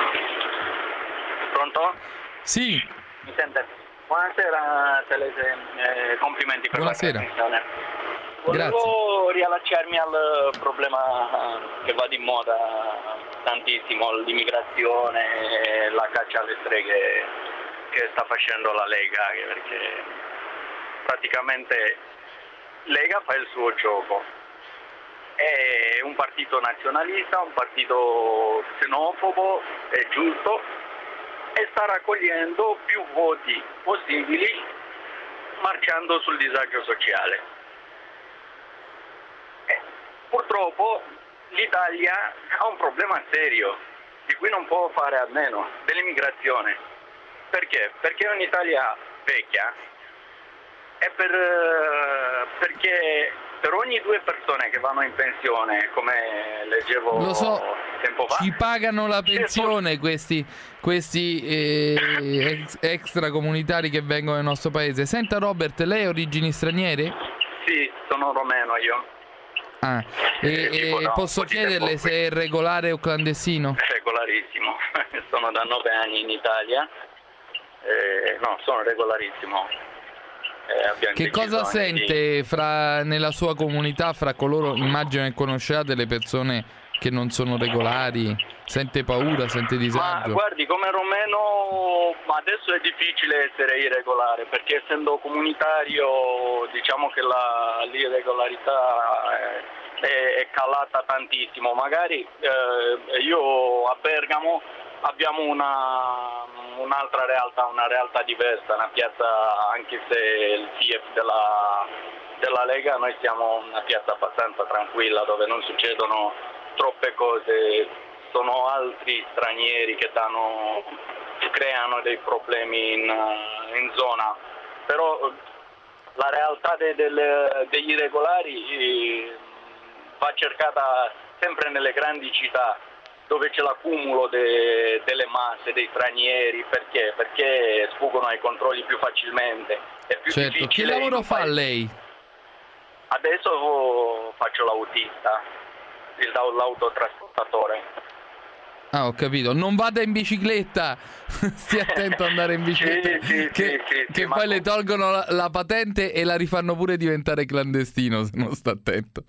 R: Pronto?
B: Sì.
R: Mi sente? Buonasera Telese, eh, complimenti per
B: Buonasera.
R: la trasmissione. Volevo riallacciarmi al problema che va di moda tantissimo, l'immigrazione, la caccia alle streghe che sta facendo la Lega, perché praticamente Lega fa il suo gioco. È un partito nazionalista, un partito xenofobo, è giusto, e sta raccogliendo più voti possibili marciando sul disagio sociale. Eh, purtroppo l'Italia ha un problema serio di cui non può fare a meno, dell'immigrazione. Perché? Perché è un'Italia vecchia e per, perché per ogni due persone che vanno in pensione, come leggevo
B: Lo so,
R: tempo fa,
B: ci pagano la pensione questi, questi eh, ex, extracomunitari che vengono nel nostro paese. Senta Robert, lei ha origini straniere?
R: Sì, sono romeno io.
B: Ah, e,
R: tipo,
B: e
R: no,
B: posso chiederle se è regolare o clandestino?
R: Regolarissimo, sono da nove anni in Italia, eh, no, sono regolarissimo. Eh,
B: che cosa sente
R: di...
B: fra, nella sua comunità, fra coloro, immagino che conoscerà delle persone che non sono regolari? Sente paura, sente disagio?
R: Ma guardi, come romeno adesso è difficile essere irregolare, perché essendo comunitario diciamo che la, l'irregolarità è, è calata tantissimo. Magari eh, io a Bergamo abbiamo una, un'altra realtà, una realtà diversa, una piazza, anche se il F I E P della, della Lega, noi siamo una piazza abbastanza tranquilla dove non succedono troppe cose, sono altri stranieri che danno, creano dei problemi in, in zona, però la realtà de, del, degli irregolari eh, va cercata sempre nelle grandi città, dove c'è l'accumulo de, delle masse, dei stranieri. Perché? Perché sfuggono ai controlli più facilmente. È più
B: certo. Che
R: difficile.
B: lavoro fa lei?
R: Adesso faccio l'autista, il, l'autotrasportatore.
B: Ah, ho capito. Non vada in bicicletta. Stia attento ad andare in bicicletta.
R: Sì, sì,
B: che
R: sì, sì,
B: che
R: sì,
B: poi
R: ma...
B: le tolgono la, la patente e la rifanno pure diventare clandestino se non sta attento.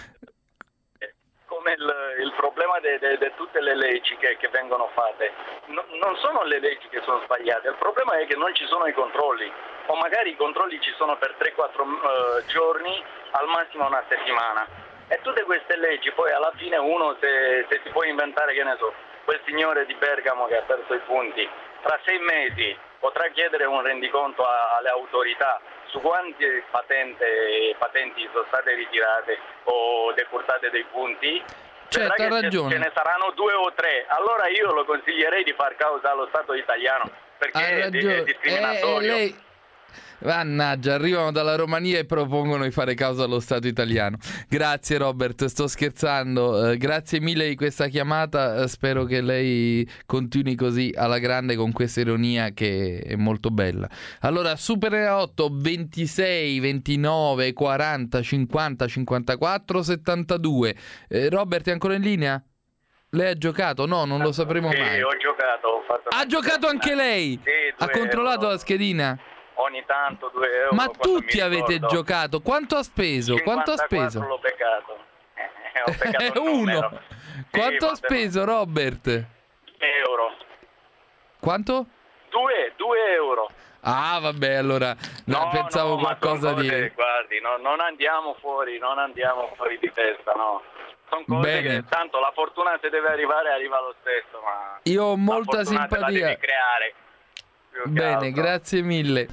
R: Come il, il problema di tutte le leggi che, che vengono fatte, no, non sono le leggi che sono sbagliate, il problema è che non ci sono i controlli, o magari i controlli ci sono per tre quattro uh, giorni, al massimo una settimana. E tutte queste leggi poi alla fine uno se, se si può inventare, che ne so, quel signore di Bergamo che ha perso i punti, tra sei mesi potrà chiedere un rendiconto a, alle autorità su quante patente, patenti sono state ritirate o decurtate dei punti.
B: Certo, ha ragione.
R: Ce ne saranno due o tre, allora io lo consiglierei di far causa allo Stato italiano, perché è, è discriminatorio.
B: Eh, lei... Mannaggia, arrivano dalla Romania e propongono di fare causa allo Stato italiano. Grazie Robert, sto scherzando. Eh, grazie mille di questa chiamata. Eh, spero che lei continui così alla grande con questa ironia che è molto bella. Allora, Super otto ventisei ventinove quaranta cinquanta cinquantaquattro settantadue. Eh, Robert è ancora in linea? Lei ha giocato? No, non lo sapremo
R: sì,
B: mai.
R: Ho giocato, ho fatto
B: ha giocato anche lei?
R: Sì,
B: ha controllato
R: euro.
B: La schedina?
R: Ogni tanto due euro.
B: Ma tutti avete giocato? Quanto ha speso? Quanto ha speso?
R: l'ho beccato. Eh, ho beccato il
B: Uno.
R: numero.
B: Quanto
R: sì,
B: ha speso Robert?
R: Euro.
B: Quanto?
R: Due, due euro.
B: Ah, vabbè, allora no,
R: no,
B: pensavo
R: no,
B: qualcosa
R: cose,
B: di...
R: Guardi, no, non andiamo fuori, non andiamo fuori di testa, no. Sono cose
B: Bene.
R: che tanto la fortuna se deve arrivare arriva lo stesso, ma
B: io ho molta
R: la
B: simpatia.
R: La devi creare.
B: Bene, grazie mille.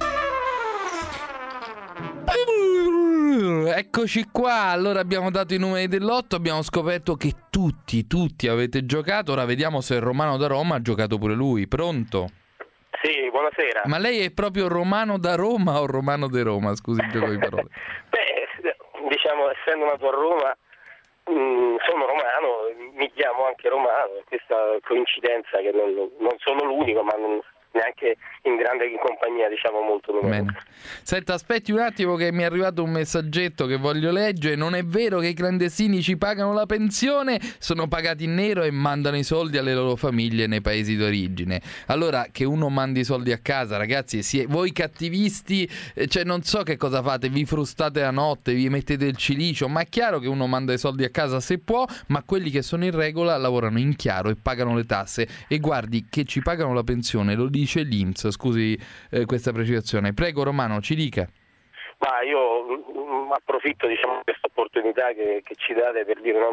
B: Eccoci qua, allora abbiamo dato i numeri dell'otto, abbiamo scoperto che tutti, tutti avete giocato. Ora vediamo se il Romano da Roma ha giocato pure lui. Pronto?
S: Sì, buonasera.
B: Ma lei è proprio Romano da Roma o Romano de Roma? Scusi il gioco di parole.
S: Beh, diciamo, essendo nato a Roma, mh, sono romano, mi chiamo anche Romano, questa coincidenza che non, non sono l'unico, ma non, neanche in grande compagnia, diciamo, molto numerosa.
B: Bene. Senta, aspetti un attimo che mi è arrivato un messaggetto che voglio leggere. Non è vero che i clandestini ci pagano la pensione, sono pagati in nero e mandano i soldi alle loro famiglie nei paesi d'origine. Allora, che uno mandi i soldi a casa, ragazzi, si è, voi cattivisti, eh, cioè non so che cosa fate, vi frustate la notte, vi mettete il cilicio, ma è chiaro che uno manda i soldi a casa se può, ma quelli che sono in regola lavorano in chiaro e pagano le tasse. E guardi che ci pagano la pensione, lo dice l'I N P S, scusi eh, questa precisazione. Prego Romano, ci dica.
S: Ma io mh, approfitto, diciamo, di questa opportunità che, che ci date per dire una,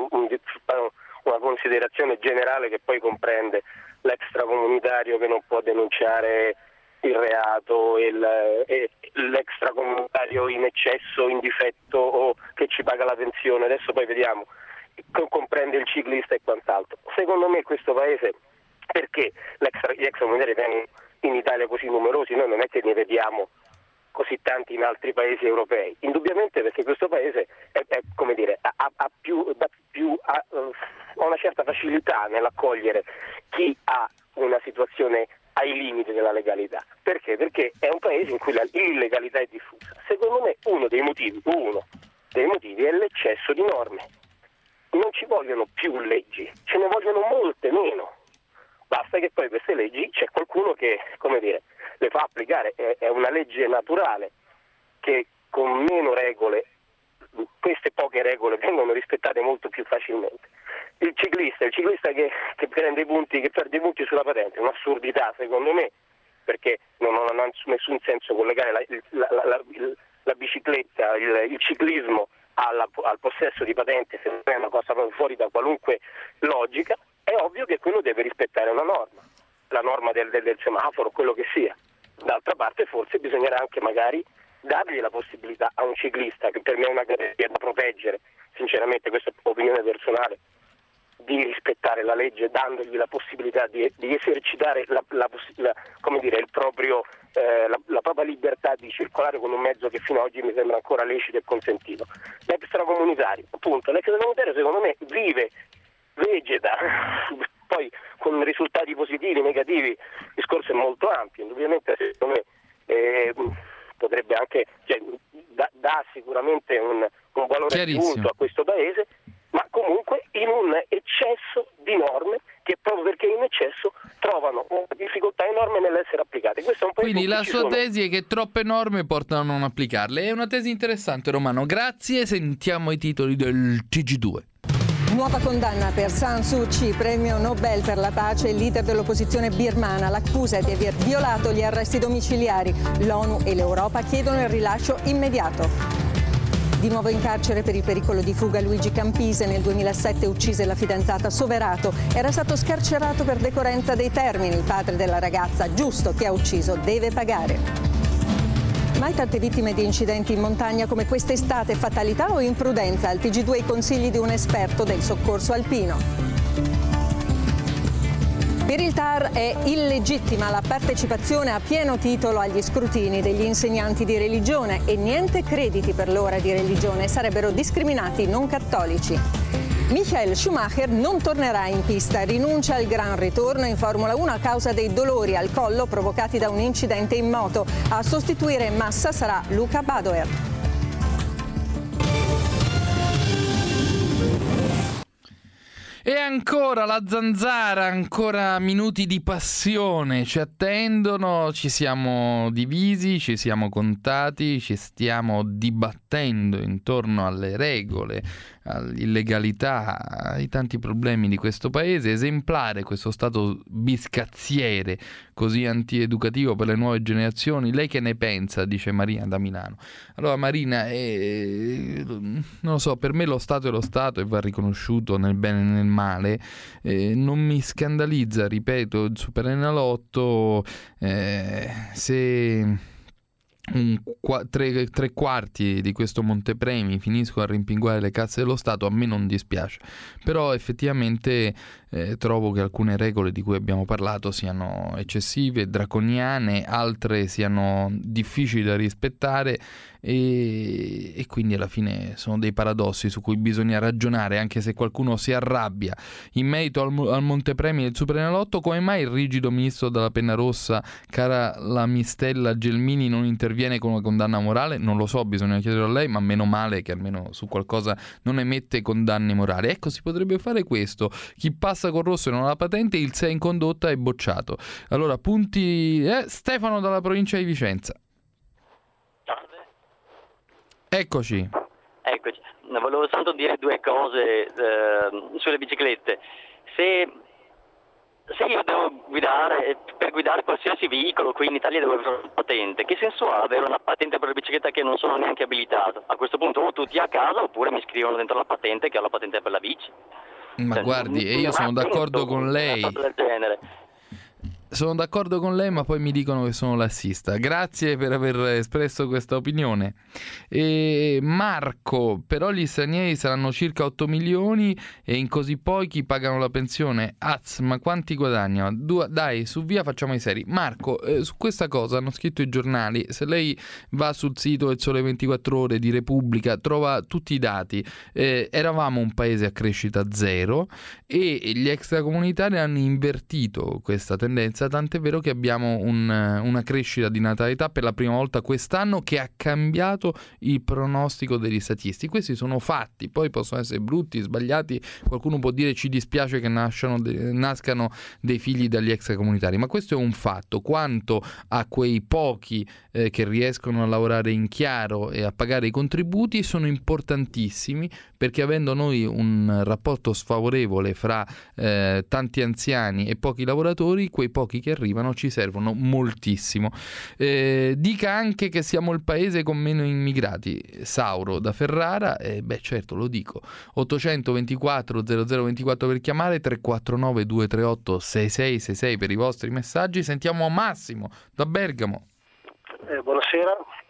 S: una considerazione generale che poi comprende l'extracomunitario che non può denunciare il reato, il, e l'extracomunitario in eccesso, in difetto o che ci paga la pensione. Adesso poi vediamo, comprende il ciclista e quant'altro. Secondo me questo paese, perché l'extra, gli extracomunitari vengono in Italia così numerosi, noi non è che ne vediamo così tanti in altri paesi europei, indubbiamente perché questo paese è, è come dire, ha, ha più, più ha, ha una certa facilità nell'accogliere chi ha una situazione ai limiti della legalità. Perché? Perché è un paese in cui la illegalità è diffusa. Secondo me uno dei motivi, uno dei motivi è l'eccesso di norme. Non ci vogliono più leggi, ce ne vogliono molte meno. Basta che poi queste leggi c'è qualcuno che, come dire, le fa applicare. È, è una legge naturale che con meno regole, queste poche regole vengono rispettate molto più facilmente. Il ciclista, il ciclista che, che prende i punti, che perde i punti sulla patente, è un'assurdità secondo me, perché non ha nessun senso collegare la, la, la, la, la bicicletta, il, il ciclismo alla, al possesso di patente, se non è una cosa fuori da qualunque logica. È ovvio che quello deve rispettare una norma, la norma del, del, del semaforo, quello che sia. D'altra parte forse bisognerà anche magari dargli la possibilità a un ciclista, che per me è una categoria da proteggere, sinceramente questa è opinione personale, di rispettare la legge, dandogli la possibilità di, di esercitare la, la, la, come dire, il proprio, eh, la, la propria libertà di circolare con un mezzo che fino ad oggi mi sembra ancora lecito e consentito. L'extracomunitario, appunto, l'extracomunitario secondo me vive, vegeta, poi con risultati positivi, negativi, il discorso è molto ampio, indubbiamente secondo me eh, potrebbe anche, cioè, dà, dà sicuramente un, un valore aggiunto a questo paese, ma comunque in un eccesso di norme che proprio perché in eccesso trovano una difficoltà enorme nell'essere applicate. Questo è un
B: Quindi la sua sono... tesi è che troppe norme portano a non applicarle. È una tesi interessante, Romano. Grazie, sentiamo i titoli del T G due.
L: Nuova condanna per San Suu Kyi, premio Nobel per la pace e leader dell'opposizione birmana. L'accusa è di aver violato gli arresti domiciliari. L'ONU e l'Europa chiedono il rilascio immediato. Di nuovo in carcere per il pericolo di fuga Luigi Campise. Nel duemilasette uccise la fidanzata Soverato. Era stato scarcerato per decorrenza dei termini. Il padre della ragazza, giusto, che ha ucciso, deve pagare. Mai tante vittime di incidenti in montagna come quest'estate, fatalità o imprudenza? Al T G due i consigli di un esperto del soccorso alpino. Per il T A R è illegittima la partecipazione a pieno titolo agli scrutini degli insegnanti di religione e niente crediti per l'ora di religione, sarebbero discriminati non cattolici. Michael Schumacher non tornerà in pista, rinuncia al gran ritorno in Formula uno a causa dei dolori al collo provocati da un incidente in moto. A sostituire Massa sarà Luca Badoer.
B: E ancora la zanzara, ancora minuti di passione ci attendono, ci siamo divisi, ci siamo contati, ci stiamo dibattendo intorno alle regole, all'illegalità, ai tanti problemi di questo paese. Esemplare questo stato biscazziere, così antieducativo per le nuove generazioni. Lei che ne pensa? Dice Marina da Milano. Allora Marina, eh, non lo so, per me lo Stato è lo Stato e va riconosciuto nel bene e nel male. Eh, non mi scandalizza, ripeto, il Superenalotto, eh, se un, qua, tre, tre quarti di questo montepremi finiscono a rimpinguare le casse dello Stato, a me non dispiace, però effettivamente eh, trovo che alcune regole di cui abbiamo parlato siano eccessive, draconiane, altre siano difficili da rispettare e, e quindi alla fine sono dei paradossi su cui bisogna ragionare, anche se qualcuno si arrabbia. In merito al, al montepremi del Superenalotto, come mai il rigido ministro della penna rossa, cara la Mistella Gelmini, non interviene con una condanna morale? Non lo so, bisogna chiederlo a lei, ma meno male che almeno su qualcosa non emette condanne morali. Ecco, si potrebbe fare questo: chi passa col rosso e non ha la patente, il sei in condotta è bocciato. Allora, punti. eh, Stefano dalla provincia di Vicenza. Eccoci.
A: Eccoci. Volevo soltanto dire due cose eh, sulle biciclette. Se, se io devo guidare, per guidare qualsiasi veicolo qui in Italia devo avere una patente, che senso ha avere una patente per la bicicletta che non sono neanche abilitato? A questo punto o tutti a casa oppure mi scrivono dentro la patente che ho la patente per la bici.
B: Ma cioè, guardi, e io sono d'accordo con lei.
A: Del genere.
B: Sono d'accordo con lei, ma poi mi dicono che sono lassista. Grazie per aver espresso questa opinione. E Marco, però gli stranieri saranno circa otto milioni e in così pochi pagano la pensione. Az, ma quanti guadagnano? Du- dai, su via facciamo i seri. Marco, eh, su questa cosa hanno scritto i giornali. Se lei va sul sito del Sole ventiquattro Ore di Repubblica trova tutti i dati. Eh, eravamo un paese a crescita zero e gli extracomunitari hanno invertito questa tendenza, tant'è vero che abbiamo un, una crescita di natalità per la prima volta quest'anno che ha cambiato il pronostico degli statisti. Questi sono fatti, poi possono essere brutti, sbagliati, qualcuno può dire ci dispiace che nascano de- nascano dei figli dagli extracomunitari, ma questo è un fatto. Quanto a quei pochi eh, che riescono a lavorare in chiaro e a pagare i contributi, sono importantissimi, perché avendo noi un rapporto sfavorevole fra eh, tanti anziani e pochi lavoratori, quei pochi che arrivano ci servono moltissimo. Eh, dica anche che siamo il paese con meno immigrati. Sauro da Ferrara, eh, beh certo lo dico. ottocentoventiquattro zero zero ventiquattro per chiamare, tre quattro nove due tre otto sei sei sei sei per i vostri messaggi. Sentiamo Massimo da Bergamo.
O: Eh, buonasera.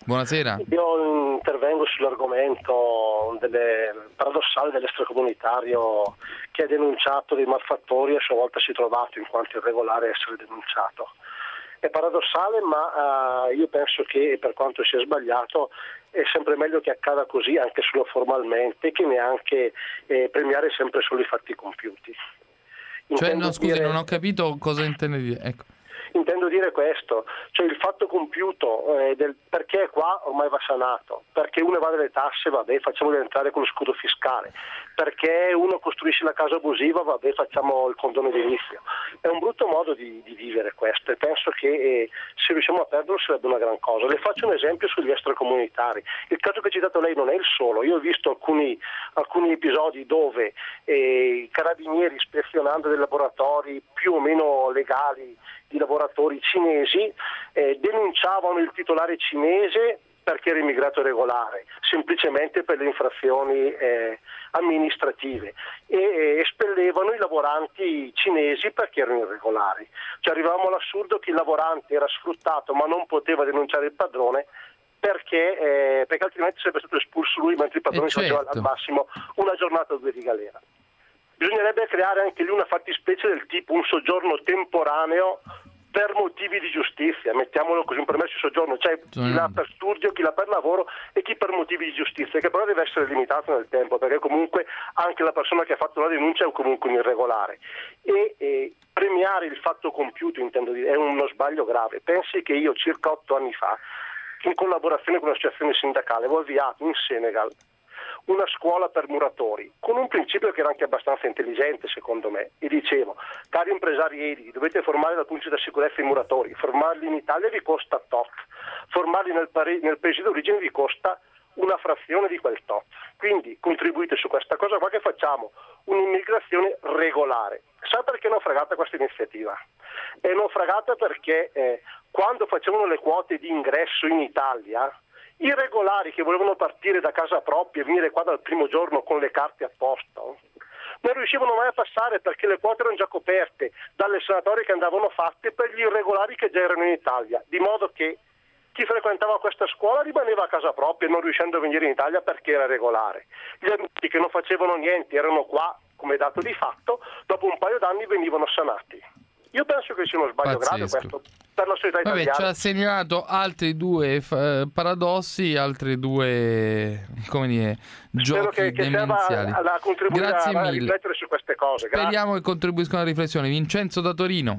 B: Buonasera.
C: Io intervengo sull'argomento delle, paradossale dell'extracomunitario che è denunciato dei malfattori e a sua volta si è trovato in quanto irregolare a essere denunciato. È paradossale, ma uh, io penso che per quanto sia sbagliato è sempre meglio che accada così anche solo formalmente che neanche eh, premiare sempre solo i fatti compiuti.
B: Cioè,
C: Intendo
B: no, scusi,
C: dire...
B: non ho capito cosa intende dire. Ecco.
C: Intendo dire questo, cioè il fatto compiuto eh, del perché è qua ormai va sanato, perché uno evade le tasse, vabbè, facciamolo entrare con lo scudo fiscale, perché uno costruisce la casa abusiva, vabbè, facciamo il condono edilizio. È un brutto modo di, di vivere questo e penso che eh, se riusciamo a perderlo sarebbe una gran cosa. Le faccio un esempio sugli extracomunitari. Il caso che ha citato lei non è il solo, io ho visto alcuni, alcuni episodi dove eh, i carabinieri, ispezionando dei laboratori più o meno legali di lavoratori cinesi, eh, denunciavano il titolare cinese perché era immigrato regolare, semplicemente per le infrazioni eh, amministrative e eh, espellevano i lavoranti cinesi perché erano irregolari. Cioè arrivavamo all'assurdo che il lavorante era sfruttato ma non poteva denunciare il padrone perché, eh, perché altrimenti sarebbe stato espulso lui mentre il padrone
B: eh certo.
C: faceva al massimo una giornata o due di galera. Bisognerebbe creare anche lì una fattispecie del tipo un soggiorno temporaneo per motivi di giustizia, mettiamolo così, un permesso di soggiorno, cioè chi l'ha per studio, chi l'ha per lavoro e chi per motivi di giustizia, che però deve essere limitato nel tempo, perché comunque anche la persona che ha fatto la denuncia è comunque un irregolare. E, e premiare il fatto compiuto, intendo dire, è uno sbaglio grave. Pensi che io circa otto anni fa, in collaborazione con l'associazione sindacale, avevo avviato in Senegal una scuola per muratori, con un principio che era anche abbastanza intelligente secondo me, e dicevo, cari impresari edili, dovete formare dal punto di vista della sicurezza i muratori, formarli in Italia vi costa tot, formarli nel, pari- nel paese d'origine vi costa una frazione di quel tot, quindi contribuite su questa cosa qua che facciamo, un'immigrazione regolare. Sa perché è naufragata questa iniziativa? È naufragata perché eh, quando facevano le quote di ingresso in Italia, i regolari che volevano partire da casa propria e venire qua dal primo giorno con le carte a posto non riuscivano mai a passare perché le quote erano già coperte dalle sanatorie che andavano fatte per gli irregolari che già erano in Italia, di modo che chi frequentava questa scuola rimaneva a casa propria non riuscendo a venire in Italia perché era regolare. Gli adulti che non facevano niente erano qua come dato di fatto, dopo un paio d'anni venivano sanati. Io penso che sia uno sbaglio
B: Pazzesco.
C: grave questo per la società
B: Vabbè,
C: italiana.
B: ci ha segnalato altri due eh, paradossi, altri due, come dire,
C: Spero
B: giochi
C: che, che
B: demenziali.
C: serva a, a contribuire
B: Grazie
C: a, a
B: mille.
C: riflettere su queste cose.
B: Speriamo
C: Grazie.
B: che contribuiscano alla riflessione. Vincenzo da Torino.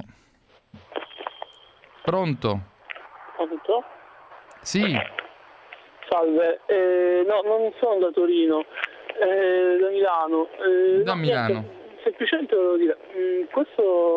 B: Pronto?
U: Pronto?
B: Sì.
U: Salve, eh, no, non sono da Torino, eh, da Milano. Eh,
B: Da
U: no,
B: Milano.
U: niente, semplicemente volevo dire, mh, questo,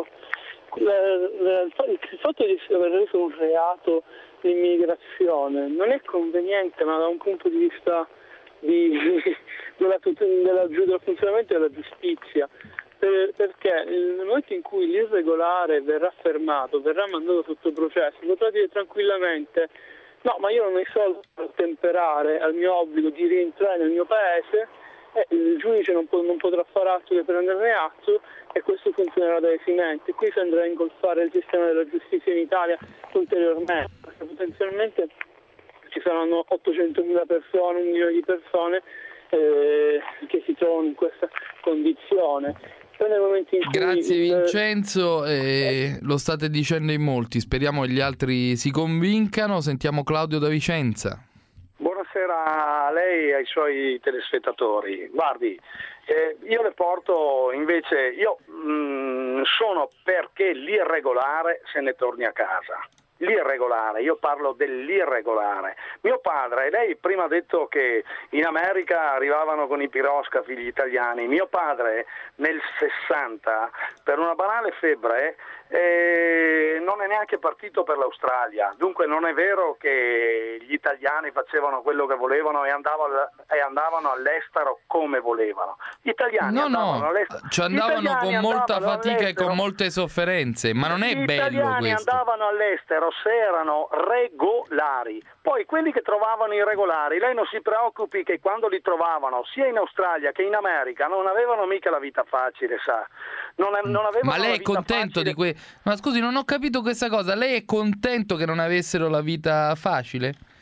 U: la- la- il fatto di aver reso un reato l'immigrazione non è conveniente, ma da un punto di vista di, della, della, del funzionamento della giustizia. Per, perché nel momento in cui l'irregolare verrà fermato, verrà mandato sotto processo, potrà dire tranquillamente no, ma io non ho i soldi per ottemperare al mio obbligo di rientrare nel mio paese e il giudice non, po- non potrà fare altro che prenderne atto e questo funzionerà da esimente. Qui si andrà a ingolfare il sistema della giustizia in Italia ulteriormente, perché potenzialmente ci saranno ottocentomila persone, un milione di persone eh, che si trovano in questa condizione. Nel momento in cui
B: Grazie
U: il-
B: Vincenzo, eh, lo state dicendo in molti, speriamo che gli altri si convincano. Sentiamo Claudio da Vicenza.
V: Buonasera a lei e ai suoi telespettatori. Guardi, eh, io le porto invece, io mh, sono perché l'irregolare se ne torni a casa. L'irregolare, io parlo dell'irregolare. Mio padre, lei prima ha detto che in America arrivavano con i piroscafi gli italiani. Mio padre nel sessanta, per una banale febbre, eh, non è neanche partito per l'Australia. Dunque non è vero che gli italiani facevano quello che volevano e andavano, e andavano all'estero come volevano. Gli italiani
B: No,
V: andavano
B: no,
V: all'estero.
B: ci
V: Gli
B: andavano
V: italiani
B: con molta
V: andavano
B: fatica e
V: all'estero.
B: con molte sofferenze, ma non è
V: Gli
B: bello
V: italiani
B: questo.
V: andavano all'estero se erano regolari, poi quelli che trovavano irregolari, lei non si preoccupi che quando li trovavano sia in Australia che in America non avevano mica la vita facile, sa. Non, non avevano
B: Ma lei
V: la
B: è
V: vita
B: contento
V: facile.
B: di que... Ma scusi, non ho capito questa cosa. Lei è contento che non avessero la vita facile?
V: No,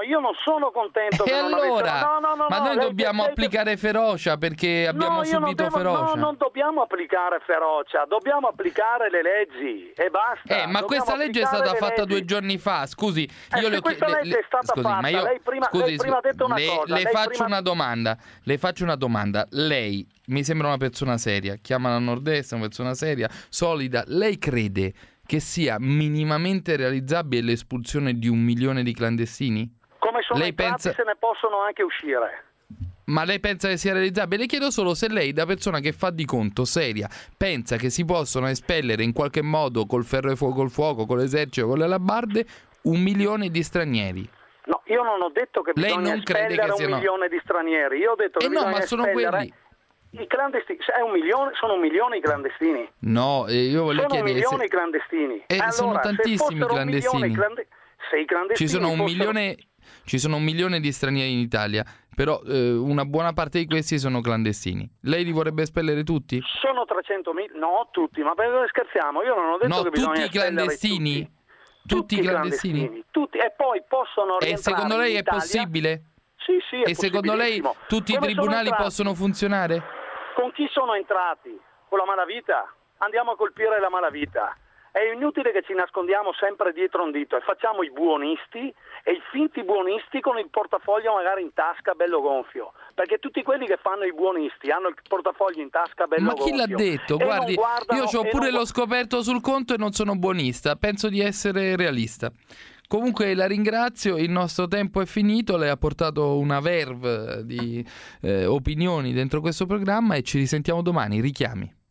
V: io non sono contento
B: E
V: che non
B: allora?
V: avessero... no, no, no,
B: Ma
V: no,
B: noi
V: lei-
B: dobbiamo
V: lei-
B: applicare ferocia perché abbiamo
V: no, io non
B: subito
V: devo-
B: ferocia.
V: No, non dobbiamo applicare ferocia, dobbiamo applicare le leggi e basta.
B: Eh, ma
V: Dobbiamo
B: questa legge è
V: applicare
B: stata
V: le
B: fatta
V: leggi.
B: due giorni fa. Scusi,
V: Eh,
B: io
V: se
B: le ho
V: questa
B: chie-
V: legge è stata
B: scusi,
V: fatta,
B: ma io
V: lei prima-
B: scusi,
V: lei prima ha detto una
B: le,
V: cosa,
B: le
V: lei
B: faccio
V: prima-
B: una domanda. Le faccio una domanda. Lei mi sembra una persona seria, chiama la Nord-Est, una persona seria, solida. Lei crede che sia minimamente realizzabile l'espulsione di un milione di clandestini?
V: Come sono
B: Lei
V: entrati
B: pensa-
V: se ne possono anche uscire.
B: Ma lei pensa che sia realizzabile? Le chiedo solo se lei, da persona che fa di conto, seria, pensa che si possono espellere in qualche modo col ferro e fuoco, col fuoco, con l'esercito, con le alabarde, un milione di stranieri.
V: No, io non ho detto che
B: Lei
V: bisogna
B: non crede
V: espellere
B: che
V: un
B: siano-
V: milione di stranieri, io ho detto che
B: Eh no,
V: bisogna
B: ma sono
V: espellere
B: quelli.
V: i clandestini. Se è un milione, sono un milione i clandestini.
B: No, eh, io voglio
V: Sono un
B: chiedere
V: milione
B: se...
V: i clandestini.
B: Eh,
V: allora,
B: sono
V: se
B: tantissimi
V: fossero un
B: clandestini.
V: milione i cland- se i clandestini
B: Ci sono un
V: fossero-
B: milione... Ci sono un milione di stranieri in Italia, però eh, una buona parte di questi sono clandestini. Lei li vorrebbe espellere tutti?
V: Sono trecentomila, no tutti, ma perché scherziamo? Io non ho detto
B: No,
V: che bisogna
B: tutti i
V: espellere
B: clandestini?
V: tutti.
B: Tutti i clandestini?
V: Tutti, e poi possono
B: E
V: rientrare
B: secondo lei
V: in
B: è
V: Italia.
B: possibile?
V: Sì, sì, è
B: E secondo lei
V: possibilissimo.
B: tutti i
V: Come sono
B: tribunali
V: entrati?
B: possono funzionare?
V: Con chi sono entrati? Con la malavita? Andiamo a colpire la malavita. È inutile che ci nascondiamo sempre dietro un dito e facciamo i buonisti e i finti buonisti con il portafoglio magari in tasca bello gonfio, perché tutti quelli che fanno i buonisti hanno il portafoglio in tasca bello
B: Ma chi
V: gonfio.
B: l'ha detto?
V: e non
B: Guardi,
V: guardano-
B: io ho
V: e
B: pure
V: non-
B: l'ho scoperto sul conto e non sono buonista, penso di essere realista. Comunque la ringrazio, il nostro tempo è finito, lei ha portato una verve di eh, opinioni dentro questo programma e ci risentiamo domani, richiami.